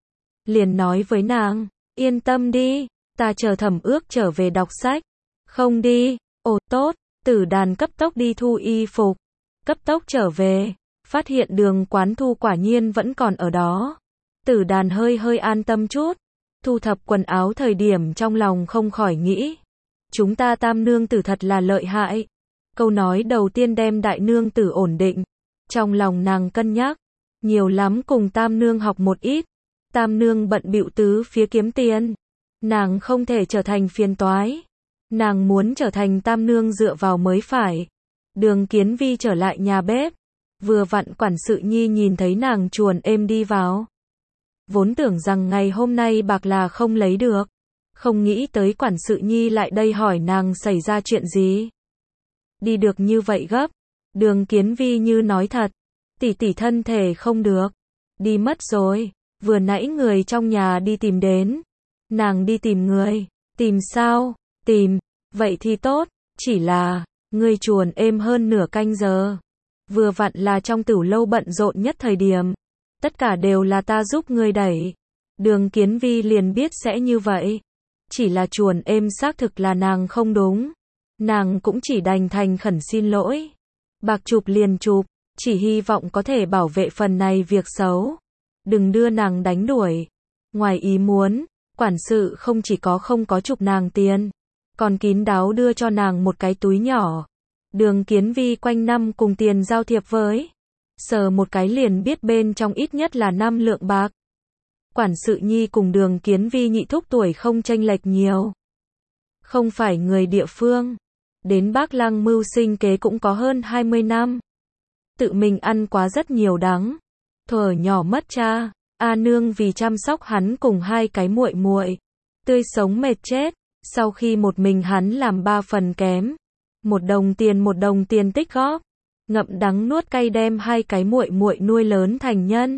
Liền nói với nàng, yên tâm đi, ta chờ Thẩm Ước trở về đọc sách. Không đi, ồ tốt, Tử Đàn cấp tốc đi thu y phục. Cấp tốc trở về, phát hiện Đường Quán Thu quả nhiên vẫn còn ở đó. Tử Đàn hơi hơi an tâm chút. Thu thập quần áo thời điểm trong lòng không khỏi nghĩ. Chúng ta tam nương tử thật là lợi hại. Câu nói đầu tiên đem đại nương tử ổn định. Trong lòng nàng cân nhắc. Nhiều lắm cùng tam nương học một ít. Tam nương bận bịu tứ phía kiếm tiền. Nàng không thể trở thành phiền toái. Nàng muốn trở thành tam nương dựa vào mới phải. Đường Kiến Vi trở lại nhà bếp. Vừa vặn quản sự nhi nhìn thấy nàng chuồn êm đi vào. Vốn tưởng rằng ngày hôm nay bạc là không lấy được. Không nghĩ tới quản sự nhi lại đây hỏi nàng xảy ra chuyện gì. Đi được như vậy gấp. Đường Kiến Vi như nói thật. Tỷ tỷ thân thể không được. Đi mất rồi. Vừa nãy người trong nhà đi tìm đến. Nàng đi tìm người. Tìm sao? Tìm. Vậy thì tốt. Chỉ là, người chuồn êm hơn nửa canh giờ. Vừa vặn là trong tửu lâu bận rộn nhất thời điểm. Tất cả đều là ta giúp ngươi đẩy. Đường Kiến Vi liền biết sẽ như vậy. Chỉ là chuồn êm xác thực là nàng không đúng. Nàng cũng chỉ đành thành khẩn xin lỗi. Bạc chụp liền chụp, chỉ hy vọng có thể bảo vệ phần này việc xấu. Đừng đưa nàng đánh đuổi. Ngoài ý muốn, quản sự không chỉ có không có chụp nàng tiền, còn kín đáo đưa cho nàng một cái túi nhỏ. Đường Kiến Vi quanh năm cùng tiền giao thiệp với. Sờ một cái liền biết bên trong ít nhất là năm lượng bạc. Quản sự nhi cùng Đường Kiến Vi nhị thúc tuổi không chênh lệch nhiều. Không phải người địa phương. Đến Bác Lăng mưu sinh kế cũng có hơn hai mươi năm. Tự mình ăn quá rất nhiều đắng. Thuở nhỏ mất cha, A Nương vì chăm sóc hắn cùng hai cái muội muội, tươi sống mệt chết. Sau khi một mình hắn làm ba phần kém, một đồng tiền một đồng tiền tích góp, ngậm đắng nuốt cay đem hai cái muội muội nuôi lớn thành nhân.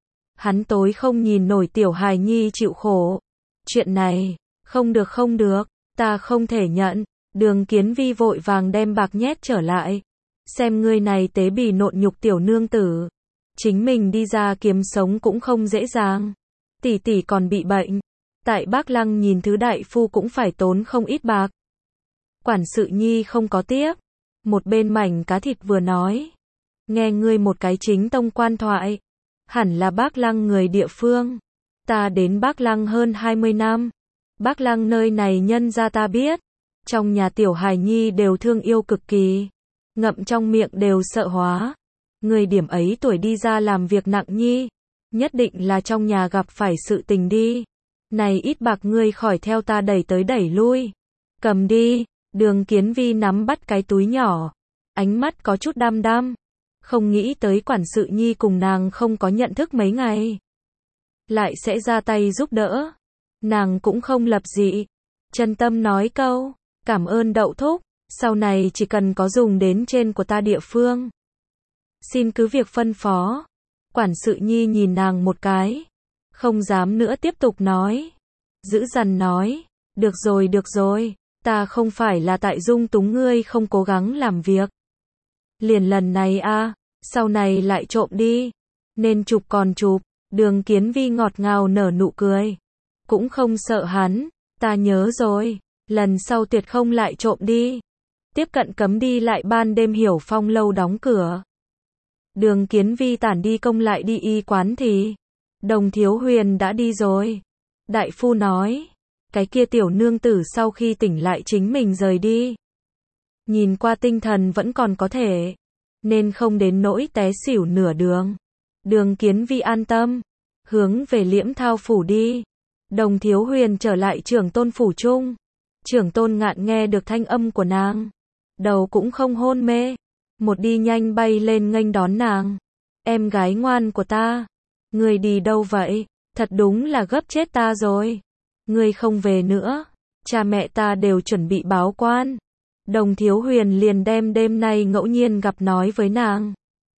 Hắn tối không nhìn nổi tiểu hài nhi chịu khổ. Chuyện này, không được không được, ta không thể nhận. Đường Kiến Vi vội vàng đem bạc nhét trở lại. Xem ngươi này tế bì nộn nhục tiểu nương tử. Chính mình đi ra kiếm sống cũng không dễ dàng. Tỷ tỷ còn bị bệnh. Tại Bác Lăng nhìn thứ đại phu cũng phải tốn không ít bạc. Quản sự nhi không có tiếp. Một bên mảnh cá thịt vừa nói. Nghe ngươi một cái chính tông quan thoại. Hẳn là Bác Lăng người địa phương. Ta đến Bác Lăng hơn hai mươi năm. Bác Lăng nơi này nhân ra ta biết. Trong nhà tiểu hài nhi đều thương yêu cực kỳ. Ngậm trong miệng đều sợ hóa. Người điểm ấy tuổi đi ra làm việc nặng nhi. Nhất định là trong nhà gặp phải sự tình đi. Này ít bạc ngươi khỏi theo ta đẩy tới đẩy lui. Cầm đi. Đường Kiến Vi nắm bắt cái túi nhỏ. Ánh mắt có chút đăm đăm. Không nghĩ tới quản sự nhi cùng nàng không có nhận thức mấy ngày. Lại sẽ ra tay giúp đỡ. Nàng cũng không lập dị. Chân tâm nói câu. Cảm ơn đậu thúc. Sau này chỉ cần có dùng đến trên của ta địa phương. Xin cứ việc phân phó. Quản sự nhi nhìn nàng một cái. Không dám nữa tiếp tục nói. Giữ dằn nói. Được rồi được rồi. Ta không phải là tại dung túng ngươi không cố gắng làm việc. Liền lần này a, sau này lại trộm đi. Nên chụp còn chụp. Đường Kiến Vi ngọt ngào nở nụ cười. Cũng không sợ hắn. Ta nhớ rồi. Lần sau tuyệt không lại trộm đi. Tiếp cận cấm đi lại ban đêm Hiểu Phong lâu đóng cửa. Đường Kiến Vi tản đi công lại đi y quán thì Đồng Thiếu Huyền đã đi rồi. Đại phu nói, cái kia tiểu nương tử sau khi tỉnh lại chính mình rời đi. Nhìn qua tinh thần vẫn còn có thể, nên không đến nỗi té xỉu nửa đường. Đường Kiến Vi an tâm, hướng về Liễm Thao phủ đi. Đồng Thiếu Huyền trở lại Trưởng Tôn phủ chung. Trưởng Tôn Ngạn nghe được thanh âm của nàng, đầu cũng không hôn mê, một đi nhanh bay lên nghênh đón nàng. Em gái ngoan của ta, người đi đâu vậy? Thật đúng là gấp chết ta rồi. Người không về nữa, cha mẹ ta đều chuẩn bị báo quan. Đồng Thiếu Huyền liền đem đêm nay ngẫu nhiên gặp nói với nàng.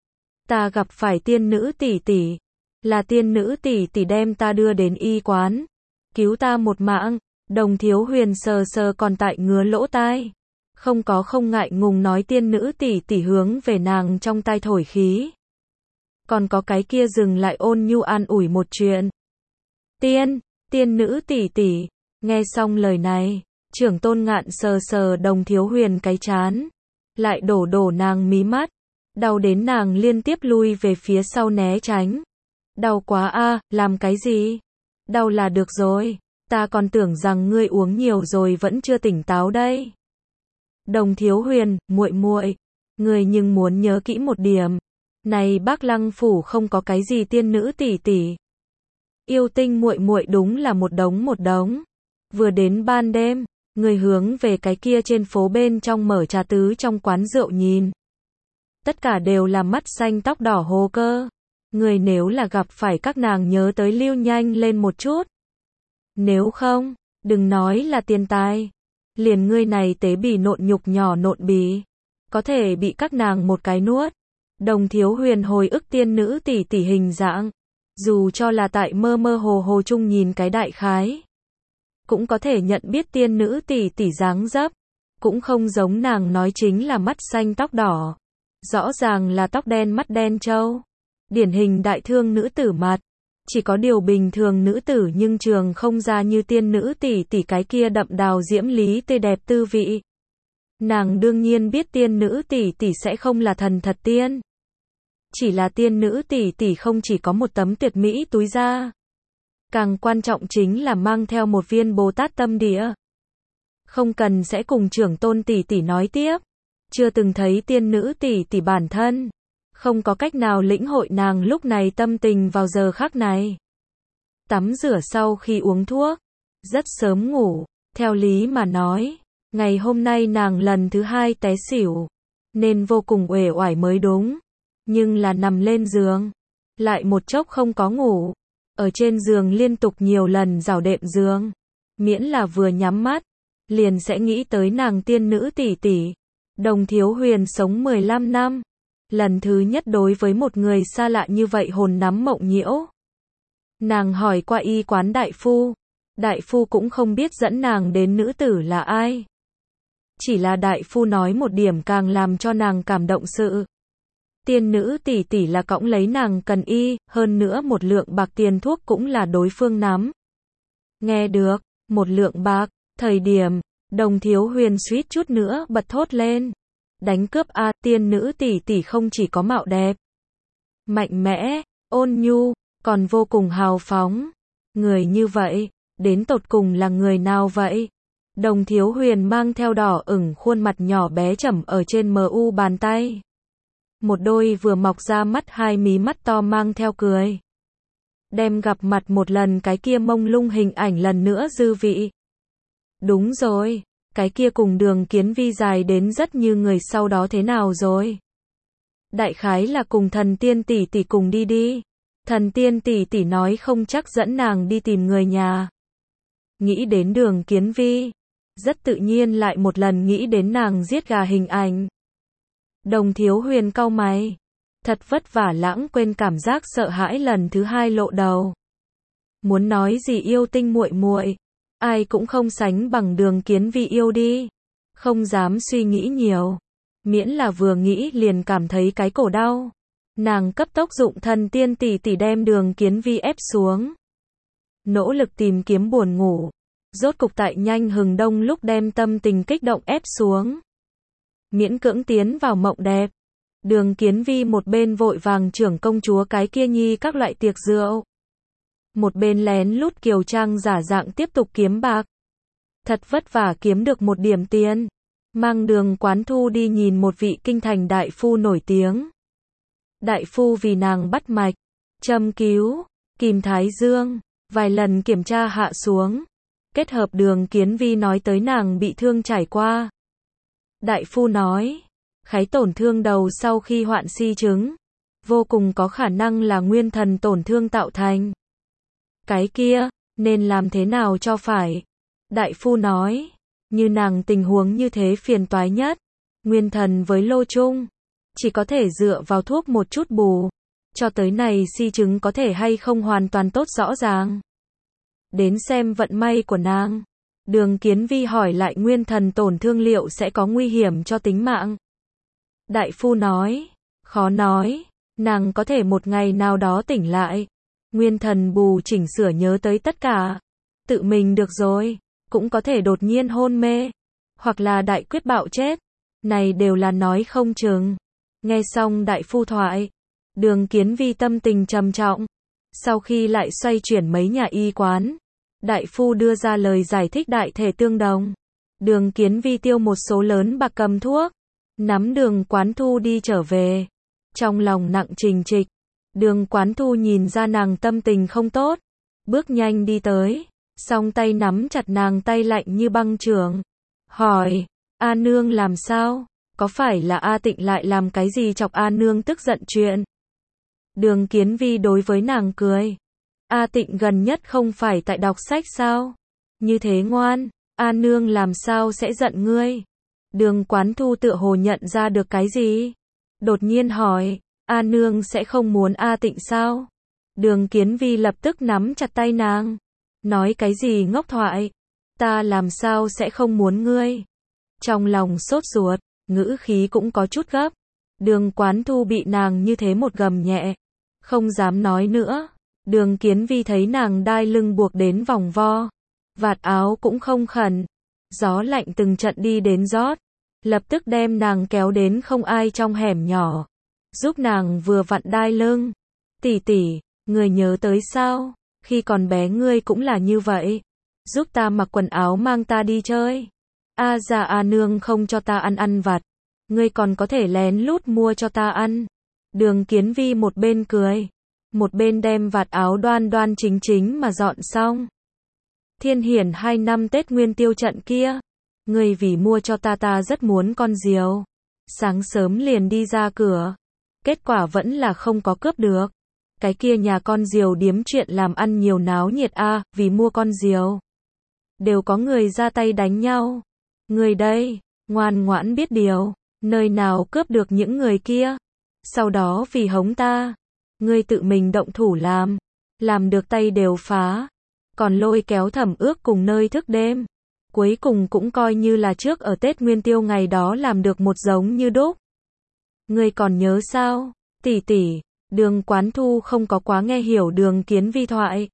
Ta gặp phải tiên nữ tỷ tỷ, là tiên nữ tỷ tỷ đem ta đưa đến y quán, cứu ta một mạng. Đồng Thiếu Huyền sờ sờ còn tại ngứa lỗ tai, không có không ngại ngùng nói tiên nữ tỷ tỷ hướng về nàng trong tai thổi khí. Còn có cái kia dừng lại ôn nhu an ủi một chuyện. Tiên, tiên nữ tỷ tỷ, nghe xong lời này, Trưởng Tôn Ngạn sờ sờ Đồng Thiếu Huyền cái chán, lại đổ đổ nàng mí mắt, đau đến nàng liên tiếp lui về phía sau né tránh. Đau quá a, làm cái gì? Đau là được rồi, ta còn tưởng rằng ngươi uống nhiều rồi vẫn chưa tỉnh táo đây. Đồng Thiếu Huyền, muội muội, ngươi nhưng muốn nhớ kỹ một điểm, này Bác Lăng phủ không có cái gì tiên nữ tỷ tỷ. Yêu tinh muội muội đúng là một đống một đống. Vừa đến ban đêm, người hướng về cái kia trên phố bên trong mở trà tứ trong quán rượu nhìn. Tất cả đều là mắt xanh tóc đỏ hồ cơ. Người nếu là gặp phải các nàng nhớ tới lưu nhanh lên một chút. Nếu không, đừng nói là tiền tài. Liền ngươi này tế bì nộn nhục nhỏ nộn bì, có thể bị các nàng một cái nuốt. Đồng Thiếu Huyền hồi ức tiên nữ tỷ tỷ hình dạng. Dù cho là tại mơ mơ hồ hồ chung nhìn cái đại khái, cũng có thể nhận biết tiên nữ tỷ tỷ dáng dấp, cũng không giống nàng nói chính là mắt xanh tóc đỏ, rõ ràng là tóc đen mắt đen trâu, điển hình đại thương nữ tử mặt. Chỉ có điều bình thường nữ tử nhưng trường không ra như tiên nữ tỷ tỷ cái kia đậm đào diễm lý tươi đẹp tư vị. Nàng đương nhiên biết tiên nữ tỷ tỷ sẽ không là thần thật tiên. Chỉ là tiên nữ tỷ tỷ không chỉ có một tấm tuyệt mỹ túi da, càng quan trọng chính là mang theo một viên Bồ Tát tâm địa. Không cần sẽ cùng Trưởng Tôn tỷ tỷ nói tiếp, chưa từng thấy tiên nữ tỷ tỷ bản thân, không có cách nào lĩnh hội nàng lúc này tâm tình vào giờ khắc này. Tắm rửa sau khi uống thuốc, rất sớm ngủ, theo lý mà nói, ngày hôm nay nàng lần thứ hai té xỉu, nên vô cùng uể oải mới đúng. Nhưng là nằm lên giường, lại một chốc không có ngủ, ở trên giường liên tục nhiều lần rảo đệm giường, miễn là vừa nhắm mắt, liền sẽ nghĩ tới nàng tiên nữ tỷ tỷ. Đồng Thiếu Huyền sống mười lăm năm, lần thứ nhất đối với một người xa lạ như vậy hồn nắm mộng nhiễu. Nàng hỏi qua y quán đại phu, đại phu cũng không biết dẫn nàng đến nữ tử là ai. Chỉ là đại phu nói một điểm càng làm cho nàng cảm động sự. Tiên nữ tỷ tỷ là cõng lấy nàng cần y, hơn nữa một lượng bạc tiền thuốc cũng là đối phương nắm. Nghe được, một lượng bạc, thời điểm, Đồng Thiếu Huyền suýt chút nữa bật thốt lên. Đánh cướp a, à, tiên nữ tỷ tỷ không chỉ có mạo đẹp, mạnh mẽ, ôn nhu, còn vô cùng hào phóng. Người như vậy, đến tột cùng là người nào vậy? Đồng Thiếu Huyền mang theo đỏ ửng khuôn mặt nhỏ bé chẩm ở trên mờ u bàn tay. Một đôi vừa mọc ra mắt hai mí mắt to mang theo cười. Đem gặp mặt một lần cái kia mông lung hình ảnh lần nữa dư vị. Đúng rồi, cái kia cùng Đường Kiến Vi dài đến rất như người sau đó thế nào rồi? Đại khái là cùng thần tiên tỷ tỷ cùng đi đi. Thần tiên tỷ tỷ nói không chắc dẫn nàng đi tìm người nhà. Nghĩ đến Đường Kiến Vi, rất tự nhiên lại một lần nghĩ đến nàng giết gà hình ảnh. Đồng Thiếu Huyền cau mày, thật vất vả lãng quên cảm giác sợ hãi lần thứ hai lộ đầu. Muốn nói gì yêu tinh muội muội, ai cũng không sánh bằng Đường Kiến Vi yêu đi. Không dám suy nghĩ nhiều, miễn là vừa nghĩ liền cảm thấy cái cổ đau. Nàng cấp tốc dụng thần tiên tỷ tỷ đem Đường Kiến Vi ép xuống. Nỗ lực tìm kiếm buồn ngủ, rốt cục tại nhanh hừng đông lúc đem tâm tình kích động ép xuống. miễn cưỡng tiến vào mộng đẹp. Đường Kiến Vi một bên vội vàng trưởng công chúa cái kia nhi các loại tiệc rượu, một bên lén lút kiều trang giả dạng tiếp tục kiếm bạc. Thật vất vả kiếm được một điểm tiền, mang Đường Quán Thu đi nhìn một vị kinh thành đại phu nổi tiếng. Đại phu vì nàng bắt mạch, châm cứu, kìm thái dương, vài lần kiểm tra hạ xuống, kết hợp Đường Kiến Vi nói tới nàng bị thương trải qua. Đại phu nói, khái tổn thương đầu sau khi hoạn si chứng, vô cùng có khả năng là nguyên thần tổn thương tạo thành. Cái kia, nên làm thế nào cho phải? Đại phu nói, như nàng tình huống như thế phiền toái nhất, nguyên thần với lô chung, chỉ có thể dựa vào thuốc một chút bù, cho tới này si chứng có thể hay không hoàn toàn tốt rõ ràng. Đến xem vận may của nàng. Đường Kiến Vi hỏi lại nguyên thần tổn thương liệu sẽ có nguy hiểm cho tính mạng. Đại phu nói, khó nói, nàng có thể một ngày nào đó tỉnh lại, nguyên thần bù chỉnh sửa nhớ tới tất cả, tự mình được rồi, cũng có thể đột nhiên hôn mê, hoặc là đại quyết bạo chết, này đều là nói không chừng. Nghe xong đại phu thoại, Đường Kiến Vi tâm tình trầm trọng, sau khi lại xoay chuyển mấy nhà y quán, đại phu đưa ra lời giải thích đại thể tương đồng. Đường Kiến Vi tiêu một số lớn bạc cầm thuốc, nắm Đường Quán Thu đi trở về, trong lòng nặng trình trịch. Đường Quán Thu nhìn ra nàng tâm tình không tốt, bước nhanh đi tới, song tay nắm chặt nàng tay lạnh như băng chưởng, hỏi, A nương làm sao? Có phải là A Tịnh lại làm cái gì chọc A nương tức giận chuyện? Đường Kiến Vi đối với nàng cười, A Tịnh gần nhất không phải tại đọc sách sao? Như thế ngoan, A nương làm sao sẽ giận ngươi? Đường Quán Thu tựa hồ nhận ra được cái gì, đột nhiên hỏi, A nương sẽ không muốn A Tịnh sao? Đường Kiến Vi lập tức nắm chặt tay nàng, nói cái gì ngốc thoại, ta làm sao sẽ không muốn ngươi? Trong lòng sốt ruột, ngữ khí cũng có chút gấp. Đường Quán Thu bị nàng như thế một gầm nhẹ, không dám nói nữa. Đường Kiến Vi thấy nàng đai lưng buộc đến vòng vo, vạt áo cũng không khẩn, gió lạnh từng trận đi đến rót, lập tức đem nàng kéo đến không ai trong hẻm nhỏ, giúp nàng vừa vặn đai lưng. Tỷ tỷ, người nhớ tới sao? Khi còn bé ngươi cũng là như vậy, giúp ta mặc quần áo mang ta đi chơi. A già A nương không cho ta ăn ăn vặt, ngươi còn có thể lén lút mua cho ta ăn. Đường Kiến Vi một bên cười, một bên đem vạt áo đoan đoan chính chính mà dọn xong. Thiên Hiển hai năm Tết Nguyên Tiêu trận kia, ngươi vì mua cho ta ta rất muốn con diều, sáng sớm liền đi ra cửa, kết quả vẫn là không có cướp được. Cái kia nhà con diều điếm chuyện làm ăn nhiều náo nhiệt a, à, vì mua con diều đều có người ra tay đánh nhau. Người đây, ngoan ngoãn biết điều, nơi nào cướp được những người kia. Sau đó vì hống ta, ngươi tự mình động thủ làm, làm được tay đều phá, còn lôi kéo Thẩm Ước cùng nơi thức đêm. Cuối cùng cũng coi như là trước ở Tết Nguyên Tiêu ngày đó làm được một giống như đúc. Ngươi còn nhớ sao, tỷ tỷ? Đường Quán Thu không có quá nghe hiểu Đường Kiến Vi thoại,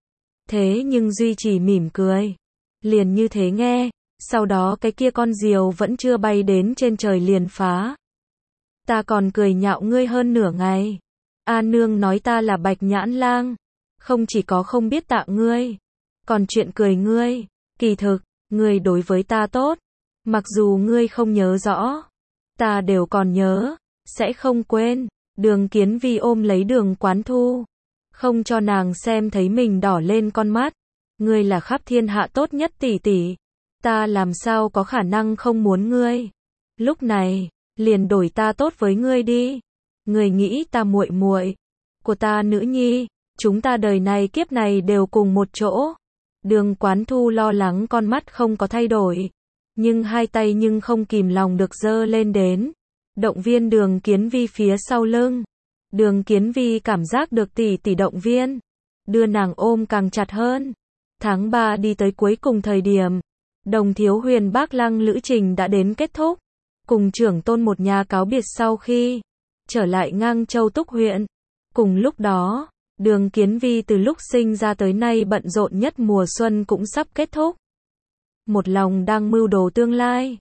thế nhưng duy trì mỉm cười, liền như thế nghe. Sau đó cái kia con diều vẫn chưa bay đến trên trời liền phá. Ta còn cười nhạo ngươi hơn nửa ngày. A nương nói ta là Bạch Nhãn Lang, không chỉ có không biết tạ ngươi, còn chuyện cười ngươi. Kỳ thực, ngươi đối với ta tốt, mặc dù ngươi không nhớ rõ, ta đều còn nhớ, sẽ không quên. Đường Kiến Vi ôm lấy Đường Quán Thu, không cho nàng xem thấy mình đỏ lên con mắt. Ngươi là khắp thiên hạ tốt nhất tỷ tỷ, ta làm sao có khả năng không muốn ngươi? Lúc này, liền đổi ta tốt với ngươi đi. Ngươi nghĩ ta muội muội của ta nữ nhi, chúng ta đời này kiếp này đều cùng một chỗ. Đường Quán Thu lo lắng con mắt không có thay đổi, nhưng hai tay nhưng không kìm lòng được giơ lên đến, động viên Đường Kiến Vi phía sau lưng. Đường Kiến Vi cảm giác được tỷ tỷ động viên, đưa nàng ôm càng chặt hơn. Tháng ba đi tới cuối cùng thời điểm, Đồng Thiếu Huyền Bác Lăng lữ trình đã đến kết thúc, cùng trưởng tôn một nhà cáo biệt sau khi trở lại Ngang Châu Túc huyện. Cùng lúc đó, Đường Kiến Vi từ lúc sinh ra tới nay bận rộn nhất mùa xuân cũng sắp kết thúc. Một lòng đang mưu đồ tương lai,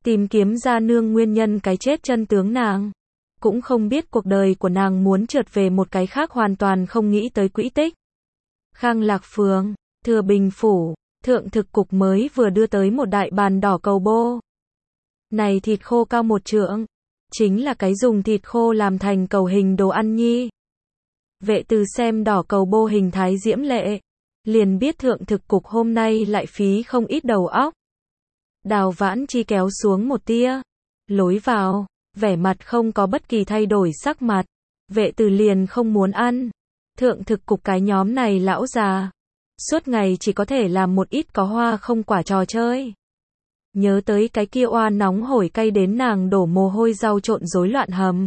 tìm kiếm ra nương nguyên nhân cái chết chân tướng nàng. Cũng không biết cuộc đời của nàng muốn trượt về một cái khác hoàn toàn không nghĩ tới quỹ tích. Khang Lạc Phường, Thừa Bình Phủ, Thượng Thực Cục mới vừa đưa tới một đại bàn đỏ cầu bô. Này thịt khô cao một trượng, chính là cái dùng thịt khô làm thành cầu hình đồ ăn nhi. Vệ Từ xem đỏ cầu bô hình thái diễm lệ, liền biết Thượng Thực Cục hôm nay lại phí không ít đầu óc. Đào Vãn Chi kéo xuống một tia, lối vào, vẻ mặt không có bất kỳ thay đổi sắc mặt. Vệ Từ liền không muốn ăn. Thượng Thực Cục cái nhóm này lão già, suốt ngày chỉ có thể làm một ít có hoa không quả trò chơi. Nhớ tới cái kia oa nóng hổi cay đến nàng đổ mồ hôi rau trộn rối loạn hầm.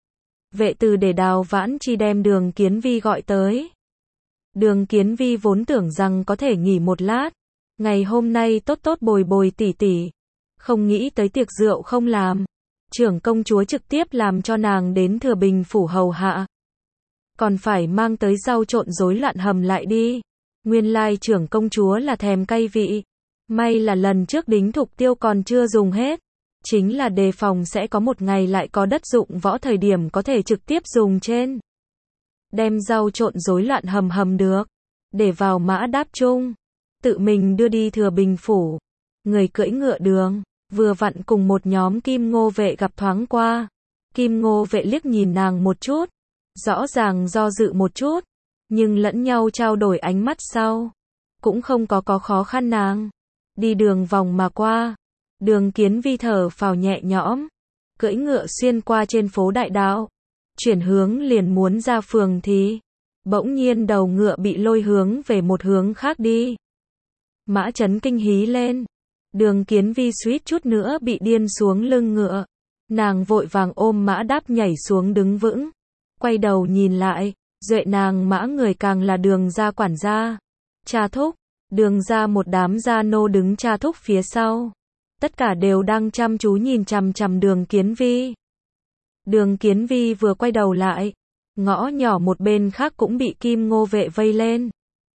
Vệ Từ để Đào Vãn Chi đem Đường Kiến Vi gọi tới. Đường Kiến Vi vốn tưởng rằng có thể nghỉ một lát, ngày hôm nay tốt tốt bồi bồi tỉ tỉ, không nghĩ tới tiệc rượu không làm, trưởng công chúa trực tiếp làm cho nàng đến Thừa Bình Phủ hầu hạ, còn phải mang tới rau trộn rối loạn hầm lại đi. Nguyên lai trưởng công chúa là thèm cay vị, may là lần trước đính thục tiêu còn chưa dùng hết, chính là đề phòng sẽ có một ngày lại có đất dụng võ thời điểm có thể trực tiếp dùng trên. Đem rau trộn rối loạn hầm hầm được, để vào mã đáp chung, tự mình đưa đi Thừa Bình Phủ. Người cưỡi ngựa đường, vừa vặn cùng một nhóm Kim Ngô vệ gặp thoáng qua. Kim Ngô vệ liếc nhìn nàng một chút, rõ ràng do dự một chút, nhưng lẫn nhau trao đổi ánh mắt sau, cũng không có có khó khăn nàng. Đi đường vòng mà qua, Đường Kiến Vi thở phào nhẹ nhõm, cưỡi ngựa xuyên qua trên phố đại đạo, chuyển hướng liền muốn ra phường thì, bỗng nhiên đầu ngựa bị lôi hướng về một hướng khác đi. Mã Chấn kinh hí lên, Đường Kiến Vi suýt chút nữa bị điên xuống lưng ngựa, nàng vội vàng ôm mã đáp nhảy xuống đứng vững, quay đầu nhìn lại, duệ nàng mã người càng là Đường gia quản gia, cha thúc. Đường gia một đám gia nô đứng cha thúc phía sau, tất cả đều đang chăm chú nhìn chằm chằm Đường Kiến Vi. Đường Kiến Vi vừa quay đầu lại, ngõ nhỏ một bên khác cũng bị Kim Ngô vệ vây lên.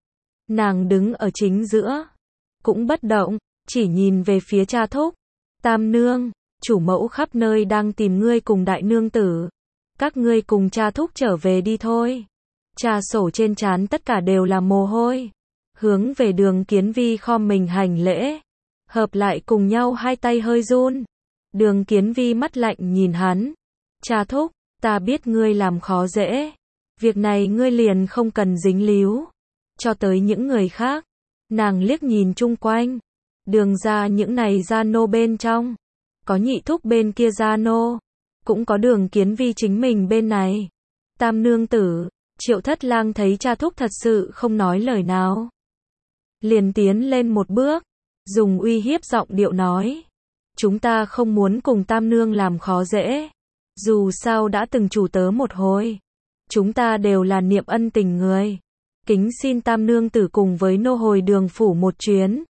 Nàng đứng ở chính giữa, cũng bất động, chỉ nhìn về phía cha thúc. Tam nương, chủ mẫu khắp nơi đang tìm ngươi cùng đại nương tử, các ngươi cùng cha thúc trở về đi thôi. Cha sổ trên trán tất cả đều là mồ hôi, hướng về Đường Kiến Vi khom mình hành lễ, hợp lại cùng nhau hai tay hơi run. Đường Kiến Vi mắt lạnh nhìn hắn, cha thúc, ta biết ngươi làm khó dễ, việc này ngươi liền không cần dính líu, cho tới những người khác. Nàng liếc nhìn chung quanh, Đường gia những này gia nô bên trong, có nhị thúc bên kia gia nô, cũng có Đường Kiến Vi chính mình bên này. Tam nương tử, Triệu Thất Lang thấy cha thúc thật sự không nói lời nào, liền tiến lên một bước, dùng uy hiếp giọng điệu nói, chúng ta không muốn cùng tam nương làm khó dễ, dù sao đã từng chủ tớ một hồi, chúng ta đều là niệm ân tình người, kính xin tam nương tử cùng với nô hồi Đường phủ một chuyến.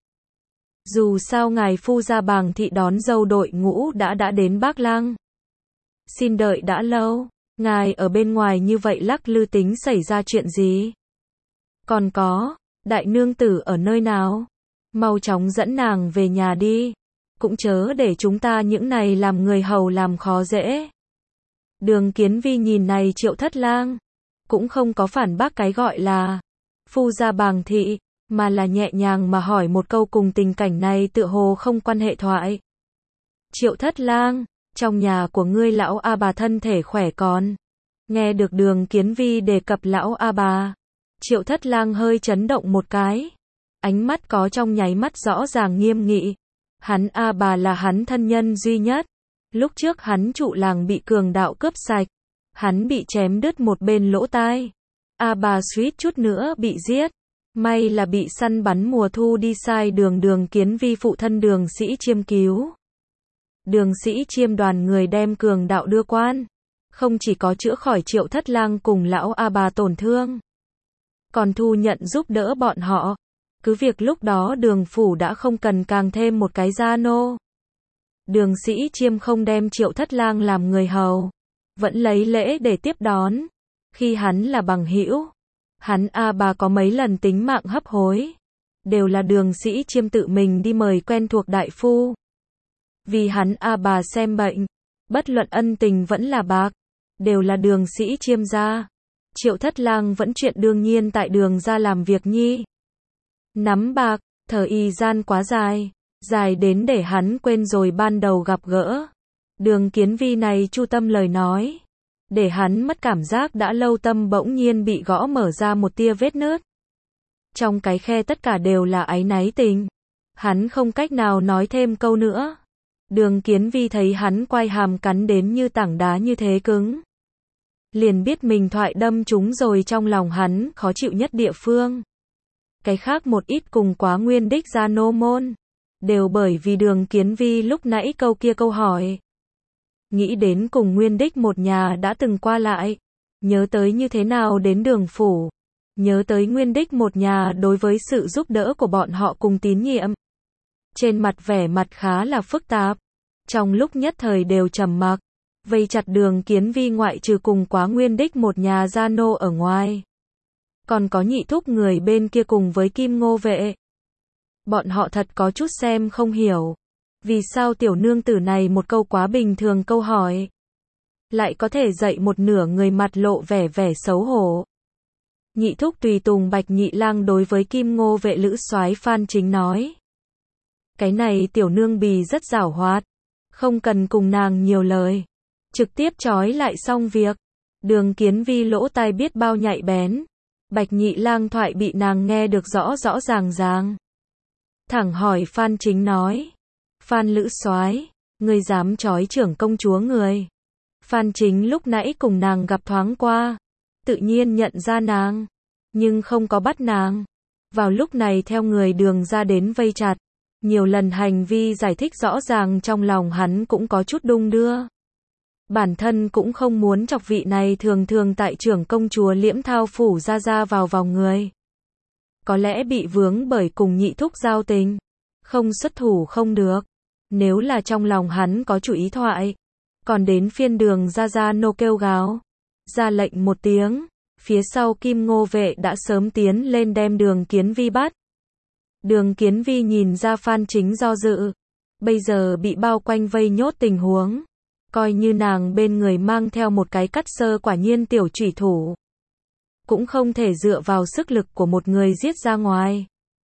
Dù sao ngài phu gia Bàng thị đón dâu đội ngũ đã đã đến Bắc Lăng, xin đợi đã lâu, ngài ở bên ngoài như vậy lắc lư tính xảy ra chuyện gì? Còn có, đại nương tử ở nơi nào? Mau chóng dẫn nàng về nhà đi, cũng chớ để chúng ta những này làm người hầu làm khó dễ. Đường Kiến Vi nhìn này Triệu Thất Lang, cũng không có phản bác cái gọi là phu gia Bàng thị, mà là nhẹ nhàng mà hỏi một câu cùng tình cảnh này tựa hồ không quan hệ thoại. Triệu Thất Lang, trong nhà của ngươi lão A bà thân thể khỏe còn? Nghe được Đường Kiến Vi đề cập lão A bà, Triệu Thất Lang hơi chấn động một cái, ánh mắt có trong nháy mắt rõ ràng nghiêm nghị. Hắn A bà là hắn thân nhân duy nhất, lúc trước hắn trụ làng bị cường đạo cướp sạch, hắn bị chém đứt một bên lỗ tai, A bà suýt chút nữa bị giết, may là bị săn bắn mùa thu đi sai đường Đường Kiến Vi phụ thân Đường Sĩ Chiêm cứu. Đường Sĩ Chiêm đoàn người đem cường đạo đưa quan, không chỉ có chữa khỏi Triệu Thất Lang cùng lão A bà tổn thương, còn thu nhận giúp đỡ bọn họ. Cứ việc lúc đó Đường phủ đã không cần càng thêm một cái gia nô. Đường Sĩ Chiêm không đem Triệu Thất Lang làm người hầu, vẫn lấy lễ để tiếp đón. Khi hắn là bằng hữu, hắn A bà có mấy lần tính mạng hấp hối, đều là Đường Sĩ Chiêm tự mình đi mời quen thuộc đại phu. Vì hắn a bà xem bệnh, bất luận ân tình vẫn là bạc, đều là Đường Sĩ Chiêm gia. Triệu Thất Lang vẫn chuyện đương nhiên tại Đường gia làm việc nhi. Nắm bạc, thời gian quá dài, dài đến để hắn quên rồi ban đầu gặp gỡ. Đường Kiến Vi này chu tâm lời nói, để hắn mất cảm giác đã lâu, tâm bỗng nhiên bị gõ mở ra một tia vết nứt. Trong cái khe tất cả đều là áy náy tình. Hắn không cách nào nói thêm câu nữa. Đường Kiến Vi thấy hắn quay hàm cắn đến như tảng đá như thế cứng, liền biết mình thoại đâm trúng rồi trong lòng hắn khó chịu nhất địa phương. Cái khác một ít cùng Quá Nguyên đích gia nô môn, đều bởi vì Đường Kiến Vi lúc nãy câu kia câu hỏi. Nghĩ đến cùng Nguyên đích một nhà đã từng qua lại, nhớ tới như thế nào đến Đường phủ, nhớ tới Nguyên đích một nhà đối với sự giúp đỡ của bọn họ cùng tín nhiệm. Trên mặt vẻ mặt khá là phức tạp, trong lúc nhất thời đều trầm mặc, vây chặt Đường Kiến Vi ngoại trừ cùng Quá Nguyên đích một nhà gia nô ở ngoài. Còn có Nhị thúc người bên kia cùng với Kim Ngô vệ. Bọn họ thật có chút xem không hiểu. Vì sao tiểu nương tử này một câu quá bình thường câu hỏi, lại có thể dạy một nửa người mặt lộ vẻ vẻ xấu hổ. Nhị thúc tùy tùng Bạch Nhị Lang đối với Kim Ngô vệ lữ soái Phan Chính nói. Cái này tiểu nương bì rất giảo hoạt, không cần cùng nàng nhiều lời, trực tiếp trói lại xong việc. Đường Kiến Vi lỗ tai biết bao nhạy bén, Bạch Nhị Lang thoại bị nàng nghe được rõ rõ ràng ràng. Thẳng hỏi Phan Chính nói, Phan lữ soái, ngươi dám trói trưởng công chúa người? Phan Chính lúc nãy cùng nàng gặp thoáng qua, tự nhiên nhận ra nàng, nhưng không có bắt nàng. Vào lúc này theo người Đường ra đến vây chặt, nhiều lần hành vi giải thích rõ ràng, trong lòng hắn cũng có chút đung đưa. Bản thân cũng không muốn chọc vị này thường thường tại trưởng công chúa Liễm Thao phủ ra ra vào vào người. Có lẽ bị vướng bởi cùng Nhị thúc giao tình, không xuất thủ không được. Nếu là trong lòng hắn có chủ ý thoại, còn đến phiên Đường ra ra nô kêu gào, ra lệnh một tiếng, phía sau Kim Ngô vệ đã sớm tiến lên đem Đường Kiến Vi bắt. Đường Kiến Vi nhìn ra Phan Chính do dự, bây giờ bị bao quanh vây nhốt tình huống, coi như nàng bên người mang theo một cái cắt sơ quả nhiên tiểu chủy thủ, cũng không thể dựa vào sức lực của một người giết ra ngoài.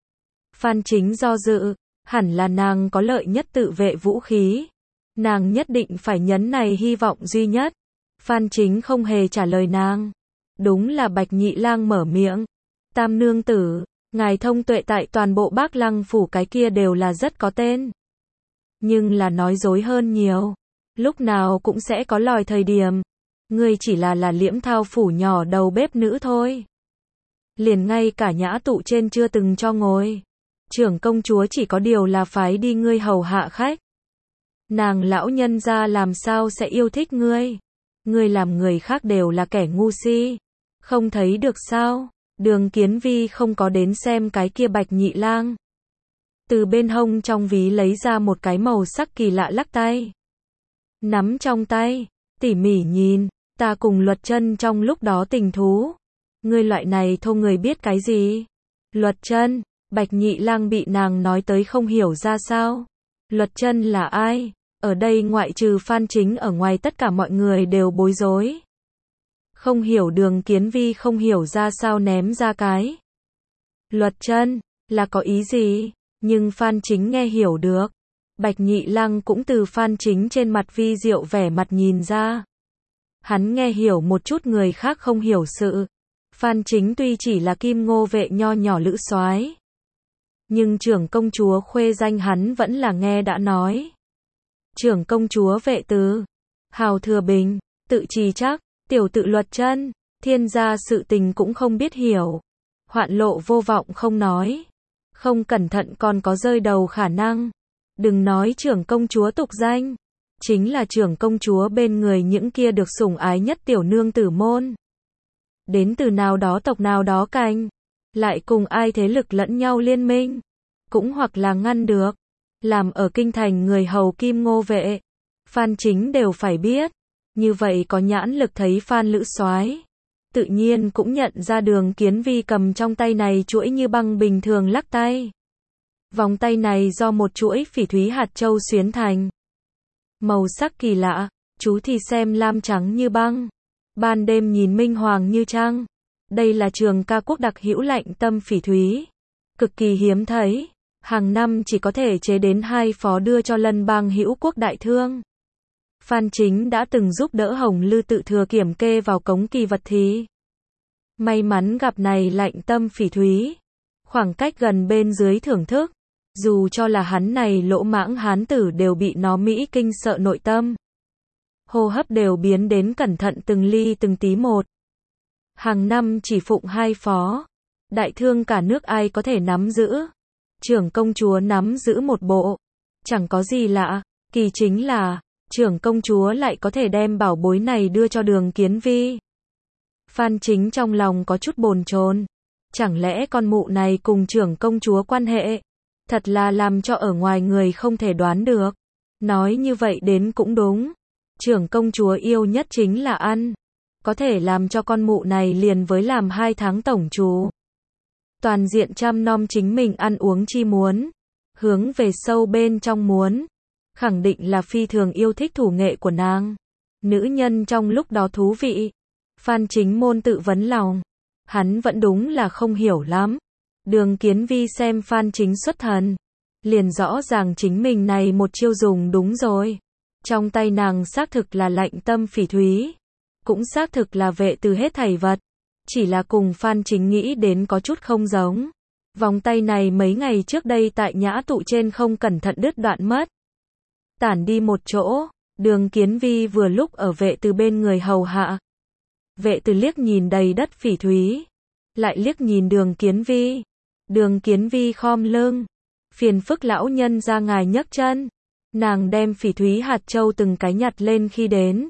Phan Chính do dự, hẳn là nàng có lợi nhất tự vệ vũ khí, nàng nhất định phải nhấn này hy vọng duy nhất. Phan Chính không hề trả lời nàng, đúng là Bạch Nhị Lang mở miệng, Tam nương tử, ngài thông tuệ tại toàn bộ Bác Lăng phủ cái kia đều là rất có tên, nhưng là nói dối hơn nhiều, lúc nào cũng sẽ có lòi thời điểm. Ngươi chỉ là là Liễm Thao phủ nhỏ đầu bếp nữ thôi, liền ngay cả nhã tụ trên chưa từng cho ngồi. Trưởng công chúa chỉ có điều là phái đi ngươi hầu hạ khách, nàng lão nhân gia làm sao sẽ yêu thích ngươi? Ngươi làm người khác đều là kẻ ngu si, không thấy được sao? Đường Kiến Vi không có đến xem cái kia Bạch Nhị Lang, từ bên hông trong ví lấy ra một cái màu sắc kỳ lạ lắc tay, nắm trong tay, tỉ mỉ nhìn, ta cùng Luật Chân trong lúc đó tình thú. Ngươi loại này thô người biết cái gì? Luật Chân, Bạch Nhị Lang bị nàng nói tới không hiểu ra sao. Luật Chân là ai? Ở đây ngoại trừ Phan Chính ở ngoài tất cả mọi người đều bối rối. Không hiểu. Đường Kiến Vi không hiểu ra sao ném ra cái Luật Chân là có ý gì, nhưng Phan Chính nghe hiểu được. Bạch Nhị Lang cũng từ Phan Chính trên mặt vi diệu vẻ mặt nhìn ra. Hắn nghe hiểu một chút người khác không hiểu sự. Phan Chính tuy chỉ là Kim Ngô vệ nho nhỏ lữ soái, nhưng trưởng công chúa khuê danh hắn vẫn là nghe đã nói. Trưởng công chúa vệ tứ, hào thừa bình, tự trì chắc, tiểu tự Luật Chân, thiên gia sự tình cũng không biết hiểu. Hoạn lộ vô vọng không nói, không cẩn thận còn có rơi đầu khả năng. Đừng nói trưởng công chúa tục danh, chính là trưởng công chúa bên người những kia được sủng ái nhất tiểu nương tử môn, đến từ nào đó tộc nào đó cành, lại cùng ai thế lực lẫn nhau liên minh, cũng hoặc là ngăn được. Làm ở kinh thành người hầu Kim Ngô vệ, Phan Chính đều phải biết. Như vậy có nhãn lực thấy Phan lữ soái, tự nhiên cũng nhận ra Đường Kiến Vi cầm trong tay này chuỗi như băng bình thường lắc tay. Vòng tay này do một chuỗi phỉ thúy hạt châu xuyến thành, màu sắc kỳ lạ, chú thì xem lam trắng như băng, ban đêm nhìn minh hoàng như trăng. Đây là trường ca quốc đặc hữu lạnh tâm phỉ thúy, cực kỳ hiếm thấy, hàng năm chỉ có thể chế đến hai phó đưa cho Lân Bang Hữu Quốc Đại Thương. Phan Chính đã từng giúp đỡ Hồng Lư tự thừa kiểm kê vào cống kỳ vật thì may mắn gặp này lạnh tâm phỉ thúy, khoảng cách gần bên dưới thưởng thức, dù cho là hắn này lỗ mãng hán tử đều bị nó mỹ kinh sợ nội tâm. Hô hấp đều biến đến cẩn thận từng ly từng tí một. Hàng năm chỉ phụng hai phó, đại thương cả nước ai có thể nắm giữ. Trưởng công chúa nắm giữ một bộ, chẳng có gì lạ, kỳ chính là, trưởng công chúa lại có thể đem bảo bối này đưa cho Đường Kiến Vi. Phan Chính trong lòng có chút bồn chồn, chẳng lẽ con mụ này cùng trưởng công chúa quan hệ, thật là làm cho ở ngoài người không thể đoán được. Nói như vậy đến cũng đúng, trưởng công chúa yêu nhất chính là ăn, có thể làm cho con mụ này liền với làm hai tháng tổng chủ. Toàn diện chăm nom chính mình ăn uống chi muốn, hướng về sâu bên trong muốn, khẳng định là phi thường yêu thích thủ nghệ của nàng. Nữ nhân trong lúc đó thú vị. Phan Chính môn tự vấn lòng, hắn vẫn đúng là không hiểu lắm. Đường Kiến Vi xem Phan Chính xuất thần, liền rõ ràng chính mình này một chiêu dùng đúng rồi. Trong tay nàng xác thực là lạnh tâm phỉ thúy, cũng xác thực là vệ từ hết thảy vật, chỉ là cùng Phan Chính nghĩ đến có chút không giống. Vòng tay này mấy ngày trước đây tại nhã tụ trên không cẩn thận đứt đoạn mất, tản đi một chỗ. Đường Kiến Vi vừa lúc ở vệ từ bên người hầu hạ. Vệ từ liếc nhìn đầy đất phỉ thúy, lại liếc nhìn Đường Kiến Vi. Đường Kiến Vi khom lưng, phiền phức lão nhân ra ngài nhấc chân. Nàng đem phỉ thúy hạt châu từng cái nhặt lên khi đến,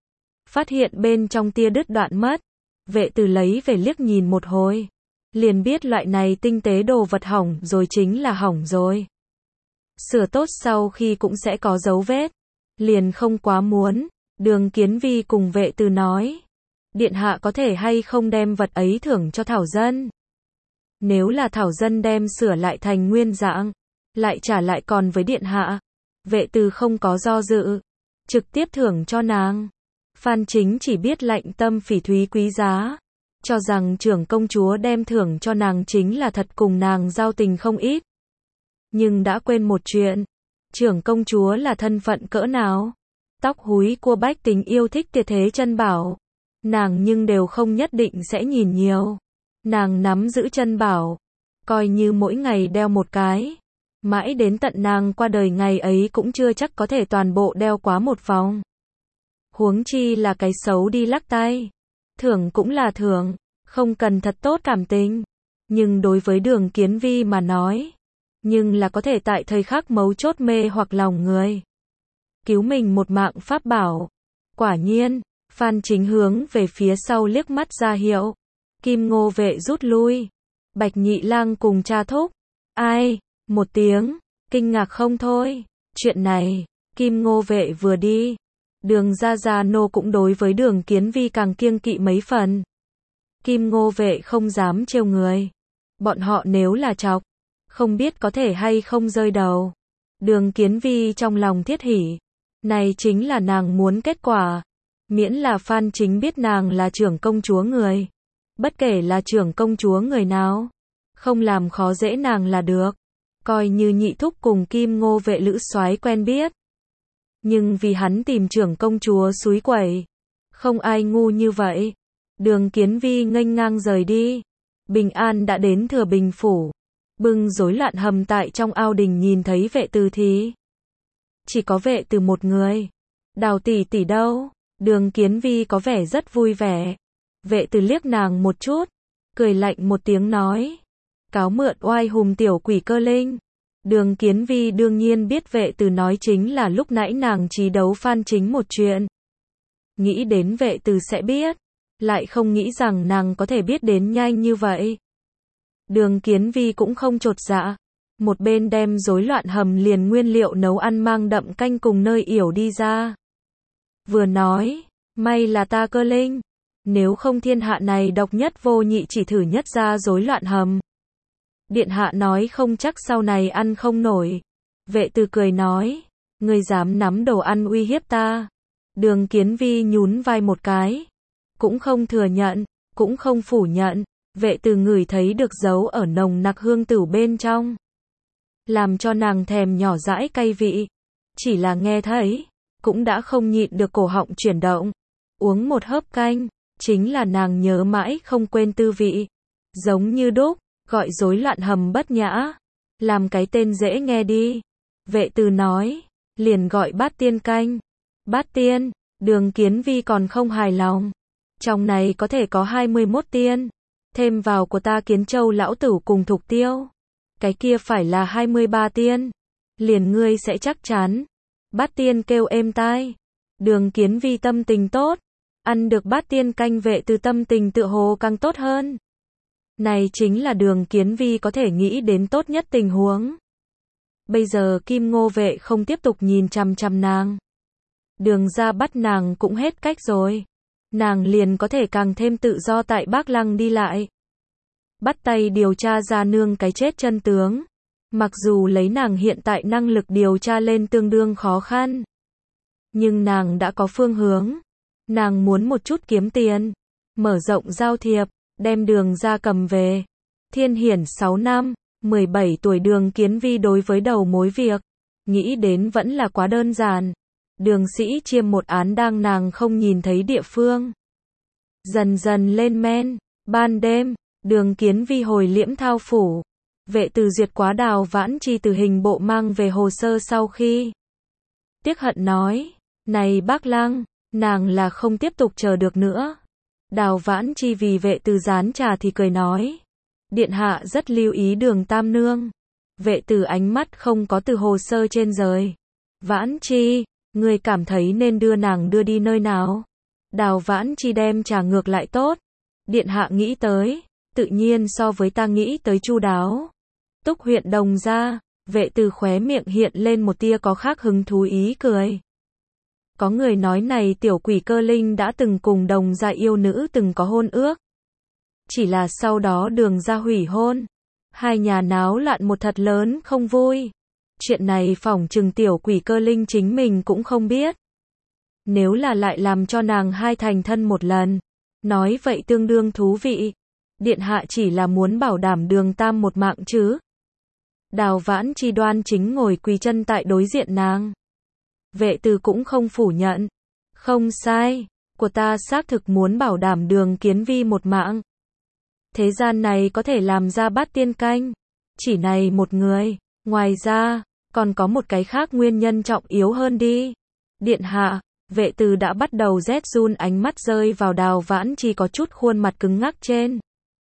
phát hiện bên trong tia đứt đoạn mất. Vệ từ lấy về liếc nhìn một hồi, liền biết loại này tinh tế đồ vật hỏng rồi chính là hỏng rồi. Sửa tốt sau khi cũng sẽ có dấu vết, liền không quá muốn. Đường Kiến Vi cùng vệ từ nói, điện hạ có thể hay không đem vật ấy thưởng cho Thảo Dân. Nếu là Thảo Dân đem sửa lại thành nguyên dạng, lại trả lại còn với điện hạ. Vệ từ không có do dự, trực tiếp thưởng cho nàng. Phan Chính chỉ biết lạnh tâm phỉ thúy quý giá, cho rằng trưởng công chúa đem thưởng cho nàng chính là thật cùng nàng giao tình không ít. Nhưng đã quên một chuyện, trưởng công chúa là thân phận cỡ nào. Tóc húi cua bách tính yêu thích tuyệt thế chân bảo, nàng nhưng đều không nhất định sẽ nhìn nhiều. Nàng nắm giữ chân bảo, coi như mỗi ngày đeo một cái, mãi đến tận nàng qua đời ngày ấy cũng chưa chắc có thể toàn bộ đeo quá một vòng. Huống chi là cái xấu đi lắc tay. Thưởng cũng là thưởng, không cần thật tốt cảm tình. Nhưng đối với Đường Kiến Vi mà nói, nhưng là có thể tại thời khắc mấu chốt mê hoặc lòng người, cứu mình một mạng pháp bảo. Quả nhiên, Phan Chính hướng về phía sau liếc mắt ra hiệu. Kim Ngô vệ rút lui. Bạch Nhị Lang cùng cha thúc. Ai? Một tiếng, kinh ngạc không thôi. Chuyện này, Kim Ngô vệ vừa đi, Đường Gia Gia Nô cũng đối với Đường Kiến Vi càng kiêng kỵ mấy phần. Kim Ngô vệ không dám trêu người. Bọn họ nếu là chọc, không biết có thể hay không rơi đầu. Đường Kiến Vi trong lòng thiết hỉ. Này chính là nàng muốn kết quả. Miễn là Phan Chính biết nàng là trưởng công chúa người. Bất kể là trưởng công chúa người nào, không làm khó dễ nàng là được. Coi như nhị thúc cùng Kim Ngô vệ lữ soái quen biết. Nhưng vì hắn tìm trưởng công chúa xúi quẩy, không ai ngu như vậy. Đường Kiến Vi nghênh ngang rời đi. Bình An đã đến Thừa Bình phủ, bưng rối loạn hầm tại trong ao đình nhìn thấy vệ từ thì chỉ có vệ từ một người. Đào tỷ tỷ đâu? Đường Kiến Vi có vẻ rất vui vẻ. Vệ từ liếc nàng một chút, cười lạnh một tiếng nói, cáo mượn oai hùng tiểu quỷ Cơ Linh. Đường Kiến Vi đương nhiên biết vệ từ nói chính là lúc nãy nàng trí đấu Phan Chính một chuyện. Nghĩ đến vệ từ sẽ biết, lại không nghĩ rằng nàng có thể biết đến nhanh như vậy. Đường Kiến Vi cũng không chột dạ, một bên đem rối loạn hầm liền nguyên liệu nấu ăn mang đậm canh cùng nơi yểu đi ra. Vừa nói, may là ta Cơ Linh, nếu không thiên hạ này độc nhất vô nhị chỉ thử nhất ra rối loạn hầm. Điện hạ nói không chắc sau này ăn không nổi. Vệ từ cười nói, Ngươi dám nắm đồ ăn uy hiếp ta. Đường Kiến Vi nhún vai một cái. Cũng không thừa nhận, cũng không phủ nhận. Vệ Từ ngửi thấy được dấu ở nồng nặc hương tửu bên trong. Làm cho nàng thèm nhỏ dãi cay vị. Chỉ là nghe thấy, cũng đã không nhịn được cổ họng chuyển động. Uống một hớp canh, chính là nàng nhớ mãi không quên tư vị. Giống như đúc, gọi rối loạn hầm bất nhã. Làm cái tên dễ nghe đi. Vệ Từ nói, liền gọi bát tiên canh. Bát tiên, Đường Kiến Vi còn không hài lòng. Trong này có thể có hai mươi mốt tiên. Thêm vào của ta Kiến Châu lão tử cùng Thục Tiêu. Cái kia phải là hai mươi ba tiên. Liền ngươi sẽ chắc chắn. Bát tiên kêu êm tai. Đường Kiến Vi tâm tình tốt. Ăn được bát tiên canh Vệ Từ tâm tình tựa hồ càng tốt hơn. Này chính là Đường Kiến Vi có thể nghĩ đến tốt nhất tình huống. Bây giờ Kim Ngô Vệ không tiếp tục nhìn chằm chằm nàng. Đường ra bắt nàng cũng hết cách rồi. Nàng liền có thể càng thêm tự do tại Bác Lăng đi lại. Bắt tay điều tra ra nương cái chết chân tướng. Mặc dù lấy nàng hiện tại năng lực điều tra lên tương đương khó khăn. Nhưng nàng đã có phương hướng. Nàng muốn một chút kiếm tiền. Mở rộng giao thiệp. Đem Đường ra cầm về. Thiên Hiển sáu năm. mười bảy tuổi Đường Kiến Vi đối với đầu mối việc. Nghĩ đến vẫn là quá đơn giản. Đường Sĩ Chiêm một án đang nàng không nhìn thấy địa phương. Dần dần lên men. Ban đêm. Đường Kiến Vi hồi Liễm Thao phủ. Vệ Từ duyệt quá Đào Vãn Chi từ hình bộ mang về hồ sơ sau khi. Tiếc hận nói. Này Bác Lăng. Nàng là không tiếp tục chờ được nữa. Đào Vãn Chi vì Vệ Từ gián trà thì cười nói. Điện hạ rất lưu ý Đường Tam Nương. Vệ Từ ánh mắt không có từ hồ sơ trên rời. Vãn Chi, ngươi cảm thấy nên đưa nàng đưa đi nơi nào? Đào Vãn Chi đem trà ngược lại tốt. Điện hạ nghĩ tới, tự nhiên so với ta nghĩ tới chu đáo. Túc huyện Đồng gia. Vệ Từ khóe miệng hiện lên một tia có khác hứng thú ý cười. Có người nói này tiểu quỷ Cơ Linh đã từng cùng Đồng gia yêu nữ từng có hôn ước. Chỉ là sau đó Đường gia hủy hôn. Hai nhà náo loạn một thật lớn không vui. Chuyện này phỏng chừng tiểu quỷ Cơ Linh chính mình cũng không biết. Nếu là lại làm cho nàng hai thành thân một lần. Nói vậy tương đương thú vị. Điện hạ chỉ là muốn bảo đảm Đường Tam một mạng chứ. Đào Vãn Chi đoan chính ngồi quỳ chân tại đối diện nàng. Vệ Từ cũng không phủ nhận. Không sai, của ta xác thực muốn bảo đảm Đường Kiến Vi một mạng. Thế gian này có thể làm ra bát tiên canh. Chỉ này một người. Ngoài ra, còn có một cái khác nguyên nhân trọng yếu hơn đi. Điện hạ, Vệ Từ đã bắt đầu rét run, ánh mắt rơi vào Đào Vãn Chi có chút khuôn mặt cứng ngắc trên.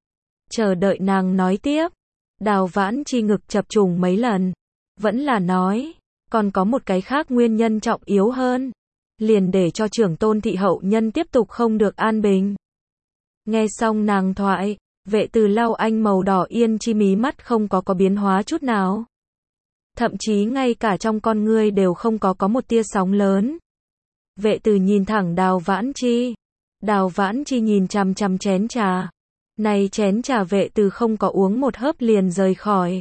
Chờ đợi nàng nói tiếp. Đào Vãn Chi ngực chập trùng mấy lần. Vẫn là nói. Còn có một cái khác nguyên nhân trọng yếu hơn. Liền để cho trưởng tôn thị hậu nhân tiếp tục không được an bình. Nghe xong nàng thoại. Vệ Từ lau anh màu đỏ yên chi mí mắt không có có biến hóa chút nào. Thậm chí ngay cả trong con ngươi đều không có có một tia sóng lớn. Vệ Từ nhìn thẳng Đào Vãn Chi. Đào Vãn Chi nhìn chằm chằm chén trà. Này chén trà Vệ Từ không có uống một hớp liền rời khỏi.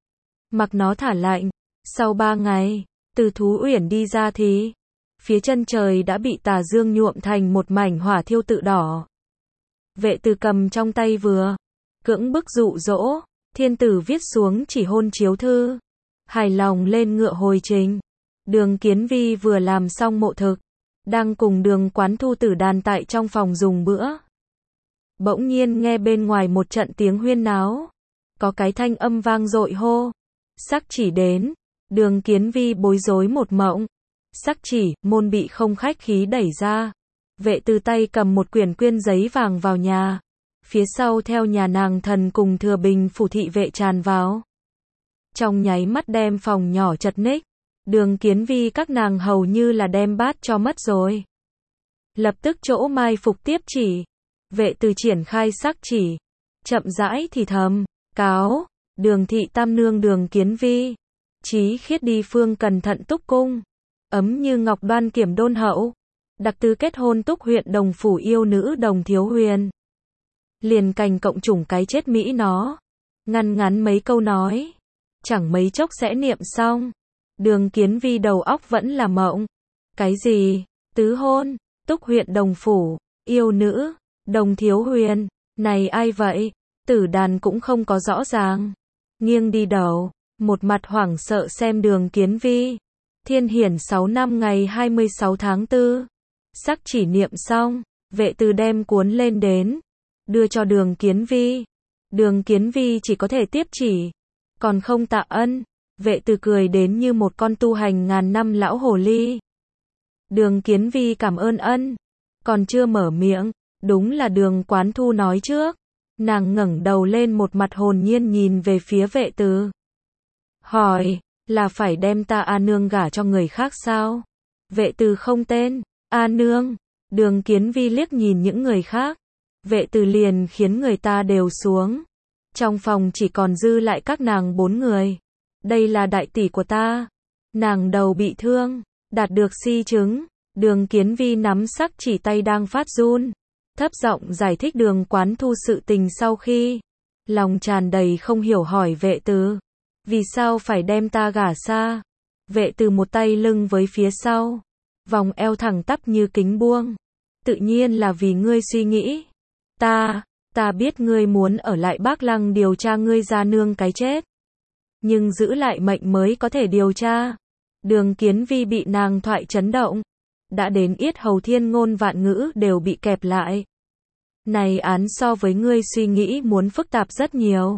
Mặc nó thả lạnh. Sau ba ngày, từ Thú Uyển đi ra thì phía chân trời đã bị tà dương nhuộm thành một mảnh hỏa thiêu tự đỏ. Vệ Từ cầm trong tay vừa cưỡng bức dụ dỗ, thiên tử viết xuống chỉ hôn chiếu thư. Hài lòng lên ngựa hồi trình. Đường Kiến Vi vừa làm xong mộ thực, đang cùng Đường Quán Thu Tử đàn tại trong phòng dùng bữa. Bỗng nhiên nghe bên ngoài một trận tiếng huyên náo. Có cái thanh âm vang dội hô. Sắc chỉ đến. Đường Kiến Vi bối rối một mộng. Sắc chỉ, môn bị không khách khí đẩy ra. Vệ Từ tay cầm một quyển quyên giấy vàng vào nhà. Phía sau theo nhà nàng thần cùng Thừa Bình phủ thị vệ tràn vào. Trong nháy mắt đem phòng nhỏ chật ních. Đường Kiến Vi các nàng hầu như là đem bát cho mất rồi. Lập tức chỗ mai phục tiếp chỉ. Vệ Từ triển khai sắc chỉ. Chậm rãi thì thầm. Cáo. Đường thị tam nương Đường Kiến Vi. Chí khiết đi phương cẩn thận túc cung. Ấm như ngọc đoan kiểm đôn hậu. Đặc tư kết hôn túc huyện Đồng phủ yêu nữ Đồng Thiếu Huyền. Liền cành cộng chủng cái chết Mỹ nó. Ngăn ngắn mấy câu nói. Chẳng mấy chốc sẽ niệm xong. Đường Kiến Vi đầu óc vẫn là mộng. Cái gì? Tứ hôn? Túc huyện Đồng Phủ? Yêu nữ? Đồng Thiếu Huyền? Này ai vậy? Tử Đàn cũng không có rõ ràng. Nghiêng đi đầu, một mặt hoảng sợ xem Đường Kiến Vi. Thiên Hiển sáu năm ngày hai mươi sáu tháng tư. Sắc chỉ niệm xong, Vệ Từ đem cuốn lên đến, đưa cho Đường Kiến Vi. Đường Kiến Vi chỉ có thể tiếp chỉ, còn không tạ ân. Vệ Từ cười đến như một con tu hành ngàn năm lão hồ ly. Đường Kiến Vi cảm ơn ân, còn chưa mở miệng, đúng là Đường Quán Thu nói trước. Nàng ngẩng đầu lên một mặt hồn nhiên nhìn về phía Vệ Từ. Hỏi, là phải đem ta A Nương gả cho người khác sao? Vệ Từ không tên, A Nương. Đường Kiến Vi liếc nhìn những người khác. Vệ Từ liền khiến người ta đều xuống. Trong phòng chỉ còn dư lại các nàng bốn người. Đây là đại tỷ của ta. Nàng đầu bị thương, đạt được si chứng. Đường Kiến Vi nắm sắc chỉ tay đang phát run, thấp giọng giải thích Đường Quán Thu sự tình sau khi. Lòng tràn đầy không hiểu hỏi Vệ Từ. Vì sao phải đem ta gả xa? Vệ Từ một tay lưng với phía sau, vòng eo thẳng tắp như kính buông. Tự nhiên là vì ngươi suy nghĩ. Ta, ta biết ngươi muốn ở lại Bác Lăng điều tra ngươi gia nương cái chết. Nhưng giữ lại mệnh mới có thể điều tra. Đường Kiến Vi bị nàng thoại chấn động. Đã đến yết hầu thiên ngôn vạn ngữ đều bị kẹp lại. Này án so với ngươi suy nghĩ muốn phức tạp rất nhiều.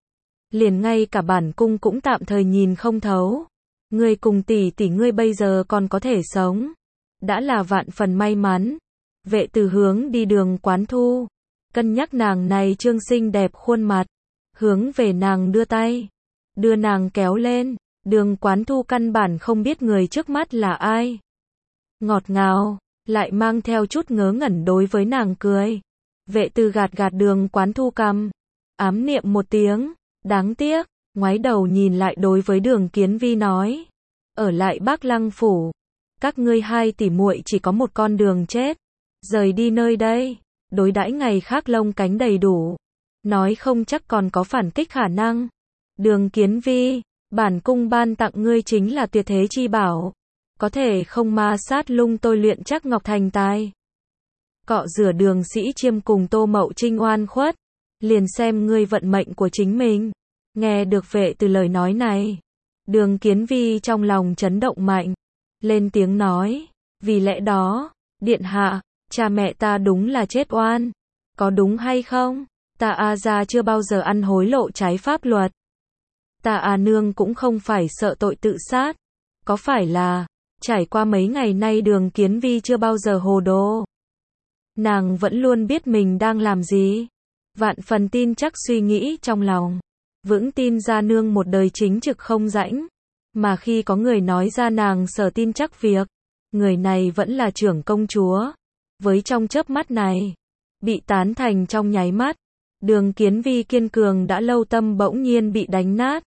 Liền ngay cả bản cung cũng tạm thời nhìn không thấu. Ngươi cùng tỷ tỷ ngươi bây giờ còn có thể sống, đã là vạn phần may mắn. Vệ Từ hướng đi Đường Quán Thu, cân nhắc nàng này trương xinh đẹp khuôn mặt, hướng về nàng đưa tay, đưa nàng kéo lên. Đường Quán Thu căn bản không biết người trước mắt là ai. Ngọt ngào, lại mang theo chút ngớ ngẩn đối với nàng cười. Vệ Từ gạt gạt Đường Quán Thu cằm, ám niệm một tiếng, đáng tiếc, ngoái đầu nhìn lại đối với Đường Kiến Vi nói. Ở lại Bác Lăng Phủ, các ngươi hai tỷ muội chỉ có một con đường chết. Rời đi nơi đây, đối đãi ngày khác lông cánh đầy đủ. Nói không chắc còn có phản kích khả năng. Đường Kiến Vi, bản cung ban tặng ngươi chính là tuyệt thế chi bảo. Có thể không ma sát lung tôi luyện chắc ngọc thành tài. Cọ rửa Đường Sĩ Chiêm cùng Tô Mậu Trinh oan khuất. Liền xem ngươi vận mệnh của chính mình. Nghe được Vệ Từ lời nói này, Đường Kiến Vi trong lòng chấn động mạnh. Lên tiếng nói, vì lẽ đó, điện hạ, cha mẹ ta đúng là chết oan. Có đúng hay không? Ta A gia chưa bao giờ ăn hối lộ trái pháp luật. Ta A Nương cũng không phải sợ tội tự sát. Có phải là, trải qua mấy ngày nay Đường Kiến Vi chưa bao giờ hồ đồ. Nàng vẫn luôn biết mình đang làm gì. Vạn phần tin chắc suy nghĩ trong lòng. Vững tin gia nương một đời chính trực không rãnh. Mà khi có người nói ra nàng sở tin chắc việc, người này vẫn là trưởng công chúa. Với trong chớp mắt này, bị tán thành trong nháy mắt. Đường Kiến Vi kiên cường đã lâu tâm bỗng nhiên bị đánh nát.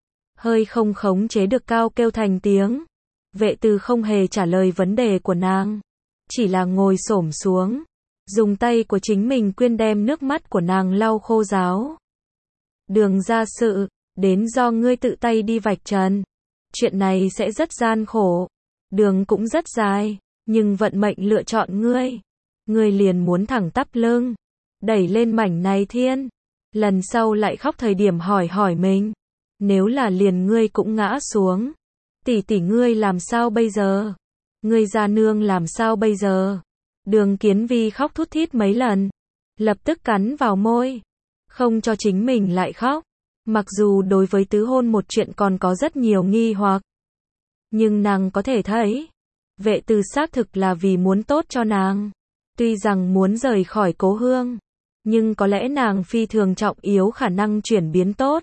Hơi không khống chế được cao kêu thành tiếng. Vệ Từ không hề trả lời vấn đề của nàng, chỉ là ngồi xổm xuống, dùng tay của chính mình quyên đem nước mắt của nàng lau khô ráo. Đường gia sự, đến do ngươi tự tay đi vạch trần. Chuyện này sẽ rất gian khổ, đường cũng rất dài, nhưng vận mệnh lựa chọn ngươi. Ngươi liền muốn thẳng tắp lưng, đẩy lên mảnh này thiên. Lần sau lại khóc thời điểm hỏi hỏi mình, nếu là liền ngươi cũng ngã xuống, tỷ tỷ ngươi làm sao bây giờ? Ngươi gia nương làm sao bây giờ? Đường Kiến Vi khóc thút thít mấy lần, lập tức cắn vào môi, không cho chính mình lại khóc. Mặc dù đối với tứ hôn một chuyện còn có rất nhiều nghi hoặc, nhưng nàng có thể thấy, Vệ Từ xác thực là vì muốn tốt cho nàng. Tuy rằng muốn rời khỏi cố hương, nhưng có lẽ nàng phi thường trọng yếu khả năng chuyển biến tốt.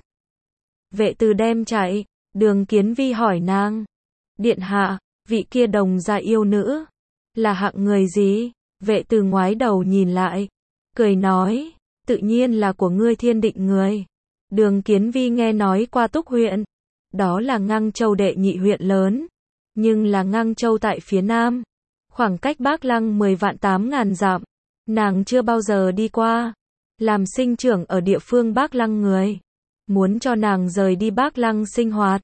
Vệ Từ đem chạy, Đường Kiến Vi hỏi nàng, điện hạ, vị kia Đồng gia yêu nữ, là hạng người gì? Vệ Từ ngoái đầu nhìn lại, cười nói, tự nhiên là của ngươi Thiên Định người. Đường Kiến Vi nghe nói qua Túc huyện, đó là Ngang Châu đệ nhị huyện lớn, nhưng là Ngang Châu tại phía nam, khoảng cách Bác Lăng mười vạn tám ngàn dặm, nàng chưa bao giờ đi qua. Làm sinh trưởng ở địa phương Bác Lăng người, muốn cho nàng rời đi Bác Lăng sinh hoạt,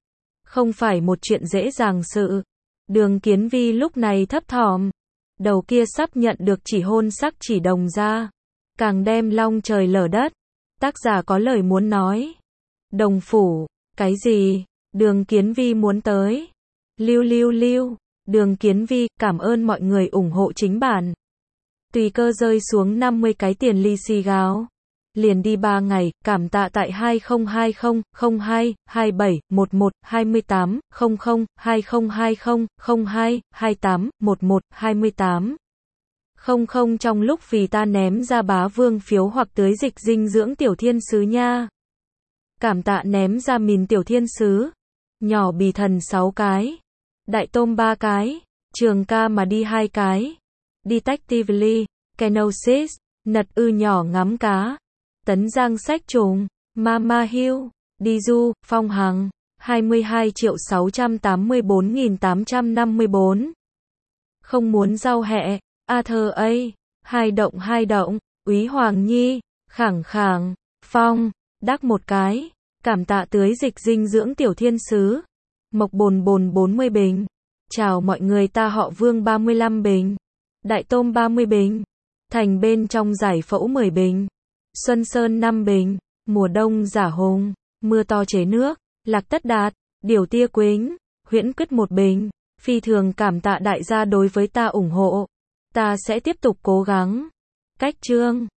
Không phải một chuyện dễ dàng sự. Đường Kiến Vi lúc này thấp thỏm. Đầu kia sắp nhận được chỉ hôn sắc chỉ đồng ra. Càng đem long trời lở đất. Tác giả có lời muốn nói. Đồng phủ, cái gì? Đường Kiến Vi muốn tới. Lưu lưu lưu. Đường Kiến Vi, cảm ơn mọi người ủng hộ chính bản. Tùy cơ rơi xuống năm mươi cái tiền ly xì gáo. Liền đi ba ngày, cảm tạ tại hai không hai không, không hai, hai bảy, một một, hai tám, không không, hai không hai không, không hai, hai tám, một một, hai tám. Không không trong lúc vì ta ném ra bá vương phiếu hoặc tưới dịch dinh dưỡng tiểu thiên sứ nha. Cảm tạ ném ra mìn tiểu thiên sứ. Nhỏ bì thần sáu cái. Đại tôm ba cái. Trường ca mà đi hai cái. Detectively, Kenosis, nật ư nhỏ ngắm cá. Tấn Giang sách trùng, Mama Hill, đi du, Phong Hằng, hai mươi hai triệu sáu trăm tám mươi bốn nghìn tám trăm năm mươi bốn. Không muốn rau hẹ, A thơ A, hai động hai động, Úy Hoàng Nhi, khẳng khẳng, Phong, đắc một cái, cảm tạ tưới dịch dinh dưỡng tiểu thiên sứ, Mộc bồn bồn bốn mươi bình, chào mọi người ta họ Vương ba mươi lăm bình, Đại tôm ba mươi bình, Thành bên trong giải phẫu mười bình. Xuân Sơn năm bình, mùa đông giả hùng, mưa to chế nước, Lạc Tất Đạt, Điều Tia Quýnh, Huyễn Quyết một bình, phi thường cảm tạ đại gia đối với ta ủng hộ. Ta sẽ tiếp tục cố gắng. Cách chương